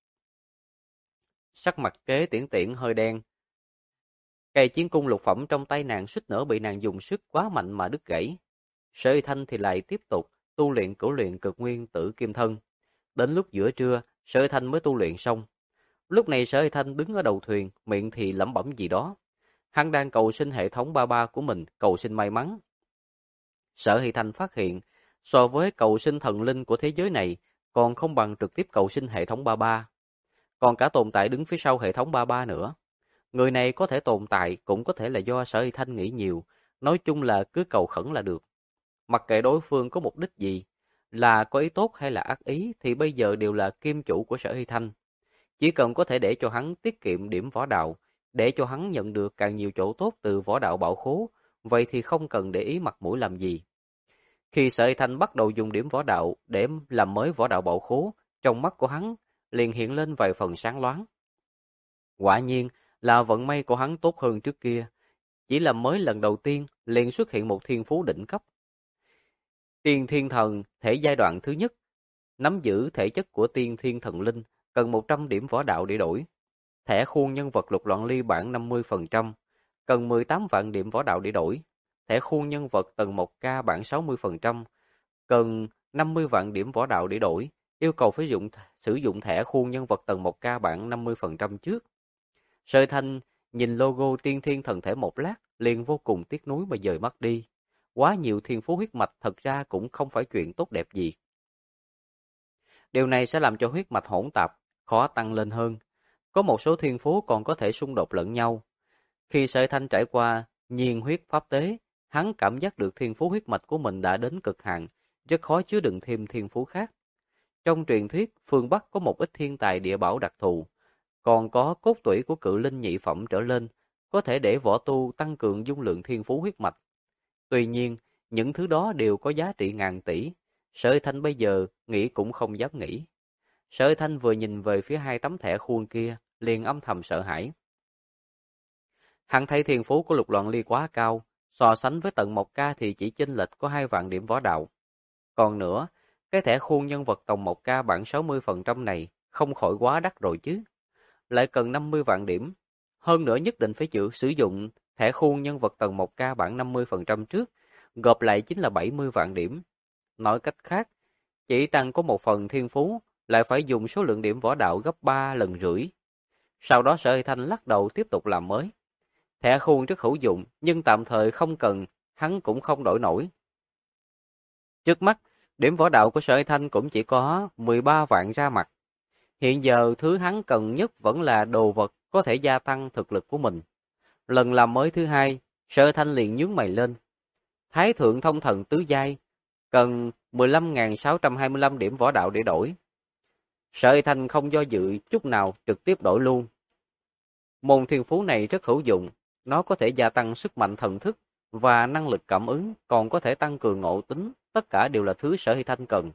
Sắc mặt Kế Tiễn Tiễn hơi đen. Cây chiến cung lục phẩm trong tay nàng suýt nữa bị nàng dùng sức quá mạnh mà đứt gãy. Sợi Thanh thì lại tiếp tục tu luyện cửu luyện cực nguyên tử kim thân. Đến lúc giữa trưa, Sợi Thanh mới tu luyện xong. Lúc này Sở Hy Thanh đứng ở đầu thuyền, miệng thì lẩm bẩm gì đó. Hắn đang cầu xin hệ thống ba ba của mình, cầu xin may mắn. Sở Hy Thanh phát hiện, so với cầu xin thần linh của thế giới này, còn không bằng trực tiếp cầu xin hệ thống ba ba. Còn cả tồn tại đứng phía sau hệ thống ba ba nữa. Người này có thể tồn tại, cũng có thể là do Sở Hy Thanh nghĩ nhiều, nói chung là cứ cầu khẩn là được. Mặc kệ đối phương có mục đích gì, là có ý tốt hay là ác ý thì bây giờ đều là kim chủ của Sở Hy Thanh. Chỉ cần có thể để cho hắn tiết kiệm điểm võ đạo, để cho hắn nhận được càng nhiều chỗ tốt từ võ đạo bảo khố, vậy thì không cần để ý mặt mũi làm gì. Khi Sở Hy Thanh bắt đầu dùng điểm võ đạo để làm mới võ đạo bảo khố, trong mắt của hắn liền hiện lên vài phần sáng loáng. Quả nhiên là vận may của hắn tốt hơn trước kia, chỉ là mới lần đầu tiên liền xuất hiện một thiên phú đỉnh cấp. Tiên Thiên Thần thể giai đoạn thứ nhất, nắm giữ thể chất của Tiên Thiên Thần Linh, cần 100 điểm võ đạo để đổi. Thẻ khuôn nhân vật lục loạn ly bản 50%, cần 18 vạn điểm võ đạo để đổi. Thẻ khuôn nhân vật tầng 1K bản 60%, cần 50 vạn điểm võ đạo để đổi. Yêu cầu phải sử dụng thẻ khuôn nhân vật tầng 1K bản 50% trước. Sợi Thanh nhìn logo Tiên Thiên Thần Thể một lát, liền vô cùng tiếc nuối mà dời mắt đi. Quá nhiều thiên phú huyết mạch thật ra cũng không phải chuyện tốt đẹp gì. Điều này sẽ làm cho huyết mạch hỗn tạp, khó tăng lên hơn. Có một số thiên phú còn có thể xung đột lẫn nhau. Khi Sợi Thanh trải qua nhiên huyết pháp tế, hắn cảm giác được thiên phú huyết mạch của mình đã đến cực hạn, rất khó chứa đựng thêm thiên phú khác. Trong truyền thuyết, phương Bắc có một ít thiên tài địa bảo đặc thù, còn có cốt tủy của cự linh nhị phẩm trở lên, có thể để võ tu tăng cường dung lượng thiên phú huyết mạch. Tuy nhiên, những thứ đó đều có giá trị ngàn tỷ. Sợi Thanh bây giờ nghĩ cũng không dám nghĩ. Sợi Thanh vừa nhìn về phía hai tấm thẻ khuôn kia, liền âm thầm sợ hãi. Hắn thấy thiên phú của Lục Loạn Ly quá cao, so sánh với tận 1K thì chỉ chênh lệch có 2 vạn điểm võ đạo. Còn nữa, cái thẻ khuôn nhân vật tầng 1K bản 60% này không khỏi quá đắt rồi chứ. Lại cần 50 vạn điểm. Hơn nữa nhất định phải sử dụng thẻ khuôn nhân vật tầng 1K bản 50% trước, gộp lại chính là 70 vạn điểm. Nói cách khác, chỉ tăng có một phần thiên phú, lại phải dùng số lượng điểm võ đạo gấp 3 lần rưỡi. Sau đó Sở Hy Thanh lắc đầu tiếp tục làm mới. Thẻ khuôn rất hữu dụng, nhưng tạm thời không cần, hắn cũng không đổi nổi. Trước mắt, điểm võ đạo của Sở Hy Thanh cũng chỉ có 13 vạn ra mặt. Hiện giờ thứ hắn cần nhất vẫn là đồ vật có thể gia tăng thực lực của mình. Lần làm mới thứ hai, Sở Hy Thanh liền nhướng mày lên. Thái thượng thông thần tứ giai, cần 15.625 điểm võ đạo để đổi. Sở Hy Thanh không do dự chút nào, trực tiếp đổi luôn. Môn thiên phú này rất hữu dụng, nó có thể gia tăng sức mạnh thần thức và năng lực cảm ứng, còn có thể tăng cường ngộ tính, tất cả đều là thứ Sở Hy Thanh cần.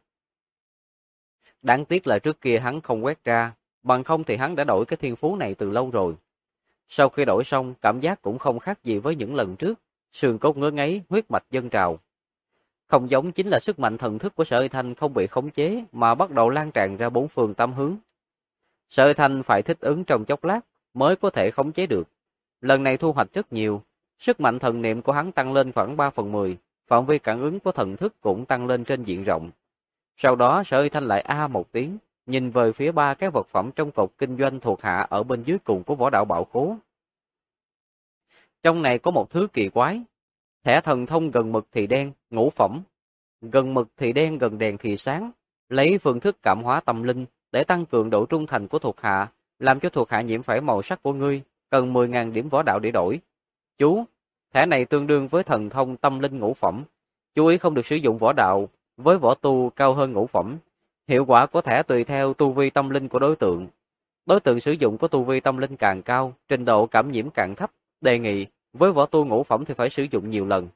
Đáng tiếc là trước kia hắn không quét ra, bằng không thì hắn đã đổi cái thiên phú này từ lâu rồi. Sau khi đổi xong, cảm giác cũng không khác gì với những lần trước, xương cốt ngứa ngáy, huyết mạch dâng trào. Không giống chính là sức mạnh thần thức của Sở Hy Thanh không bị khống chế mà bắt đầu lan tràn ra bốn phương tám hướng. Sở Hy Thanh phải thích ứng trong chốc lát mới có thể khống chế được. Lần này thu hoạch rất nhiều, sức mạnh thần niệm của hắn tăng lên khoảng 3/10, phạm vi cảm ứng của thần thức cũng tăng lên trên diện rộng. Sau đó Sở Hy Thanh lại a một tiếng, nhìn về phía 3 cái vật phẩm trong cột kinh doanh thuộc hạ ở bên dưới cùng của võ đạo bảo khố. Trong này có một thứ kỳ quái, thẻ thần thông gần mực thì đen, ngũ phẩm. Gần mực thì đen, gần đèn thì sáng. Lấy phương thức cảm hóa tâm linh để tăng cường độ trung thành của thuộc hạ, làm cho thuộc hạ nhiễm phải màu sắc của ngươi, cần 10.000 điểm võ đạo để đổi. Chú, thẻ này tương đương với thần thông tâm linh ngũ phẩm. Chú ý không được sử dụng võ đạo với võ tu cao hơn ngũ phẩm. Hiệu quả của thẻ tùy theo tu vi tâm linh của đối tượng. Đối tượng sử dụng có tu vi tâm linh càng cao, trình độ cảm nhiễm càng thấp. Đề nghị, với võ tu ngũ phẩm thì phải sử dụng nhiều lần.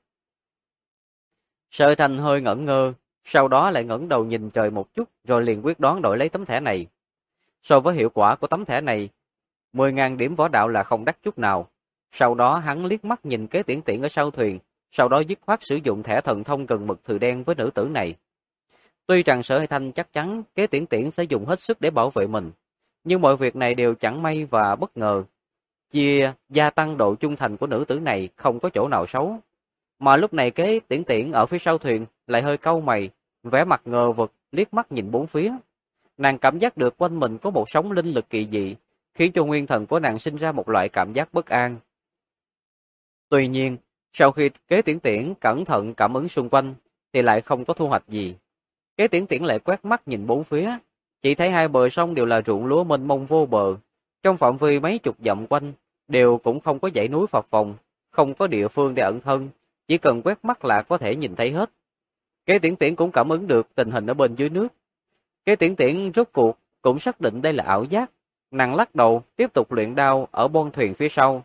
Sở Thanh hơi ngẩn ngơ, sau đó lại ngẩng đầu nhìn trời một chút rồi liền quyết đoán đổi lấy tấm thẻ này. So với hiệu quả của tấm thẻ này, 10.000 điểm võ đạo là không đắt chút nào. Sau đó hắn liếc mắt nhìn Kế Tiễn Tiễn ở sau thuyền, sau đó dứt khoát sử dụng thẻ thần thông gần mực thừ đen với nữ tử này. Tuy rằng Sở Thanh chắc chắn Kế Tiễn Tiễn sẽ dùng hết sức để bảo vệ mình, nhưng mọi việc này đều chẳng may và bất ngờ. Gia tăng độ trung thành của nữ tử này không có chỗ nào xấu. Mà lúc này Kế Tiễn Tiễn ở phía sau thuyền lại hơi cau mày, vẻ mặt ngờ vực, liếc mắt nhìn bốn phía. Nàng cảm giác được quanh mình có một sóng linh lực kỳ dị, khiến cho nguyên thần của nàng sinh ra một loại cảm giác bất an. Tuy nhiên, sau khi Kế Tiễn Tiễn cẩn thận cảm ứng xung quanh, thì lại không có thu hoạch gì. Kế Tiễn Tiễn lại quét mắt nhìn bốn phía, chỉ thấy hai bờ sông đều là ruộng lúa mênh mông vô bờ, trong phạm vi mấy chục dặm quanh, đều cũng không có dãy núi phập phồng, không có địa phương để ẩn thân, chỉ cần quét mắt là có thể nhìn thấy hết. Kế Tiễn Tiễn cũng cảm ứng được tình hình ở bên dưới nước. Kế Tiễn Tiễn rốt cuộc cũng xác định đây là ảo giác, nàng lắc đầu tiếp tục luyện đao ở bon thuyền phía sau.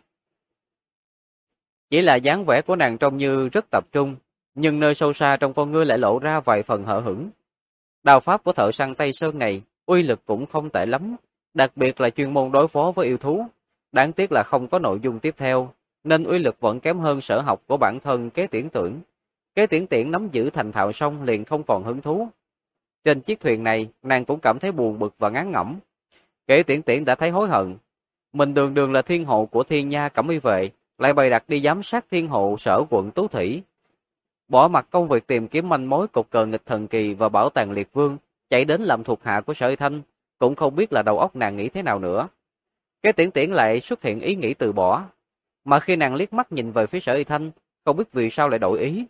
Chỉ là dáng vẻ của nàng trông như rất tập trung, nhưng nơi sâu xa trong con ngươi lại lộ ra vài phần hờ hững. Đao pháp của thợ săn Tây Sơn này uy lực cũng không tệ lắm, đặc biệt là chuyên môn đối phó với yêu thú. Đáng tiếc là không có nội dung tiếp theo, nên uy lực vẫn kém hơn sở học của bản thân Kế Tiễn Tiễn. Kế Tiễn Tiễn nắm giữ thành thạo xong liền không còn hứng thú. Trên chiếc thuyền này, nàng cũng cảm thấy buồn bực và ngán ngẩm. Kế Tiễn Tiễn đã thấy hối hận. Mình đường đường là thiên hộ của Thiên Nha Cẩm Y vệ, lại bày đặt đi giám sát thiên hộ sở quận Tú Thủy. Bỏ mặc công việc tìm kiếm manh mối cột cờ nghịch thần kỳ và bảo tàng liệt vương, chạy đến làm thuộc hạ của Sở Thanh, cũng không biết là đầu óc nàng nghĩ thế nào nữa. Kế Tiễn Tiễn lại xuất hiện ý nghĩ từ bỏ, mà khi nàng liếc mắt nhìn về phía Sở Thanh, không biết vì sao lại đổi ý.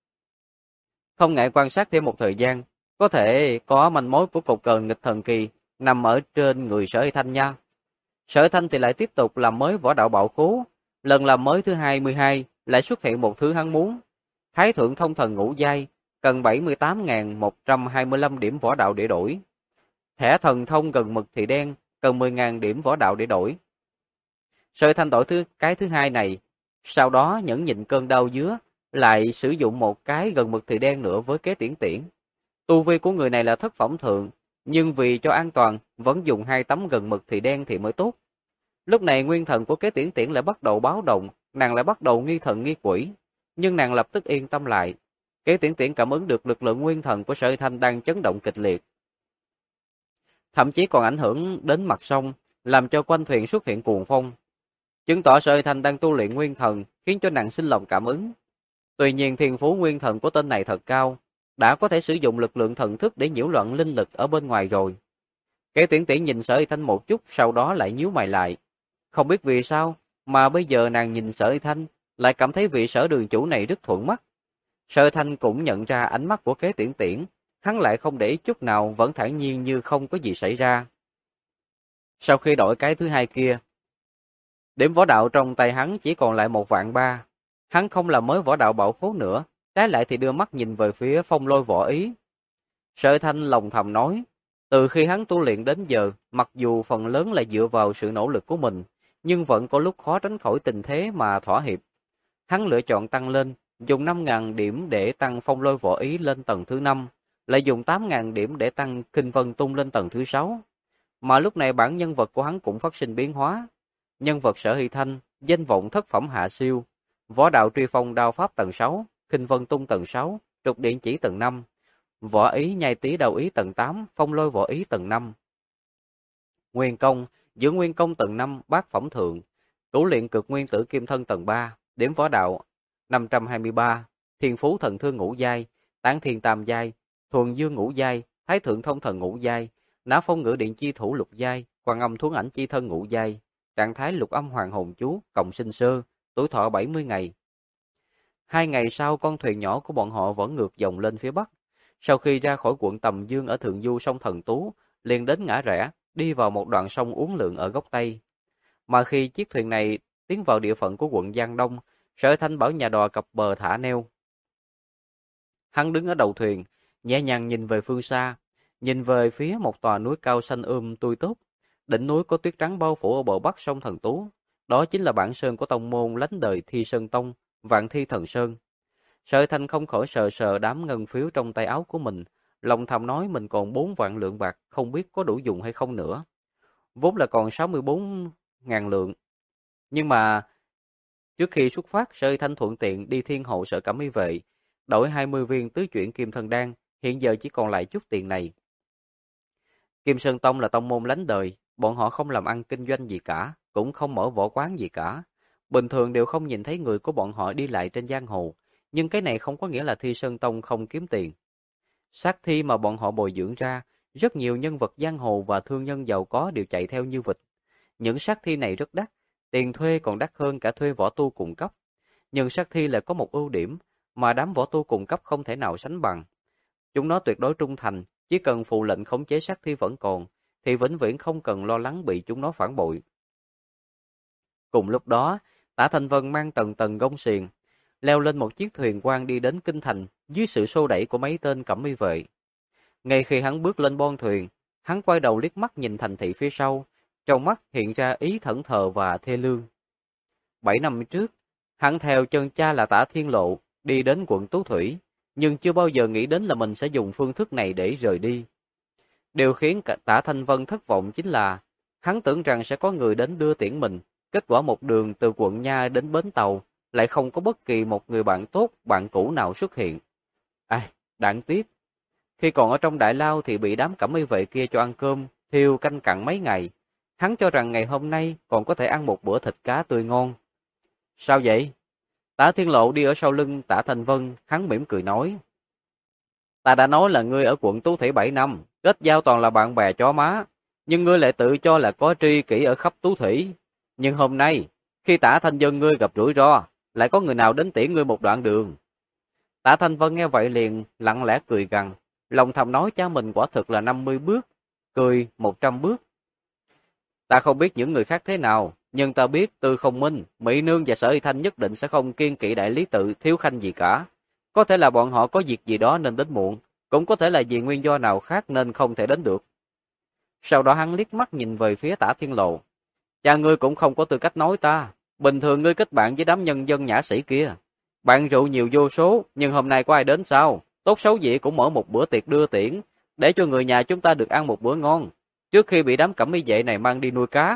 Không ngại quan sát thêm một thời gian, có thể có manh mối của cột cờ nghịch thần kỳ nằm ở trên người Sở Thanh nha. Sở Thanh thì lại tiếp tục làm mới võ đạo bảo khố, lần làm mới thứ 22 lại xuất hiện một thứ hắn muốn. Thái thượng thông thần ngũ giai, cần 78.125 điểm võ đạo để đổi. Thẻ thần thông gần mực thị đen, cần 10.000 điểm võ đạo để đổi. Sở Thanh đổi cái thứ hai này, sau đó nhẫn nhịn cơn đau dứa, lại sử dụng một cái gần mực thị đen nữa với Kế Tiễn Tiễn. Tu vi của người này là thất phẩm thượng, nhưng vì cho an toàn, vẫn dùng 2 tấm gần mực thị đen thì mới tốt. Lúc này nguyên thần của Kế Tiễn Tiễn lại bắt đầu báo động, nàng lại bắt đầu nghi thần nghi quỷ, nhưng nàng lập tức yên tâm lại. Kế Tiễn Tiễn cảm ứng được lực lượng nguyên thần của Sở Thanh đang chấn động kịch liệt, thậm chí còn ảnh hưởng đến mặt sông, làm cho quanh thuyền xuất hiện cuồng phong, chứng tỏ Sở Thanh đang tu luyện nguyên thần, khiến cho nàng sinh lòng cảm ứng. Tuy nhiên thiên phú nguyên thần của tên này thật cao, đã có thể sử dụng lực lượng thần thức để nhiễu loạn linh lực ở bên ngoài rồi. Kế Tiễn Tiễn nhìn Sở Thanh một chút, sau đó lại nhíu mày lại. Không biết vì sao, mà bây giờ nàng nhìn Sở Thanh, lại cảm thấy vị Sở đường chủ này rất thuận mắt. Sở Thanh cũng nhận ra ánh mắt của Kế Tiễn Tiễn, hắn lại không để ý chút nào, vẫn thản nhiên như không có gì xảy ra. Sau khi đổi cái thứ hai kia, điểm võ đạo trong tay hắn chỉ còn lại 1.300.000. Hắn không làm mới võ đạo bảo khố nữa, trái lại thì đưa mắt nhìn về phía Phong Lôi Võ Ý. Sở Thanh lòng thầm nói, từ khi hắn tu luyện đến giờ, mặc dù phần lớn là dựa vào sự nỗ lực của mình, nhưng vẫn có lúc khó tránh khỏi tình thế mà thỏa hiệp. Hắn lựa chọn tăng lên, dùng 5.000 điểm để tăng Phong Lôi Võ Ý lên tầng thứ 5, lại dùng 8.000 điểm để tăng Kinh Vân Tung lên tầng thứ 6. Mà lúc này bản nhân vật của hắn cũng phát sinh biến hóa. Nhân vật Sở Hy Thanh, danh vọng thất phẩm hạ siêu, võ đạo truy phong đao pháp tầng 6, Kinh Vân Tung tầng 6, trục điện chỉ tầng 5, võ ý nhai tí đao ý tầng 8, phong lôi võ ý tầng 5. Nguyên công, dưỡng nguyên công tầng 5, bát phẩm thượng, cửu luyện cực nguyên tử kim thân tầng 3, điểm võ đạo 523, thiên phú thần thương ngũ giai, tán thiên tam giai, thuần dương ngũ giai, thái thượng thông thần ngũ giai, nã phong ngữ điện chi thủ lục giai, quan âm thuấn ảnh chi thân ngũ giai, trạng thái lục âm hoàng hồn chú, cộng sinh sơ, tuổi thọ 70 ngày. 2 ngày sau, con thuyền nhỏ của bọn họ vẫn ngược dòng lên phía bắc. Sau khi ra khỏi quận Tầm Dương ở thượng du sông Thần Tú, liền đến ngã rẽ, đi vào một đoạn sông uốn lượn ở góc tây. Mà khi chiếc thuyền này tiến vào địa phận của quận Giang Đông, Sở Thanh bảo nhà đò cập bờ thả neo. Hắn đứng ở đầu thuyền, nhẹ nhàng nhìn về phương xa, nhìn về phía một tòa núi cao xanh tươi tốt. Đỉnh núi có tuyết trắng bao phủ ở bờ bắc sông Thần Tú. Đó chính là bản sơn của tông môn lánh đời Thi Sơn Tông, Vạn Thi Thần Sơn. Sở Thanh không khỏi sờ sờ đám ngân phiếu trong tay áo của mình, lòng thầm nói mình còn 4 vạn lượng bạc, không biết có đủ dùng hay không nữa. Vốn là còn 64.000 lượng. Nhưng mà trước khi xuất phát, Sở Thanh thuận tiện đi Thiên Hộ Sở Cẩm Y Vệ, đổi 20 viên tứ chuyển kim thân đan, hiện giờ chỉ còn lại chút tiền này. Kim Sơn Tông là tông môn lánh đời, bọn họ không làm ăn kinh doanh gì cả, cũng không mở võ quán gì cả. Bình thường đều không nhìn thấy người của bọn họ đi lại trên giang hồ, nhưng cái này không có nghĩa là Thi Sơn Tông không kiếm tiền. Sát thi mà bọn họ bồi dưỡng ra, rất nhiều nhân vật giang hồ và thương nhân giàu có đều chạy theo như vịt. Những sát thi này rất đắt, tiền thuê còn đắt hơn cả thuê võ tu cùng cấp. Nhưng sát thi lại có một ưu điểm mà đám võ tu cùng cấp không thể nào sánh bằng. Chúng nó tuyệt đối trung thành, chỉ cần phù lệnh khống chế sát thi vẫn còn, thì vĩnh viễn không cần lo lắng bị chúng nó phản bội. Cùng lúc đó, Tả Thanh Vân mang tầng tầng gông xiềng, leo lên một chiếc thuyền quang đi đến kinh thành dưới sự xô đẩy của mấy tên cẩm y vệ. Ngay khi hắn bước lên bon thuyền, hắn quay đầu liếc mắt nhìn thành thị phía sau, trong mắt hiện ra ý thẫn thờ và thê lương. 7 năm trước, hắn theo chân cha là Tả Thiên Lộ đi đến quận Tú Thủy, nhưng chưa bao giờ nghĩ đến là mình sẽ dùng phương thức này để rời đi. Điều khiến Tả Thanh Vân thất vọng chính là hắn tưởng rằng sẽ có người đến đưa tiễn mình, kết quả một đường từ quận Nha đến bến tàu lại không có bất kỳ một người bạn tốt, bạn cũ nào xuất hiện. Ai, đáng tiếc. Khi còn ở trong đại lao thì bị đám cẩm y vệ kia cho ăn cơm, thiêu canh cặn mấy ngày. Hắn cho rằng ngày hôm nay còn có thể ăn một bữa thịt cá tươi ngon. Sao vậy? Tả Thiên Lộ đi ở sau lưng Tả Thanh Vân, hắn mỉm cười nói. Ta đã nói là ngươi ở quận Tú Thủy 7 năm, kết giao toàn là bạn bè chó má, nhưng ngươi lại tự cho là có tri kỷ ở khắp Tú Thủy. Nhưng hôm nay, khi Tả Thanh Vân ngươi gặp rủi ro, lại có người nào đến tiễn ngươi một đoạn đường. Tả Thanh Vân nghe vậy liền lặng lẽ cười gằn, lòng thầm nói cha mình quả thực là 50 bước, cười 100 bước. Ta không biết những người khác thế nào, nhưng ta biết Tư Không Minh, Mỹ Nương và Sở Y Thanh nhất định sẽ không kiêng kỵ đại lý tự thiếu khanh gì cả. Có thể là bọn họ có việc gì đó nên đến muộn, cũng có thể là vì nguyên do nào khác nên không thể đến được. Sau đó hắn liếc mắt nhìn về phía Tả Thiên Lộ. Cha ngươi cũng không có tư cách nói ta, bình thường ngươi kết bạn với đám nhân dân nhã sĩ kia. Bạn rượu nhiều vô số, nhưng hôm nay có ai đến sao? Tốt xấu gì cũng mở một bữa tiệc đưa tiễn, để cho người nhà chúng ta được ăn một bữa ngon, trước khi bị đám cẩm y vệ này mang đi nuôi cá.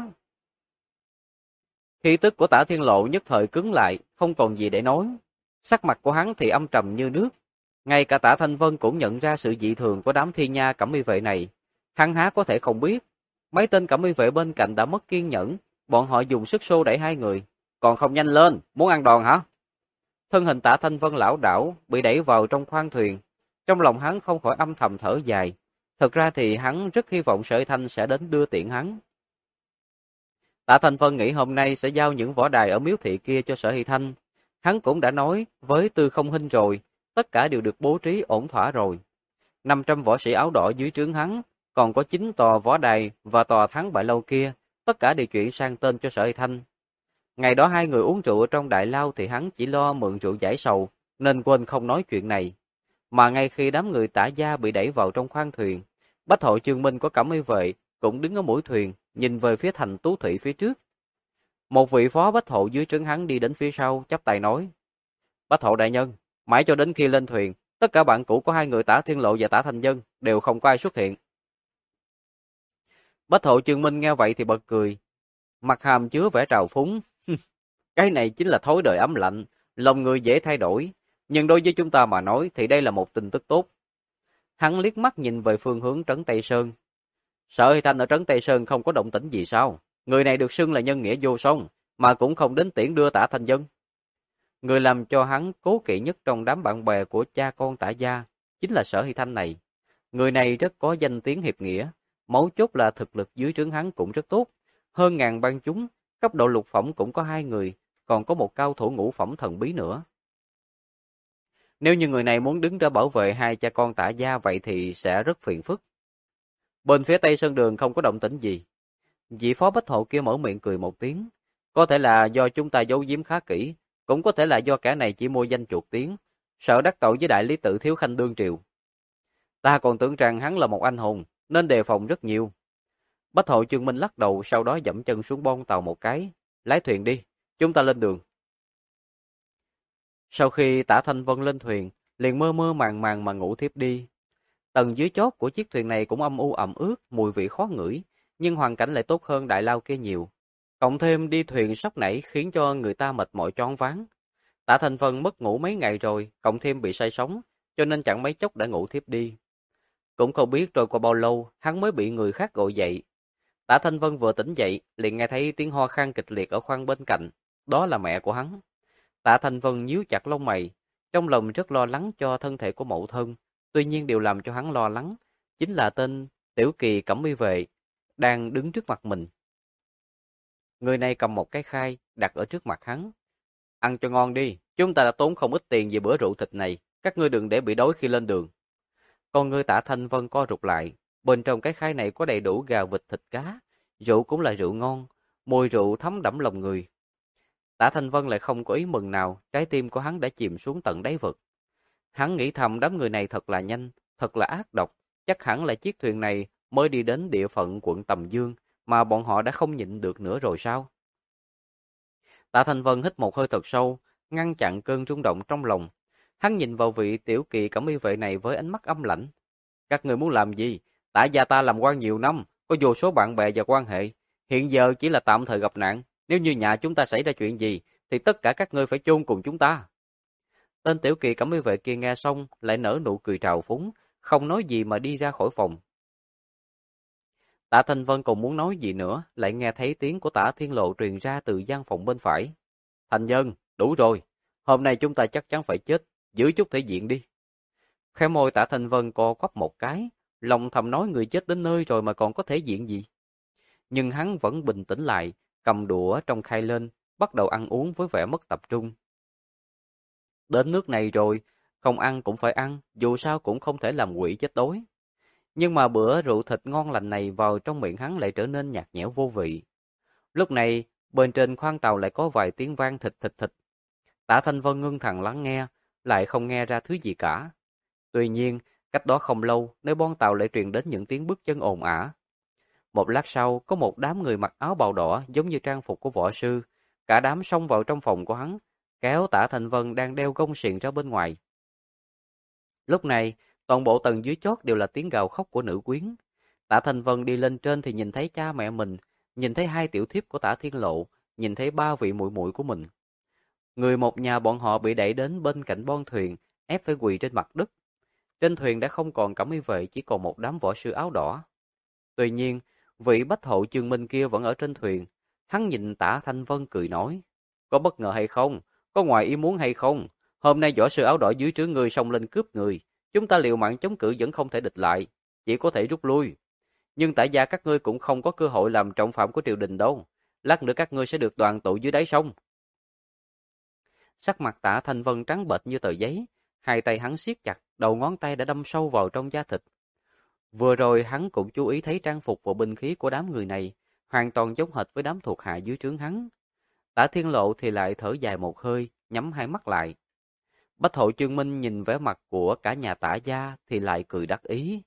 Khí tức của Tả Thiên Lộ nhất thời cứng lại, không còn gì để nói. Sắc mặt của hắn thì âm trầm như nước. Ngay cả Tả Thanh Vân cũng nhận ra sự dị thường của đám thiên nha cẩm y vệ này. Hắn há có thể không biết. Mấy tên cẩm y vệ bên cạnh đã mất kiên nhẫn, bọn họ dùng sức xô đẩy hai người. Còn không nhanh lên, muốn ăn đòn hả? Thân hình Tả Thanh Vân lảo đảo, bị đẩy vào trong khoang thuyền. Trong lòng hắn không khỏi âm thầm thở dài. Thật ra thì hắn rất hy vọng Sở Thanh sẽ đến đưa tiễn hắn. Tả Thanh Vân nghĩ hôm nay sẽ giao những võ đài ở miếu thị kia cho Sở Hy Thanh. Hắn cũng đã nói với Tư Không Hinh rồi, tất cả đều được bố trí ổn thỏa rồi. 500 võ sĩ áo đỏ dưới trướng hắn, còn có 9 tòa võ đài và tòa thắng bại lâu kia, tất cả đều chuyển sang tên cho Sở Hy Thanh. Ngày đó hai người uống rượu ở trong đại lao thì hắn chỉ lo mượn rượu giải sầu, nên quên không nói chuyện này. Mà ngay khi đám người Tả gia bị đẩy vào trong khoang thuyền, Bách Hội Chương Minh có cẩm y vệ cũng đứng ở mũi thuyền, nhìn về phía thành Tú Thủy phía trước. Một vị phó Bách Hộ dưới trướng hắn đi đến phía sau, chắp tay nói: Bách Hộ đại nhân, mãi cho đến khi lên thuyền, tất cả bạn cũ của hai người Tả Thiên Lộ và Tả Thanh Vân đều không có ai xuất hiện. Bách Hộ Chương Minh nghe vậy thì bật cười, mặt hàm chứa vẻ trào phúng. Cái này chính là thói đời ấm lạnh, lòng người dễ thay đổi, nhưng đối với chúng ta mà nói thì đây là một tin tức tốt. Hắn liếc mắt nhìn về phương hướng trấn Tây Sơn. Sở Hy Thanh ở trấn Tây Sơn không có động tĩnh gì sao? Người này được xưng là nhân nghĩa vô song, mà cũng không đến tiễn đưa Tả Thanh Vân. Người làm cho hắn cố kỵ nhất trong đám bạn bè của cha con Tả gia chính là Sở Hy Thanh này. Người này rất có danh tiếng hiệp nghĩa, mấu chốt là thực lực dưới trướng hắn cũng rất tốt, hơn ngàn bang chúng, cấp độ lục phẩm cũng có 2 người, còn có một cao thủ ngũ phẩm thần bí nữa. Nếu như người này muốn đứng ra bảo vệ hai cha con Tả gia vậy thì sẽ rất phiền phức. Bên phía Tây Sơn Đường không có động tĩnh gì. Vị phó bách hộ kia mở miệng cười một tiếng. Có thể là do chúng ta giấu giếm khá kỹ, cũng có thể là do kẻ này chỉ mua danh chuột tiếng, sợ đắc tội với đại lý tự Thiếu Khanh đương triều. Ta còn tưởng rằng hắn là một anh hùng, nên đề phòng rất nhiều. Bách hộ Chương Minh lắc đầu, sau đó dẫm chân xuống bon tàu một cái. Lái thuyền đi, chúng ta lên đường. Sau khi Tả Thanh Vân lên thuyền, liền mơ mơ màng màng mà ngủ thiếp đi. Tầng dưới chót của chiếc thuyền này cũng âm u ẩm ướt, mùi vị khó ngửi, nhưng hoàn cảnh lại tốt hơn đại lao kia nhiều. Cộng thêm đi thuyền sóc nảy khiến cho người ta mệt mỏi choáng váng. Tả Thanh Vân mất ngủ mấy ngày rồi, cộng thêm bị say sóng, cho nên chẳng mấy chốc đã ngủ thiếp đi. Cũng không biết trôi qua bao lâu, hắn mới bị người khác gọi dậy. Tả Thanh Vân vừa tỉnh dậy, liền nghe thấy tiếng ho khan kịch liệt ở khoang bên cạnh. Đó là mẹ của hắn. Tạ Thanh Vân nhíu chặt lông mày, trong lòng rất lo lắng cho thân thể của mẫu thân. Tuy nhiên điều làm cho hắn lo lắng chính là tên Tiểu Kỳ Cẩm Y Vệ đang đứng trước mặt mình. Người này cầm một cái khay đặt ở trước mặt hắn. Ăn cho ngon đi, chúng ta đã tốn không ít tiền về bữa rượu thịt này, các ngươi đừng để bị đói khi lên đường. Con ngươi Tạ Thanh Vân co rụt lại, bên trong cái khay này có đầy đủ gà vịt thịt cá, rượu cũng là rượu ngon, mùi rượu thấm đẫm lòng người. Tạ Thanh Vân lại không có ý mừng nào, trái tim của hắn đã chìm xuống tận đáy vực. Hắn nghĩ thầm đám người này thật là nhanh, thật là ác độc, chắc hẳn là chiếc thuyền này mới đi đến địa phận quận Tầm Dương mà bọn họ đã không nhịn được nữa rồi sao? Tạ Thanh Vân hít một hơi thật sâu, ngăn chặn cơn rung động trong lòng. Hắn nhìn vào vị Tiểu Kỳ Cẩm Y Vệ này với ánh mắt âm lãnh. Các người muốn làm gì? Tạ gia ta làm quan nhiều năm, có vô số bạn bè và quan hệ. Hiện giờ chỉ là tạm thời gặp nạn. Nếu như nhà chúng ta xảy ra chuyện gì, thì tất cả các ngươi phải chôn cùng chúng ta. Tên Tiểu Kỳ Cẩm Y Vệ kia nghe xong, lại nở nụ cười trào phúng, không nói gì mà đi ra khỏi phòng. Tạ Thanh Vân còn muốn nói gì nữa, lại nghe thấy tiếng của Tạ Thiên Lộ truyền ra từ gian phòng bên phải. Thành Nhân, đủ rồi, hôm nay chúng ta chắc chắn phải chết, giữ chút thể diện đi. Khóe môi Tạ Thanh Vân co quắp một cái, lòng thầm nói người chết đến nơi rồi mà còn có thể diện gì. Nhưng hắn vẫn bình tĩnh lại, cầm đũa trong khay lên, bắt đầu ăn uống với vẻ mất tập trung. Đến nước này rồi, không ăn cũng phải ăn, dù sao cũng không thể làm quỷ chết đói. Nhưng mà bữa rượu thịt ngon lành này vào trong miệng hắn lại trở nên nhạt nhẽo vô vị. Lúc này, bên trên khoang tàu lại có vài tiếng vang thịt thịt thịt. Tạ Thanh Vân ngưng thần lắng nghe, lại không nghe ra thứ gì cả. Tuy nhiên, cách đó không lâu, nơi bon tàu lại truyền đến những tiếng bước chân ồn ào. Một lát sau, có một đám người mặc áo bào đỏ giống như trang phục của võ sư. Cả đám xông vào trong phòng của hắn, kéo Tạ Thanh Vân đang đeo gông xiềng ra bên ngoài. Lúc này, toàn bộ tầng dưới chót đều là tiếng gào khóc của nữ quyến. Tạ Thanh Vân đi lên trên thì nhìn thấy cha mẹ mình, nhìn thấy hai tiểu thiếp của Tạ Thiên Lộ, nhìn thấy ba vị muội muội của mình. Người một nhà bọn họ bị đẩy đến bên cạnh bon thuyền, ép phải quỳ trên mặt đất. Trên thuyền đã không còn Cẩm Y Vệ, chỉ còn một đám võ sư áo đỏ. Tuy nhiên, vị bách hộ Chương Minh kia vẫn ở trên thuyền. Hắn nhìn Tạ Thanh Vân cười nói, có bất ngờ hay không? Có ngoài ý muốn hay không? Hôm nay võ sư áo đỏ dưới trướng ngươi xông lên cướp người. Chúng ta liều mạng chống cự vẫn không thể địch lại, chỉ có thể rút lui. Nhưng tại gia các ngươi cũng không có cơ hội làm trọng phạm của triều đình đâu. Lát nữa các ngươi sẽ được đoàn tụ dưới đáy sông. Sắc mặt Tạ Thanh Vân trắng bệch như tờ giấy, hai tay hắn siết chặt, đầu ngón tay đã đâm sâu vào trong da thịt. Vừa rồi hắn cũng chú ý thấy trang phục và binh khí của đám người này, hoàn toàn giống hệt với đám thuộc hạ dưới trướng hắn. Tạ Thiên Lộ thì lại thở dài một hơi, nhắm hai mắt lại. Bách hộ Chương Minh nhìn vẻ mặt của cả nhà Tạ gia thì lại cười đắc ý.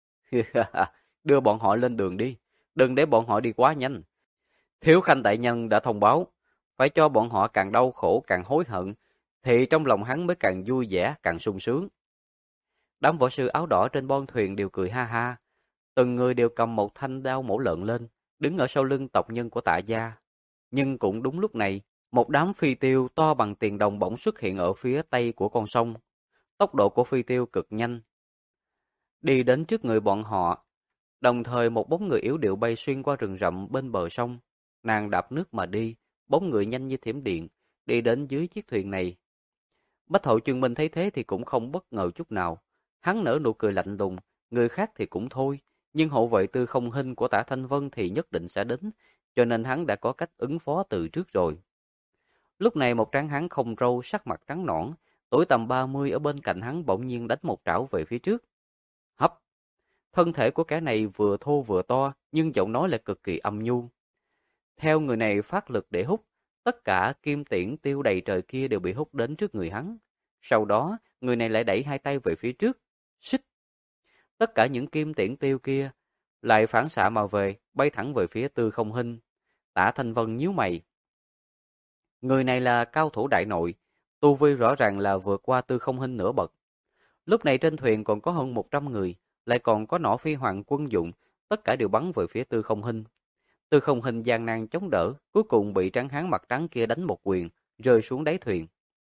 Đưa bọn họ lên đường đi, đừng để bọn họ đi quá nhanh. Thiếu Khanh đại nhân đã thông báo, phải cho bọn họ càng đau khổ càng hối hận, thì trong lòng hắn mới càng vui vẻ, càng sung sướng. Đám võ sư áo đỏ trên bon thuyền đều cười ha ha, từng người đều cầm một thanh đao mổ lợn lên, đứng ở sau lưng tộc nhân của Tạ gia. Nhưng cũng đúng lúc này, một đám phi tiêu to bằng tiền đồng bỗng xuất hiện ở phía tây của con sông. Tốc độ của phi tiêu cực nhanh, đi đến trước người bọn họ. Đồng thời một bóng người yếu điệu bay xuyên qua rừng rậm bên bờ sông. Nàng đạp nước mà đi, bóng người nhanh như thiểm điện, đi đến dưới chiếc thuyền này. Bách hộ Chương Minh thấy thế thì cũng không bất ngờ chút nào. Hắn nở nụ cười lạnh lùng, người khác thì cũng thôi, nhưng hộ vệ Tư Không Hinh của Tạ Thanh Vân thì nhất định sẽ đến, cho nên hắn đã có cách ứng phó từ trước rồi. Lúc này một tráng hán không râu, sắc mặt trắng nõn, tuổi tầm 30 ở bên cạnh hắn bỗng nhiên đánh một trảo về phía trước. Hấp! Thân thể của kẻ này vừa thô vừa to, nhưng giọng nói lại cực kỳ âm nhu. Theo người này phát lực để hút, tất cả kim tiễn tiêu đầy trời kia đều bị hút đến trước người hắn. Sau đó, người này lại đẩy hai tay về phía trước. Xích! Tất cả những kim tiễn tiêu kia lại phản xạ mà về, bay thẳng về phía Tư Không Hinh. Tả Thanh Vân nhíu mày. Người này là cao thủ đại nội, tu vi rõ ràng là vượt qua Tư Không Hinh nửa bậc. Lúc này trên thuyền còn có hơn 100 người, lại còn có nỏ phi hoàng quân dụng, tất cả đều bắn về phía Tư Không Hinh. Tư Không Hinh gian nan chống đỡ, cuối cùng bị trắng hán mặt trắng kia đánh một quyền, rơi xuống đáy thuyền.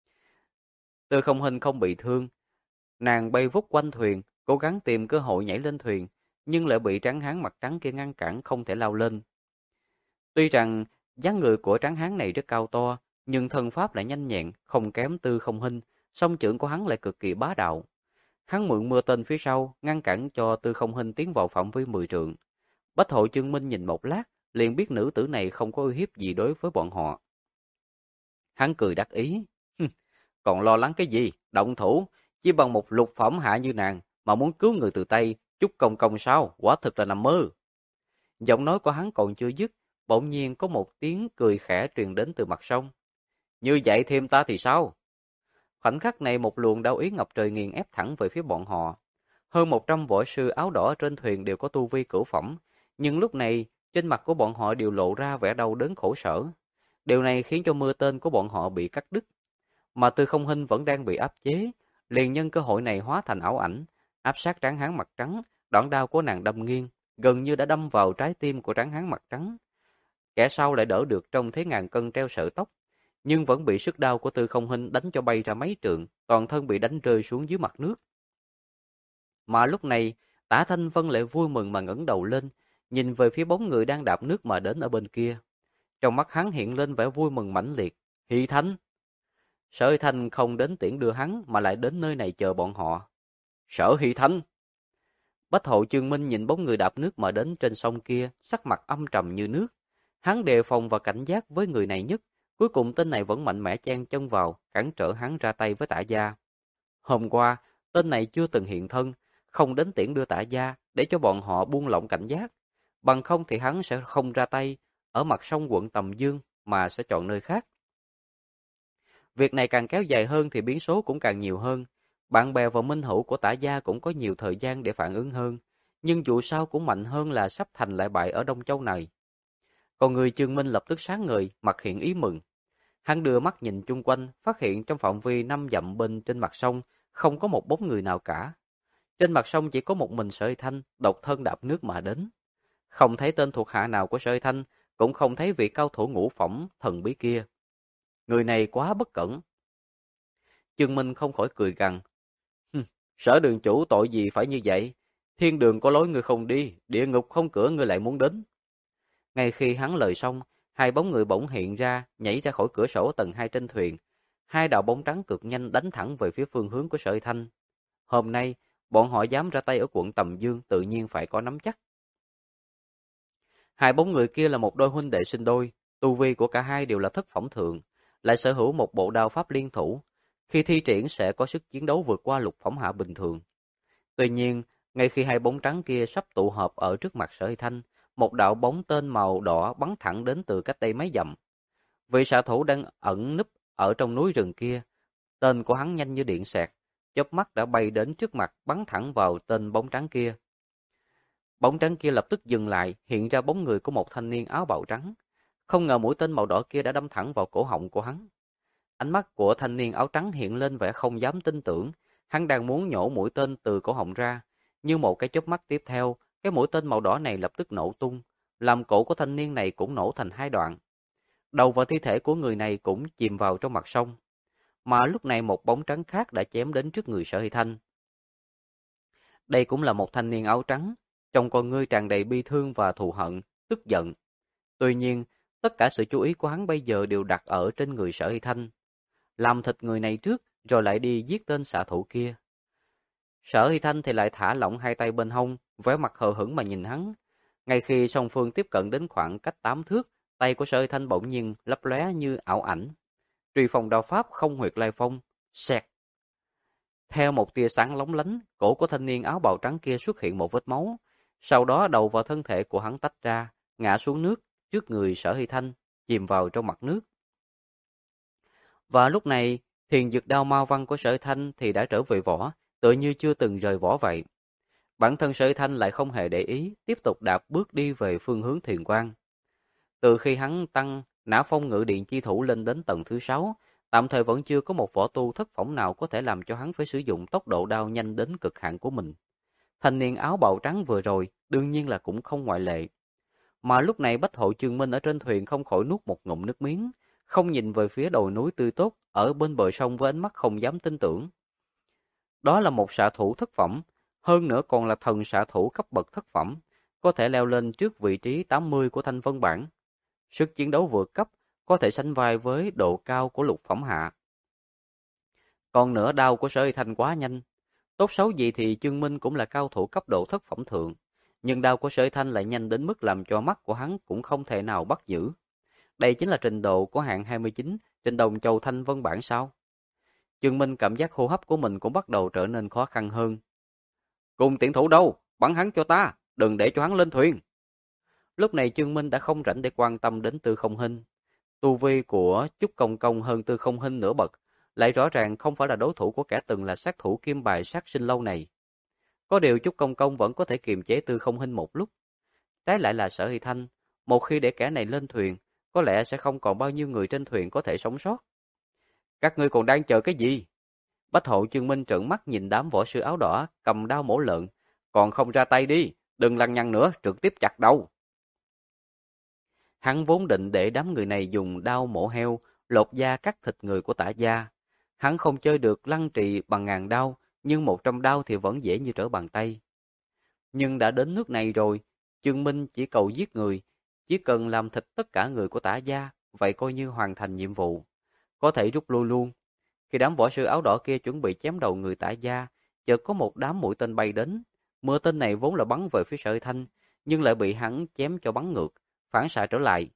Tư Không Hinh không bị thương, nàng bay vút quanh thuyền, cố gắng tìm cơ hội nhảy lên thuyền, nhưng lại bị trắng hán mặt trắng kia ngăn cản không thể lao lên. Tuy rằng dáng người của trắng hán này rất cao to, nhưng thân pháp lại nhanh nhẹn, không kém Tư Không Hinh, song chưởng của hắn lại cực kỳ bá đạo. Hắn mượn mưa tên phía sau, ngăn cản cho Tư Không Hinh tiến vào phạm vi 10 trượng. Bách Hội Chương Minh nhìn một lát, liền biết nữ tử này không có uy hiếp gì đối với bọn họ. Hắn cười đắc ý. Còn lo lắng cái gì? Động thủ, chỉ bằng một lục phẩm hạ như nàng, mà muốn cứu người từ tay, chút công công sao? Quả thực là nằm mơ. Giọng nói của hắn còn chưa dứt, bỗng nhiên có một tiếng cười khẽ truyền đến từ mặt sông. Như vậy thêm ta thì sao? Khoảnh khắc này một luồng đao ý ngập trời nghiền ép thẳng về phía bọn họ. Hơn 100 võ sư áo đỏ trên thuyền đều có tu vi cửu phẩm, nhưng lúc này trên mặt của bọn họ đều lộ ra vẻ đau đớn khổ sở. Điều này khiến cho mưa tên của bọn họ bị cắt đứt. Mà Tư Không Hinh vẫn đang bị áp chế, liền nhân cơ hội này hóa thành ảo ảnh, áp sát tráng hán mặt trắng, đoạn đao của nàng đâm nghiêng, gần như đã đâm vào trái tim của tráng hán mặt trắng. Kẻ sau lại đỡ được trong thế ngàn cân treo sợi tóc, nhưng vẫn bị sức đau của Tư Không Hinh đánh cho bay ra mấy trượng, toàn thân bị đánh rơi xuống dưới mặt nước. Mà lúc này, Tả Thanh Vân lại vui mừng mà ngẩng đầu lên, nhìn về phía bóng người đang đạp nước mà đến ở bên kia. Trong mắt hắn hiện lên vẻ vui mừng mãnh liệt. Hy Thanh! Sở Hy Thanh không đến tiễn đưa hắn mà lại đến nơi này chờ bọn họ. Sở Hy Thanh! Bách Hộ Chương Minh nhìn bóng người đạp nước mà đến trên sông kia, sắc mặt âm trầm như nước. Hắn đề phòng và cảnh giác với người này nhất. Cuối cùng tên này vẫn mạnh mẽ chen chân vào, cản trở hắn ra tay với Tả Gia. Hôm qua, tên này chưa từng hiện thân, không đến tiễn đưa Tả Gia để cho bọn họ buông lỏng cảnh giác. Bằng không thì hắn sẽ không ra tay ở mặt sông quận Tầm Dương mà sẽ chọn nơi khác. Việc này càng kéo dài hơn thì biến số cũng càng nhiều hơn. Bạn bè và minh hữu của Tả Gia cũng có nhiều thời gian để phản ứng hơn. Nhưng dù sao cũng mạnh hơn là sắp thành lại bại ở Đông Châu này. Còn người Chương Minh lập tức sáng ngời, mặt hiện ý mừng. Hắn đưa mắt nhìn chung quanh, phát hiện trong phạm vi 5 dặm bên trên mặt sông không có một bóng người nào cả. Trên mặt sông chỉ có một mình Sở Hy Thanh độc thân đạp nước mà đến. Không thấy tên thuộc hạ nào của Sở Hy Thanh, cũng không thấy vị cao thủ ngũ phẩm thần bí kia. Người này quá bất cẩn. Chương Minh không khỏi cười gằn. Sở đường chủ tội gì phải như vậy? Thiên đường có lối ngươi không đi, địa ngục không cửa ngươi lại muốn đến. Ngay khi hắn lời xong, hai bóng người bỗng hiện ra, nhảy ra khỏi cửa sổ tầng 2 trên thuyền. Hai đạo bóng trắng cực nhanh đánh thẳng về phía phương hướng của Sở Hy Thanh. Hôm nay, bọn họ dám ra tay ở quận Tầm Dương tự nhiên phải có nắm chắc. Hai bóng người kia là một đôi huynh đệ sinh đôi, tu vi của cả hai đều là thất phẩm thượng, lại sở hữu một bộ đao pháp liên thủ. Khi thi triển sẽ có sức chiến đấu vượt qua lục phẩm hạ bình thường. Tuy nhiên, ngay khi hai bóng trắng kia sắp tụ hợp ở trước mặt Sở Hy Thanh, một đạo bóng tên màu đỏ bắn thẳng đến từ cách đây mấy dặm. Vị xạ thủ đang ẩn núp ở trong núi rừng kia, tên của hắn nhanh như điện xẹt, chớp mắt đã bay đến trước mặt bắn thẳng vào tên bóng trắng kia. Bóng trắng kia lập tức dừng lại, hiện ra bóng người của một thanh niên áo bào trắng. Không ngờ mũi tên màu đỏ kia đã đâm thẳng vào cổ họng của hắn. Ánh mắt của thanh niên áo trắng hiện lên vẻ không dám tin tưởng, hắn đang muốn nhổ mũi tên từ cổ họng ra, nhưng một cái chớp mắt tiếp theo, cái mũi tên màu đỏ này lập tức nổ tung, làm cổ của thanh niên này cũng nổ thành hai đoạn. Đầu và thi thể của người này cũng chìm vào trong mặt sông. Mà lúc này một bóng trắng khác đã chém đến trước người Sở Hy Thanh. Đây cũng là một thanh niên áo trắng, trong con ngươi tràn đầy bi thương và thù hận, tức giận. Tuy nhiên, tất cả sự chú ý của hắn bây giờ đều đặt ở trên người Sở Hy Thanh. Làm thịt người này trước, rồi lại đi giết tên xạ thủ kia. Sở Hy Thanh thì lại thả lỏng hai tay bên hông, vẻ mặt hờ hững mà nhìn hắn. Ngay khi song phương tiếp cận đến khoảng cách 8 thước, tay của Sở Hy Thanh bỗng nhiên lấp lóe như ảo ảnh. Truy phong đao pháp không huyệt lai phong, xẹt. Theo một tia sáng lóng lánh, cổ của thanh niên áo bào trắng kia xuất hiện một vết máu. Sau đó đầu và thân thể của hắn tách ra, ngã xuống nước trước người Sở Hy Thanh, chìm vào trong mặt nước. Và lúc này, thiền dược đao ma văn của Sở Hy Thanh thì đã trở về vỏ, tựa như chưa từng rời vỏ vậy. Bản thân Sở Hy Thanh lại không hề để ý, tiếp tục đạp bước đi về phương hướng thiền quang. Từ khi hắn tăng nã phong ngự điện chi thủ lên đến tầng thứ 6, tạm thời vẫn chưa có một võ tu thất phỏng nào có thể làm cho hắn phải sử dụng tốc độ đao nhanh đến cực hạn của mình. Thanh niên áo bào trắng vừa rồi, đương nhiên là cũng không ngoại lệ. Mà lúc này Bách Hộ Chương Minh ở trên thuyền không khỏi nuốt một ngụm nước miếng, không nhìn về phía đồi núi tươi tốt ở bên bờ sông với ánh mắt không dám tin tưởng. Đó là một xạ thủ thất phẩm, hơn nữa còn là thần xạ thủ cấp bậc thất phẩm, có thể leo lên trước vị trí 80 của thanh vân bảng. Sức chiến đấu vượt cấp, có thể sánh vai với độ cao của lục phẩm hạ. Còn nữa đao của Sở Hy Thanh quá nhanh. Tốt xấu gì thì Chương Minh cũng là cao thủ cấp độ thất phẩm thượng, nhưng đao của Sở Hy Thanh lại nhanh đến mức làm cho mắt của hắn cũng không thể nào bắt giữ. Đây chính là trình độ của hạng 29 trên đồng châu thanh vân bảng sao? Chương Minh cảm giác hô hấp của mình cũng bắt đầu trở nên khó khăn hơn. Cùng tiễn thủ đâu? Bắn hắn cho ta, đừng để cho hắn lên thuyền. Lúc này Chương Minh đã không rảnh để quan tâm đến Tư Không Hinh. Tu vi của Chúc Công Công hơn Tư Không Hinh nửa bậc, lại rõ ràng không phải là đối thủ của kẻ từng là sát thủ kim bài sát sinh lâu này. Có điều Chúc Công Công vẫn có thể kiềm chế Tư Không Hinh một lúc. Trái lại là Sở Hy Thanh, một khi để kẻ này lên thuyền, có lẽ sẽ không còn bao nhiêu người trên thuyền có thể sống sót. Các ngươi còn đang chờ cái gì? Bách Hộ Chương Minh trợn mắt nhìn đám võ sư áo đỏ cầm đao mổ lợn, còn không ra tay đi, đừng lằng nhằng nữa, trực tiếp chặt đầu. Hắn vốn định để đám người này dùng đao mổ heo, lột da cắt thịt người của Tả gia. Hắn không chơi được lăng trì bằng ngàn đao, nhưng 100 đao thì vẫn dễ như trở bàn tay. Nhưng đã đến nước này rồi, Chương Minh chỉ cầu giết người, chỉ cần làm thịt tất cả người của Tả gia, vậy coi như hoàn thành nhiệm vụ. Có thể rút lui luôn. Khi đám võ sư áo đỏ kia chuẩn bị chém đầu người Tả gia, chợt có một đám mũi tên bay đến. Mưa tên này vốn là bắn về phía Sở Hy Thanh, nhưng lại bị hắn chém cho bắn ngược, phản xạ trở lại.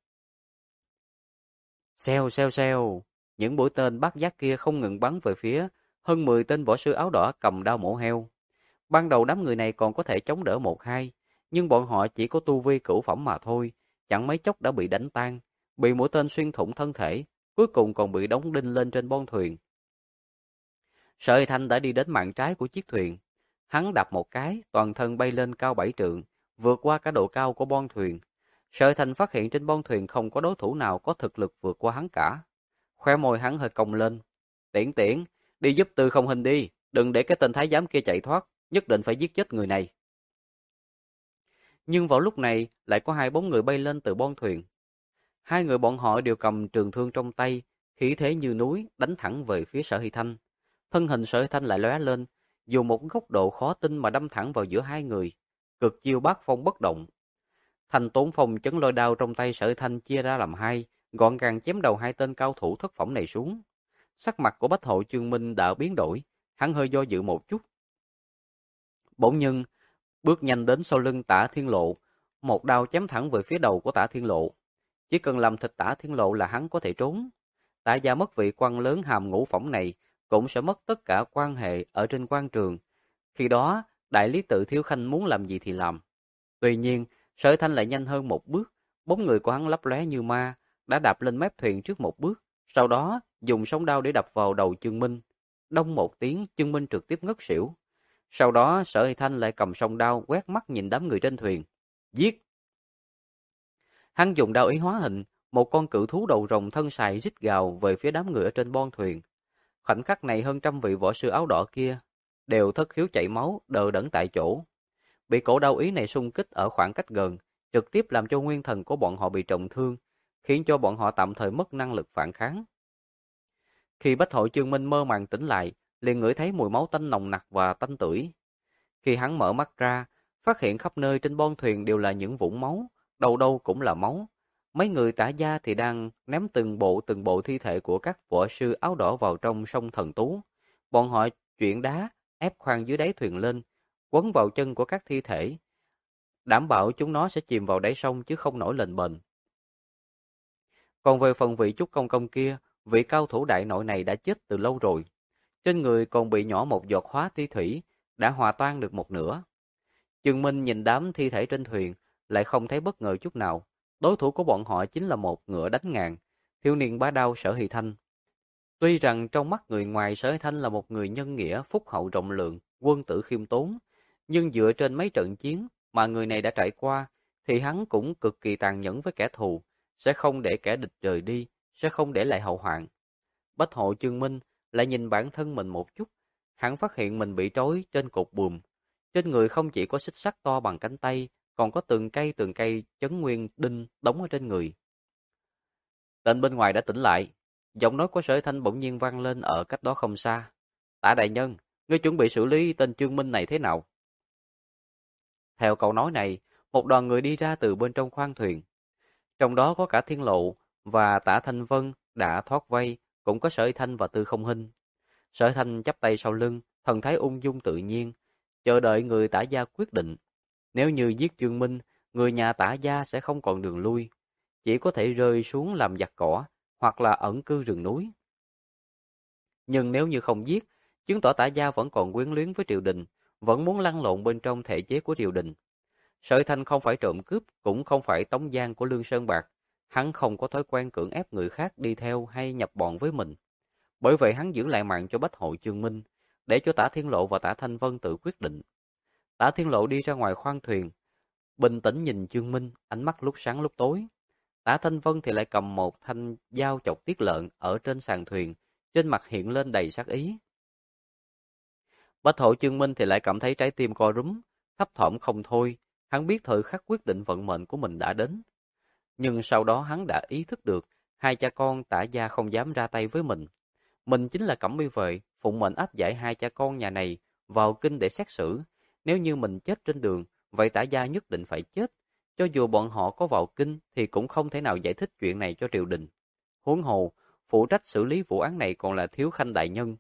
Xèo xèo xèo, những mũi tên bát giác kia không ngừng bắn về phía hơn 10 tên võ sư áo đỏ cầm đao mổ heo. Ban đầu đám người này còn có thể chống đỡ một hai, nhưng bọn họ chỉ có tu vi cửu phẩm mà thôi, chẳng mấy chốc đã bị đánh tan, bị mũi tên xuyên thủng thân thể, cuối cùng còn bị đóng đinh lên trên bon thuyền. Sở Hy Thanh đã đi đến mạn trái của chiếc thuyền, hắn đạp một cái, toàn thân bay lên cao 7 trượng, vượt qua cả độ cao của bon thuyền. Sở Hy Thanh phát hiện trên bon thuyền không có đối thủ nào có thực lực vượt qua hắn cả. Khóe môi hắn hơi cong lên. Tiễn tiễn, đi giúp Tư Không Hinh đi, đừng để cái tên thái giám kia chạy thoát, nhất định phải giết chết người này. Nhưng vào lúc này, lại có hai bóng người bay lên từ bon thuyền. Hai người bọn họ đều cầm trường thương trong tay, khí thế như núi, đánh thẳng về phía Sở Hy Thanh. Thân hình Sở Hy Thanh lại lóe lên, dùng một góc độ khó tin mà đâm thẳng vào giữa hai người. Cực chiêu bát phong bất động. Thành Tốn Phong chấn lôi đao trong tay Sở Hy Thanh chia ra làm hai, gọn gàng chém đầu hai tên cao thủ thất phẩm này xuống. Sắc mặt của Bách Hộ Chương Minh đã biến đổi, hắn hơi do dự một chút. Bỗng nhiên, bước nhanh đến sau lưng Tả Thiên Lộ, một đao chém thẳng về phía đầu của Tả Thiên Lộ. Chỉ cần làm thịt Tả Thiên Lộ là hắn có thể trốn. Tả gia mất vị quan lớn hàm ngũ phẩm này, cũng sẽ mất tất cả quan hệ ở trên quan trường. Khi đó, đại lý tự Thiếu Khanh muốn làm gì thì làm. Tuy nhiên, Sở Thanh lại nhanh hơn một bước, bóng người của hắn lấp lóe như ma, đã đạp lên mép thuyền trước một bước, sau đó dùng song đao để đập vào đầu Chương Minh. Đong một tiếng, Chương Minh trực tiếp ngất xỉu. Sau đó, Sở Thanh lại cầm song đao quét mắt nhìn đám người trên thuyền. Giết! Hắn dùng đao ý hóa hình, một con cự thú đầu rồng thân sài rít gào về phía đám người ở trên bon thuyền. Khoảnh khắc này hơn trăm vị võ sư áo đỏ kia đều thất khiếu chảy máu, đờ đẫn tại chỗ. Bị cổ đao ý này xung kích ở khoảng cách gần, trực tiếp làm cho nguyên thần của bọn họ bị trọng thương, khiến cho bọn họ tạm thời mất năng lực phản kháng. Khi Bách Hội Chương Minh mơ màng tỉnh lại, liền ngửi thấy mùi máu tanh nồng nặc và tanh tưởi. Khi hắn mở mắt ra, phát hiện khắp nơi trên bon thuyền đều là những vũng máu, đâu đâu cũng là máu. Mấy người Tả gia thì đang ném từng bộ thi thể của các võ sư áo đỏ vào trong sông Thần Tú. Bọn họ chuyển đá, ép khoan dưới đáy thuyền lên, quấn vào chân của các thi thể, đảm bảo chúng nó sẽ chìm vào đáy sông chứ không nổi lên bền. Còn về phần vị Chúc Công Công kia, vị cao thủ đại nội này đã chết từ lâu rồi. Trên người còn bị nhỏ một giọt hóa ti thủy, đã hòa tan được một nửa. Chương Minh nhìn đám thi thể trên thuyền, lại không thấy bất ngờ chút nào. Đối thủ của bọn họ chính là một ngựa đánh ngàn, thiếu niên bá đao Sở Hy Thanh. Tuy rằng trong mắt người ngoài Sở Hy Thanh là một người nhân nghĩa, phúc hậu rộng lượng, quân tử khiêm tốn, nhưng dựa trên mấy trận chiến mà người này đã trải qua, thì hắn cũng cực kỳ tàn nhẫn với kẻ thù, sẽ không để kẻ địch rời đi, sẽ không để lại hậu hoạn. Bách hộ Chương Minh lại nhìn bản thân mình một chút, hắn phát hiện mình bị trói trên cột buồm. Trên người không chỉ có xích sắt to bằng cánh tay, còn có từng cây chấn nguyên đinh đóng ở trên người. Tên bên ngoài đã tỉnh lại, giọng nói của Sở Thanh bỗng nhiên vang lên ở cách đó không xa. Tả đại nhân, ngươi chuẩn bị xử lý tên Chương Minh này thế nào? Theo câu nói này, một đoàn người đi ra từ bên trong khoang thuyền. Trong đó có cả Thiên Lộ và Tả Thanh Vân đã thoát vây, cũng có Sở Thanh và Tư Không Hinh. Sở Thanh chắp tay sau lưng, thần thái ung dung tự nhiên, chờ đợi người Tả gia quyết định. Nếu như giết Chương Minh, người nhà Tả gia sẽ không còn đường lui, chỉ có thể rơi xuống làm giặc cỏ hoặc là ẩn cư rừng núi. Nhưng nếu như không giết, chứng tỏ Tả gia vẫn còn quyến luyến với triều đình, vẫn muốn lăn lộn bên trong thể chế của triều đình. Sở Thanh không phải trộm cướp, cũng không phải tống giang của Lương Sơn Bạc, hắn không có thói quen cưỡng ép người khác đi theo hay nhập bọn với mình. Bởi vậy hắn giữ lại mạng cho Bách hộ Chương Minh, để cho Tả Thiên Lộ và Tả Thanh Vân tự quyết định. Tả Thiên Lộ đi ra ngoài khoang thuyền, bình tĩnh nhìn Chương Minh, ánh mắt lúc sáng lúc tối. Tả Thanh Vân thì lại cầm một thanh dao chọc tiết lợn ở trên sàn thuyền, trên mặt hiện lên đầy sát ý. Bách hộ Chương Minh thì lại cảm thấy trái tim co rúm, thấp thỏm không thôi, hắn biết thời khắc quyết định vận mệnh của mình đã đến. Nhưng sau đó hắn đã ý thức được, hai cha con Tả gia không dám ra tay với mình. Mình chính là Cẩm Y Vệ, phụng mệnh áp giải hai cha con nhà này vào kinh để xét xử. Nếu như mình chết trên đường, vậy Tả gia nhất định phải chết. Cho dù bọn họ có vào kinh thì cũng không thể nào giải thích chuyện này cho triều đình. Huống hồ, phụ trách xử lý vụ án này còn là Thiếu Khanh đại nhân.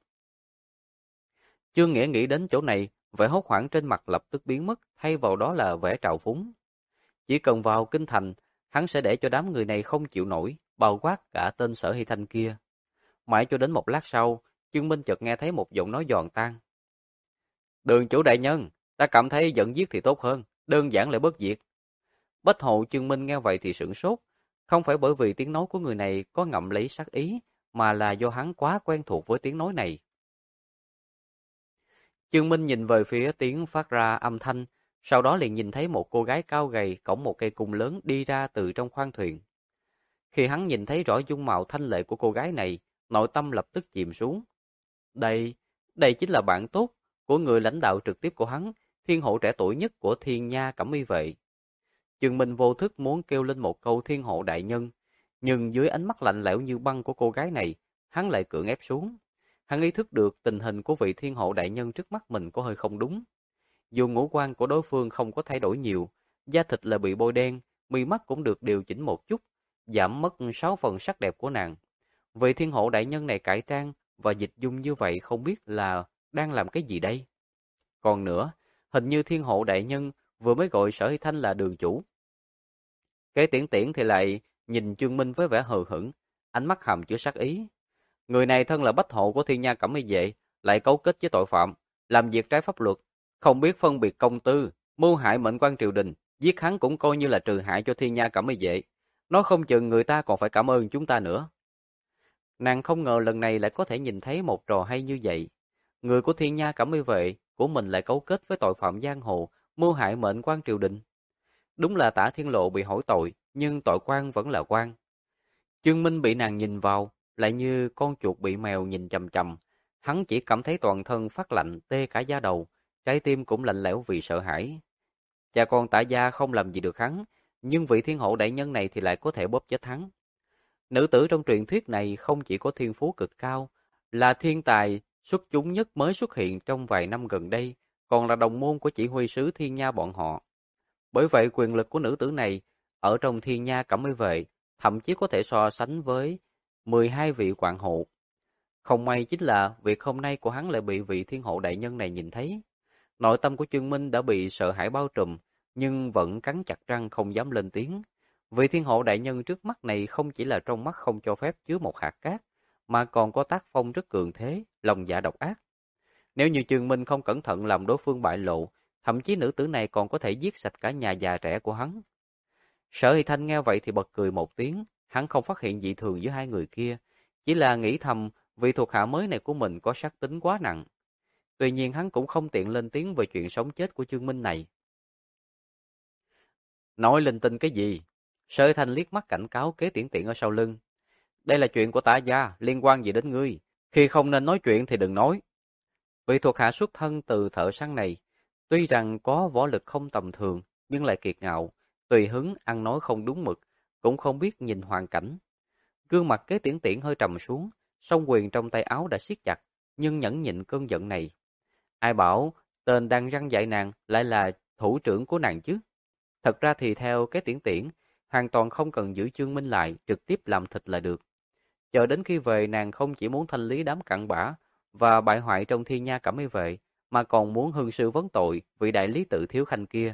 Chương Nghĩa nghĩ đến chỗ này, vẻ hốt hoảng trên mặt lập tức biến mất, thay vào đó là vẻ trào phúng. Chỉ cần vào kinh thành, hắn sẽ để cho đám người này không chịu nổi, bao quát cả tên Sở Hy Thanh kia. Mãi cho đến một lát sau, Chương Minh chợt nghe thấy một giọng nói giòn tan. Đường chủ đại nhân, ta cảm thấy giận giết thì tốt hơn, đơn giản lại bất diệt. Bách hộ Chương Minh nghe vậy thì sửng sốt, không phải bởi vì tiếng nói của người này có ngậm lấy sát ý, mà là do hắn quá quen thuộc với tiếng nói này. Chương Minh nhìn về phía tiếng phát ra âm thanh, sau đó liền nhìn thấy một cô gái cao gầy cõng một cây cung lớn đi ra từ trong khoang thuyền. Khi hắn nhìn thấy rõ dung mạo thanh lệ của cô gái này, nội tâm lập tức chìm xuống. Đây chính là bạn tốt của người lãnh đạo trực tiếp của hắn, thiên hộ trẻ tuổi nhất của Thiên Nha Cẩm Y Vệ. Chương Minh vô thức muốn kêu lên một câu thiên hộ đại nhân, nhưng dưới ánh mắt lạnh lẽo như băng của cô gái này, hắn lại cưỡng ép xuống. Hắn ý thức được tình hình của vị thiên hộ đại nhân trước mắt mình có hơi không đúng. Dù ngũ quan của đối phương không có thay đổi nhiều, da thịt là bị bôi đen, mi mắt cũng được điều chỉnh một chút, giảm mất 6 phần sắc đẹp của nàng. Vị thiên hộ đại nhân này cải trang và dịch dung như vậy không biết là đang làm cái gì đây? Còn nữa, hình như thiên hộ đại nhân vừa mới gọi Sở Hy Thanh là đường chủ. Kế Tiễn Tiễn thì lại nhìn Chương Minh với vẻ hờ hững, ánh mắt hàm chứa sát ý. Người này thân là bách hộ của Thiên Nha Cẩm Y Vệ, lại cấu kết với tội phạm, làm việc trái pháp luật, không biết phân biệt công tư, mưu hại mệnh quan triều đình, giết hắn cũng coi như là trừ hại cho Thiên Nha Cẩm Y Vệ. Nói không chừng người ta còn phải cảm ơn chúng ta nữa. Nàng không ngờ lần này lại có thể nhìn thấy một trò hay như vậy. Người của Thiên Nha Cẩm Y Vệ của mình lại cấu kết với tội phạm giang hồ, mưu hại mệnh quan triều đình. Đúng là Tả Thiên Lộ bị hỏi tội, nhưng tội quan vẫn là quan. Chương Minh bị nàng nhìn vào, lại như con chuột bị mèo nhìn chằm chằm. Hắn chỉ cảm thấy toàn thân phát lạnh, tê cả da đầu, trái tim cũng lạnh lẽo vì sợ hãi. Cha con Tả gia không làm gì được hắn, nhưng vị thiên hộ đại nhân này thì lại có thể bóp chết hắn. Nữ tử trong truyền thuyết này không chỉ có thiên phú cực cao, là thiên tài xuất chúng nhất mới xuất hiện trong vài năm gần đây, còn là đồng môn của chỉ huy sứ Thiên Nha bọn họ. Bởi vậy quyền lực của nữ tử này ở trong Thiên Nha Cẩm Y Vệ thậm chí có thể so sánh với 12 vị quản hộ. Không may chính là việc hôm nay của hắn lại bị vị thiên hộ đại nhân này nhìn thấy. Nội tâm của Chương Minh đã bị sợ hãi bao trùm, nhưng vẫn cắn chặt răng không dám lên tiếng. Vị thiên hộ đại nhân trước mắt này không chỉ là trong mắt không cho phép chứa một hạt cát, mà còn có tác phong rất cường thế, lòng dạ độc ác. Nếu như Chương Minh không cẩn thận làm đối phương bại lộ, thậm chí nữ tử này còn có thể giết sạch cả nhà già trẻ của hắn. Sở Hy Thanh nghe vậy thì bật cười một tiếng, hắn không phát hiện dị thường giữa hai người kia, chỉ là nghĩ thầm vị thuộc hạ mới này của mình có sát tính quá nặng. Tuy nhiên hắn cũng không tiện lên tiếng về chuyện sống chết của Chương Minh này. Nói linh tinh cái gì? Sở Hy Thanh liếc mắt cảnh cáo Kế Tiễn Tiễn ở sau lưng. Đây là chuyện của Tả gia, liên quan gì đến ngươi? Khi không nên nói chuyện thì đừng nói. Vị thuộc hạ xuất thân từ thợ săn này, tuy rằng có võ lực không tầm thường, nhưng lại kiệt ngạo, tùy hứng, ăn nói không đúng mực, cũng không biết nhìn hoàn cảnh. Gương mặt Kế Tiễn Tiễn hơi trầm xuống, song quyền trong tay áo đã siết chặt, nhưng nhẫn nhịn cơn giận này. Ai bảo tên đang răn dạy nàng lại là thủ trưởng của nàng chứ? Thật ra thì theo Kế Tiễn Tiễn, hoàn toàn không cần giữ Chương Minh lại, trực tiếp làm thịt là được. Chờ đến khi về, nàng không chỉ muốn thanh lý đám cặn bã và bại hoại trong Thiên Nha Cẩm Y Vệ, mà còn muốn hương sư vấn tội vị đại lý tự Thiếu Khanh kia.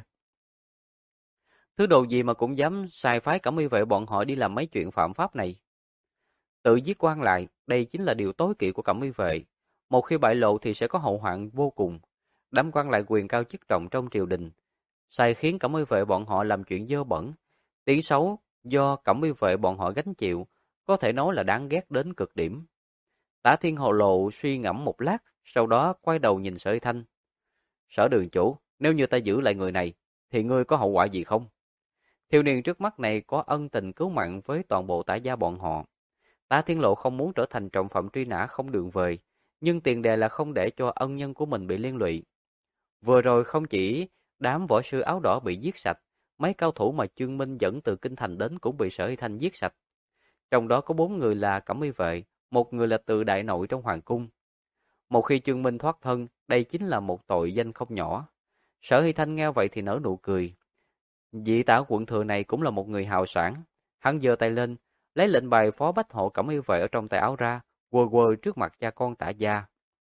Thứ đồ gì mà cũng dám sai phái Cẩm Y Vệ bọn họ đi làm mấy chuyện phạm pháp này. Tự giết quan lại, đây chính là điều tối kỵ của Cẩm Y Vệ. Một khi bại lộ thì sẽ có hậu hoạn vô cùng. Đám quan lại quyền cao chức trọng trong triều đình, sai khiến Cẩm Y Vệ bọn họ làm chuyện dơ bẩn, tiếng xấu do Cẩm Y Vệ bọn họ gánh chịu, có thể nói là đáng ghét đến cực điểm. Tả Thiên Hồ Lộ suy ngẫm một lát, sau đó quay đầu nhìn Sở Hy Thanh. Sở đường chủ, nếu như ta giữ lại người này, thì ngươi có hậu quả gì không? Thiếu niên trước mắt này có ân tình cứu mạng với toàn bộ Tả gia bọn họ. Tả Thiên Lộ không muốn trở thành trọng phạm truy nã không đường về, nhưng tiền đề là không để cho ân nhân của mình bị liên lụy. Vừa rồi không chỉ đám võ sư áo đỏ bị giết sạch, mấy cao thủ mà Chương Minh dẫn từ Kinh Thành đến cũng bị Sở Hy Thanh giết sạch. Trong đó có 4 người là Cẩm Y Vệ, một người là từ đại nội trong hoàng cung. Một khi Chương Minh thoát thân, đây chính là một tội danh không nhỏ. Sở Hy Thanh nghe vậy thì nở nụ cười. Vị Tả quận thừa này cũng là một người hào sảng. Hắn giơ tay lên, lấy lệnh bài phó bách hộ Cẩm Y Vệ ở trong tay áo ra, quơ quơ trước mặt cha con Tả gia.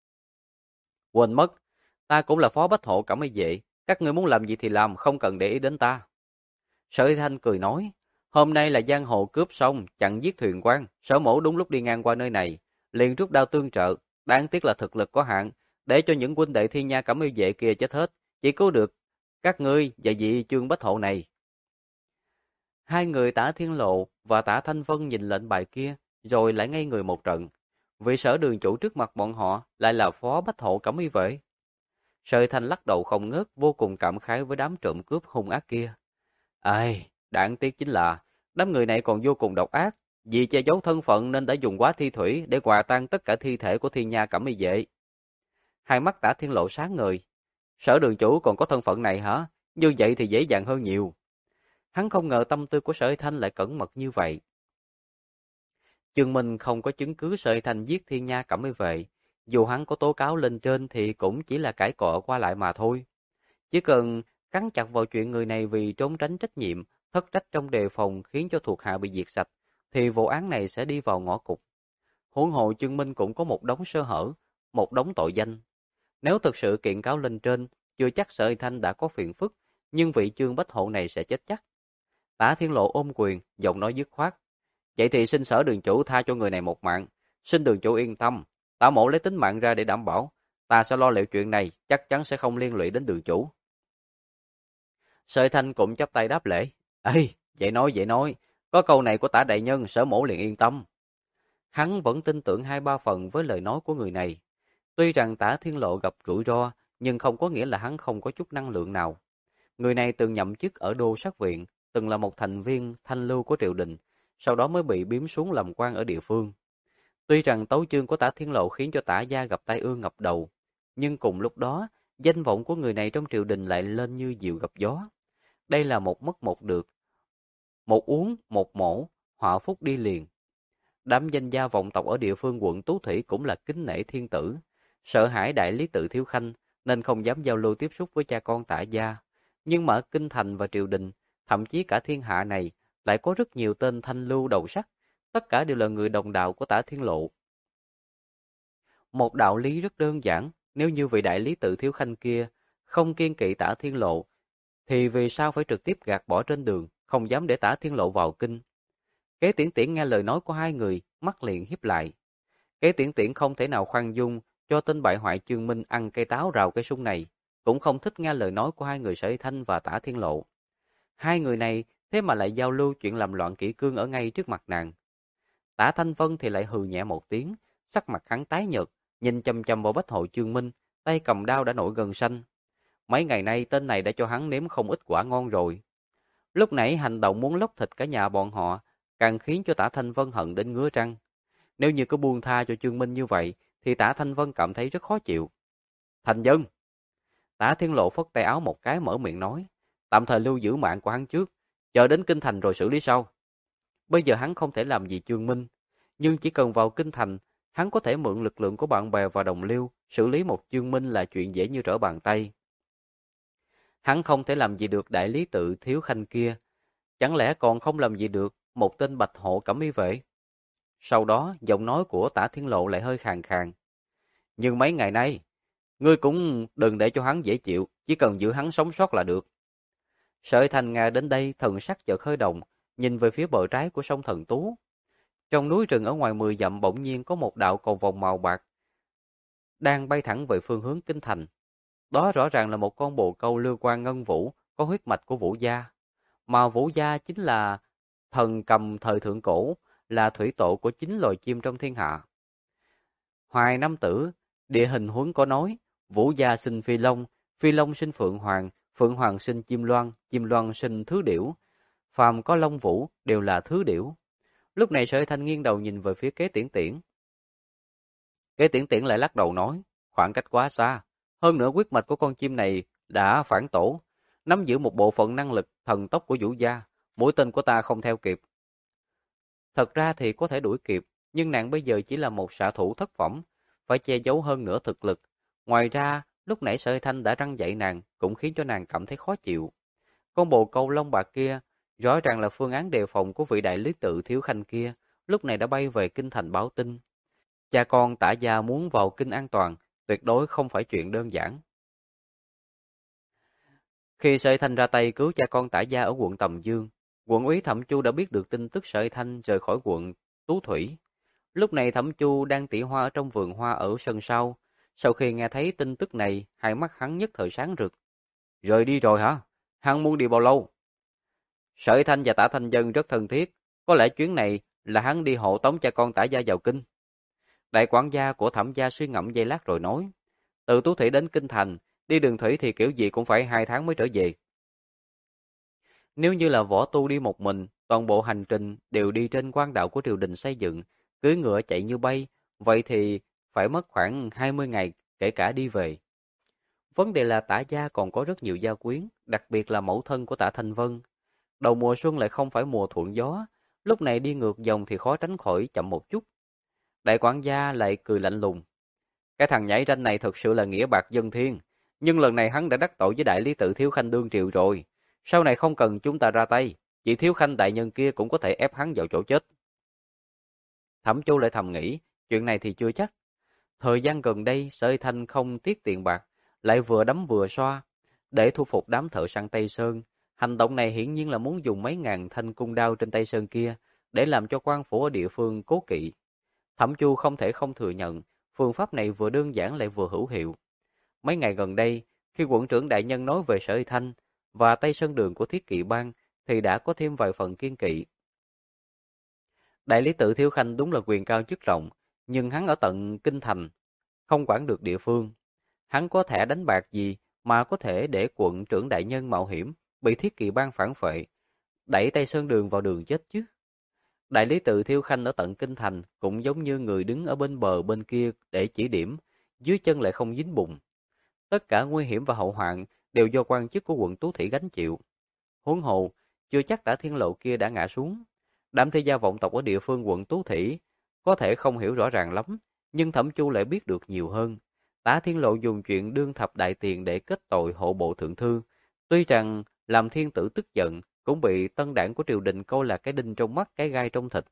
Quên mất, ta cũng là phó bách hộ Cẩm Y Vệ, các ngươi muốn làm gì thì làm, không cần để ý đến ta. Sở Hy Thanh cười nói, hôm nay là giang hồ cướp xong, chặn giết thuyền quan, Sở mẫu đúng lúc đi ngang qua nơi này, liền rút đao tương trợ, đáng tiếc là thực lực có hạn, để cho những huynh đệ Thiên Nha Cẩm Y Vệ kia chết hết, chỉ cứu được các ngươi và vị Trương Bách Hộ này. Hai người Tả Thiên Lộ và Tả Thanh Vân nhìn lệnh bài kia, rồi lại ngây người một trận. Vị Sở đường chủ trước mặt bọn họ lại là phó Bách Hộ Cẩm Y Vệ. Sở Hy Thanh lắc đầu không ngớt, vô cùng cảm khái với đám trộm cướp hung ác kia. Ai, đáng tiếc chính là đám người này còn vô cùng độc ác, vì che giấu thân phận nên đã dùng quá thi thủy để hòa tan tất cả thi thể của Thiên Nha Cẩm Y Vệ. Hai mắt Tả Thiên Lộ sáng ngời. Sở đường chủ còn có thân phận này hả? Như vậy thì dễ dàng hơn nhiều. Hắn không ngờ tâm tư của Sở Hy Thanh lại cẩn mật như vậy. Chương Minh không có chứng cứ Sở Hy Thanh giết Thiên Nha Cẩm Y Vệ, dù hắn có tố cáo lên trên thì cũng chỉ là cãi cọ qua lại mà thôi. Chỉ cần cắn chặt vào chuyện người này vì trốn tránh trách nhiệm, thất trách trong đề phòng khiến cho thuộc hạ bị diệt sạch, thì vụ án này sẽ đi vào ngõ cụt. Huống hồ Chương Minh cũng có một đống sơ hở, một đống tội danh. Nếu thực sự kiện cáo lên trên, chưa chắc Sở Hy Thanh đã có phiền phức, nhưng vị Trương Bách Hộ này sẽ chết chắc. Tả Thiên Lộ ôm quyền, giọng nói dứt khoát. Vậy thì xin Sở đường chủ tha cho người này một mạng. Xin đường chủ yên tâm, Tả mẫu lấy tính mạng ra để đảm bảo. Ta sẽ lo liệu chuyện này, chắc chắn sẽ không liên lụy đến đường chủ. Sở Hy Thanh cũng chắp tay đáp lễ. Ê, vậy nói. Có câu này của Tả đại nhân, Sở mẫu liền yên tâm. Hắn vẫn tin tưởng 2-3 phần với lời nói của người này. Tuy rằng Tả Thiên Lộ gặp rủi ro, nhưng không có nghĩa là hắn không có chút năng lượng nào. Người này từng nhậm chức ở đô sát viện, từng là một thành viên thanh lưu của triều đình, sau đó mới bị biếm xuống làm quan ở địa phương. Tuy rằng tấu chương của Tả Thiên Lộ khiến cho Tả gia gặp tai ương ngập đầu, nhưng cùng lúc đó, danh vọng của người này trong triều đình lại lên như diều gặp gió. Đây là một mất một được, một uống, một mổ, họa phúc đi liền. Đám danh gia vọng tộc ở địa phương quận Tú Thủy cũng là kính nể thiên tử, sợ hãi đại lý tự Thiếu Khanh nên không dám giao lưu tiếp xúc với cha con Tả gia. Nhưng mà ở kinh thành và triều đình, thậm chí cả thiên hạ này, lại có rất nhiều tên thanh lưu đầu sắc, tất cả đều là người đồng đạo của Tả Thiên Lộ. Một đạo lý rất đơn giản, nếu như vị đại lý tự Thiếu Khanh kia không kiêng kỵ Tả Thiên Lộ, thì vì sao phải trực tiếp gạt bỏ trên đường, không dám để Tả Thiên Lộ vào kinh. Kế Tiễn Tiễn nghe lời nói của hai người, mắt liền híp lại. Kế Tiễn Tiễn không thể nào khoan dung cho tên bại hoại Chương Minh ăn cây táo rào cây sung này, cũng không thích nghe lời nói của hai người Sở Thanh và Tả Thiên Lộ. Hai người này thế mà lại giao lưu chuyện làm loạn kỷ cương ở ngay trước mặt nàng. Tả Thanh Vân thì lại hừ nhẹ một tiếng, sắc mặt hắn tái nhợt, nhìn chằm chằm vào bách hội Chương Minh, tay cầm đao đã nổi gân xanh. Mấy ngày nay tên này đã cho hắn nếm không ít quả ngon rồi. Lúc nãy hành động muốn lóc thịt cả nhà bọn họ, càng khiến cho Tả Thanh Vân hận đến ngứa răng. Nếu như cứ buông tha cho Chương Minh như vậy, thì Tả Thanh Vân cảm thấy rất khó chịu. Thành Dân! Tả Thiên Lộ phất tay áo một cái mở miệng nói, tạm thời lưu giữ mạng của hắn trước, chờ đến Kinh Thành rồi xử lý sau. Bây giờ hắn không thể làm gì Chương Minh, nhưng chỉ cần vào Kinh Thành, hắn có thể mượn lực lượng của bạn bè và đồng liêu, xử lý một Chương Minh là chuyện dễ như trở bàn tay. Hắn không thể làm gì được đại lý tự Thiếu Khanh kia, chẳng lẽ còn không làm gì được một tên bạch hộ cẩm y vệ? Sau đó, giọng nói của Tả Thiên Lộ lại hơi khàn khàn. Nhưng mấy ngày nay, ngươi cũng đừng để cho hắn dễ chịu, chỉ cần giữ hắn sống sót là được. Sợi Thành nghe đến đây, thần sắc chợt hơi động, nhìn về phía bờ trái của sông Thần Tú. Trong núi rừng ở ngoài 10 dặm bỗng nhiên có một đạo cầu vồng màu bạc đang bay thẳng về phương hướng Kinh Thành. Đó rõ ràng là một con bồ câu lưu quan ngân vũ, có huyết mạch của Vũ gia. Mà Vũ gia chính là thần cầm thời thượng cổ, là thủy tổ của chính loài chim trong thiên hạ. Hoài Nam Tử, địa hình huấn có nói, Vũ gia sinh Phi Long sinh Phượng Hoàng sinh Chim Loan sinh Thứ Điểu. Phàm có Long Vũ đều là Thứ Điểu. Lúc này Sở Thanh nghiêng đầu nhìn về phía Kế Tiễn Tiễn. Kế Tiễn Tiễn lại lắc đầu nói, khoảng cách quá xa. Hơn nữa huyết mạch của con chim này đã phản tổ, nắm giữ một bộ phận năng lực thần tốc của Vũ gia, mũi tên của ta không theo kịp. Thật ra thì có thể đuổi kịp, nhưng nàng bây giờ chỉ là một xạ thủ thất phẩm, phải che giấu hơn nữa thực lực. Ngoài ra, lúc nãy Sở Thanh đã răng dạy nàng, cũng khiến cho nàng cảm thấy khó chịu. Con bồ câu lông bạc kia, rõ ràng là phương án đề phòng của vị đại lý tự Thiếu Khanh kia, lúc này đã bay về kinh thành báo tin. Cha con Tả gia muốn vào kinh an toàn, tuyệt đối không phải chuyện đơn giản. Khi Sở Thanh ra tay cứu cha con Tả gia ở quận Tầm Dương, quận úy Thẩm Chu đã biết được tin tức Sở Thanh rời khỏi quận Tú Thủy. Lúc này Thẩm Chu đang tỉa hoa ở trong vườn hoa ở sân sau. Sau khi nghe thấy tin tức này, hai mắt hắn nhất thời sáng rực. Rời đi rồi hả? Hắn muốn đi bao lâu? Sở Thanh và Tả Thanh Dân rất thân thiết. Có lẽ chuyến này là hắn đi hộ tống cha con Tả gia vào kinh. Đại quản gia của Thẩm gia suy ngẫm giây lát rồi nói. Từ Tú Thủy đến Kinh Thành, đi đường thủy thì kiểu gì cũng phải 2 tháng mới trở về. Nếu như là võ tu đi một mình, toàn bộ hành trình đều đi trên quan đạo của triều đình xây dựng, cưỡi ngựa chạy như bay, vậy thì phải mất khoảng 20 ngày kể cả đi về. Vấn đề là Tả gia còn có rất nhiều gia quyến, đặc biệt là mẫu thân của Tả Thanh Vân. Đầu mùa xuân lại không phải mùa thuận gió, lúc này đi ngược dòng thì khó tránh khỏi chậm một chút. Đại quản gia lại cười lạnh lùng. Cái thằng nhảy ranh này thực sự là nghĩa bạc dân thiên, nhưng lần này hắn đã đắc tội với đại lý tự Thiếu Khanh đương triều rồi. Sau này không cần chúng ta ra tay, chỉ Thiếu Khanh đại nhân kia cũng có thể ép hắn vào chỗ chết. Thẩm Chu lại thầm nghĩ, chuyện này thì chưa chắc. Thời gian gần đây, Sở Thanh không tiếc tiền bạc, lại vừa đấm vừa xoa, để thu phục đám thợ săn Tây Sơn. Hành động này hiển nhiên là muốn dùng mấy ngàn thanh cung đao trên Tây Sơn kia, để làm cho quan phủ ở địa phương cố kỵ. Thẩm Chu không thể không thừa nhận, phương pháp này vừa đơn giản lại vừa hữu hiệu. Mấy ngày gần đây, khi quận trưởng đại nhân nói về Sở Thanh và Tây Sơn Đường của Thiết Kỵ Bang, thì đã có thêm vài phần kiên kỵ. Đại lý tự Thiếu Khanh đúng là quyền cao chức trọng, nhưng hắn ở tận kinh thành, không quản được địa phương. Hắn có thẻ đánh bạc gì mà có thể để quận trưởng đại nhân mạo hiểm, bị Thiết Kỵ Bang phản phệ, đẩy Tây Sơn Đường vào đường chết chứ? Đại lý tự Thiếu Khanh ở tận kinh thành cũng giống như người đứng ở bên bờ bên kia để chỉ điểm, dưới chân lại không dính bùn. Tất cả nguy hiểm và hậu hoạn đều do quan chức của quận Tú Thủy gánh chịu. Huống hồ, chưa chắc Tả Thiên Lộ kia đã ngã xuống. Đám thế gia vọng tộc ở địa phương quận Tú Thủy có thể không hiểu rõ ràng lắm, nhưng Thẩm Chu lại biết được nhiều hơn. Tả Thiên Lộ dùng chuyện đương thập đại tiền để kết tội hộ bộ thượng thư. Tuy rằng làm thiên tử tức giận, cũng bị tân đảng của triều đình coi là cái đinh trong mắt, cái gai trong thịt.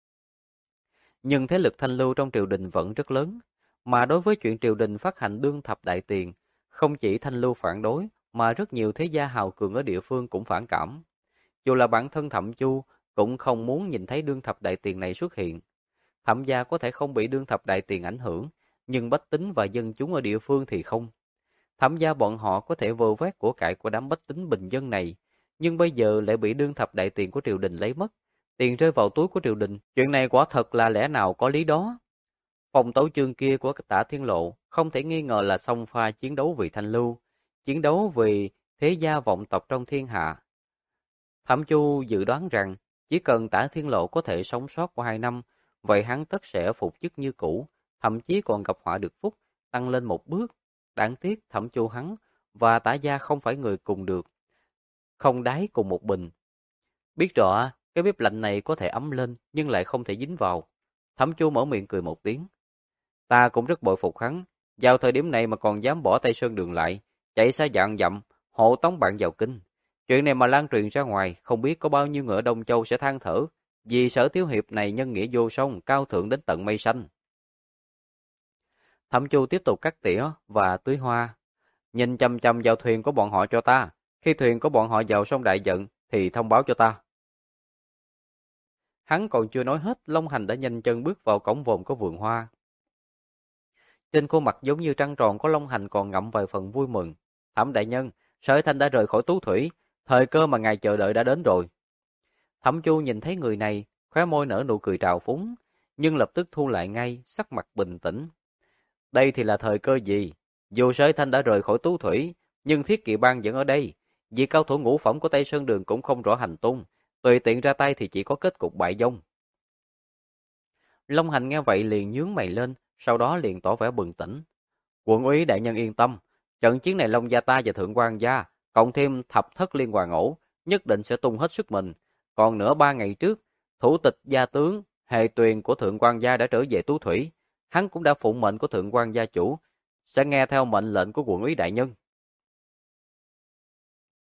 Nhưng thế lực thanh lưu trong triều đình vẫn rất lớn, mà đối với chuyện triều đình phát hành đương thập đại tiền, không chỉ thanh lưu phản đối, mà rất nhiều thế gia hào cường ở địa phương cũng phản cảm. Dù là bản thân Thẩm Chu cũng không muốn nhìn thấy đương thập đại tiền này xuất hiện. Thẩm gia có thể không bị đương thập đại tiền ảnh hưởng, nhưng bách tính và dân chúng ở địa phương thì không. Thẩm gia bọn họ có thể vơ vét của cải của đám bách tính bình dân này, nhưng bây giờ lại bị đương thập đại tiền của triều đình lấy mất. Tiền rơi vào túi của triều đình, chuyện này quả thật là lẽ nào có lý đó. Phòng tấu chương kia của Tả Thiên Lộ không thể nghi ngờ là song pha chiến đấu vì thanh lưu, chiến đấu vì thế gia vọng tộc trong thiên hạ. Thẩm Chu dự đoán rằng chỉ cần Tả Thiên Lộ có thể sống sót qua 2 năm, vậy hắn tất sẽ phục chức như cũ, thậm chí còn gặp họa được phúc, tăng lên một bước. Đáng tiếc Thẩm Chu hắn và Tả gia không phải người cùng được, không đáy cùng một bình. Biết rõ cái bếp lạnh này có thể ấm lên nhưng lại không thể dính vào. Thẩm Chu mở miệng cười một tiếng. Ta cũng rất bội phục hắn, vào thời điểm này mà còn dám bỏ Tây Sơn Đường lại, chạy xa vạn dặm, hộ tống bạn vào kinh. Chuyện này mà lan truyền ra ngoài, không biết có bao nhiêu người ở Đông Châu sẽ than thở, vì Sở thiếu hiệp này nhân nghĩa vô song, cao thượng đến tận mây xanh. Thẩm Chu tiếp tục cắt tỉa và tưới hoa. Nhìn chằm chằm vào thuyền của bọn họ cho ta, khi thuyền của bọn họ vào sông Đại Giận thì thông báo cho ta. Hắn còn chưa nói hết, Long Hành đã nhanh chân bước vào cổng vòm của vườn hoa. Trên khuôn mặt giống như trăng tròn của Long Hành còn ngậm vài phần vui mừng. Thẩm đại nhân, Sở Thanh đã rời khỏi Tú Thủy, thời cơ mà ngài chờ đợi đã đến rồi. Thẩm Chu nhìn thấy người này, khóe môi nở nụ cười trào phúng, nhưng lập tức thu lại ngay, sắc mặt bình tĩnh. Đây thì là thời cơ gì? Dù Sở Thanh đã rời khỏi Tú Thủy, nhưng Thiết Kỵ Bang vẫn ở đây. Vì cao thủ ngũ phẩm của Tây Sơn Đường cũng không rõ hành tung, tùy tiện ra tay thì chỉ có kết cục bại vong. Long Hành nghe vậy liền nhướng mày lên, sau đó liền tỏ vẻ bừng tỉnh. Quận úy đại nhân yên tâm, trận chiến này Long gia ta và Thượng quan gia, cộng thêm thập thất liên hoàn ổ, nhất định sẽ tung hết sức mình. Còn nữa 3 ngày trước, thủ tịch gia tướng Hề Tuyền của Thượng quan gia đã trở về Tú Thủy, hắn cũng đã phụng mệnh của Thượng quan gia chủ, sẽ nghe theo mệnh lệnh của quận úy đại nhân.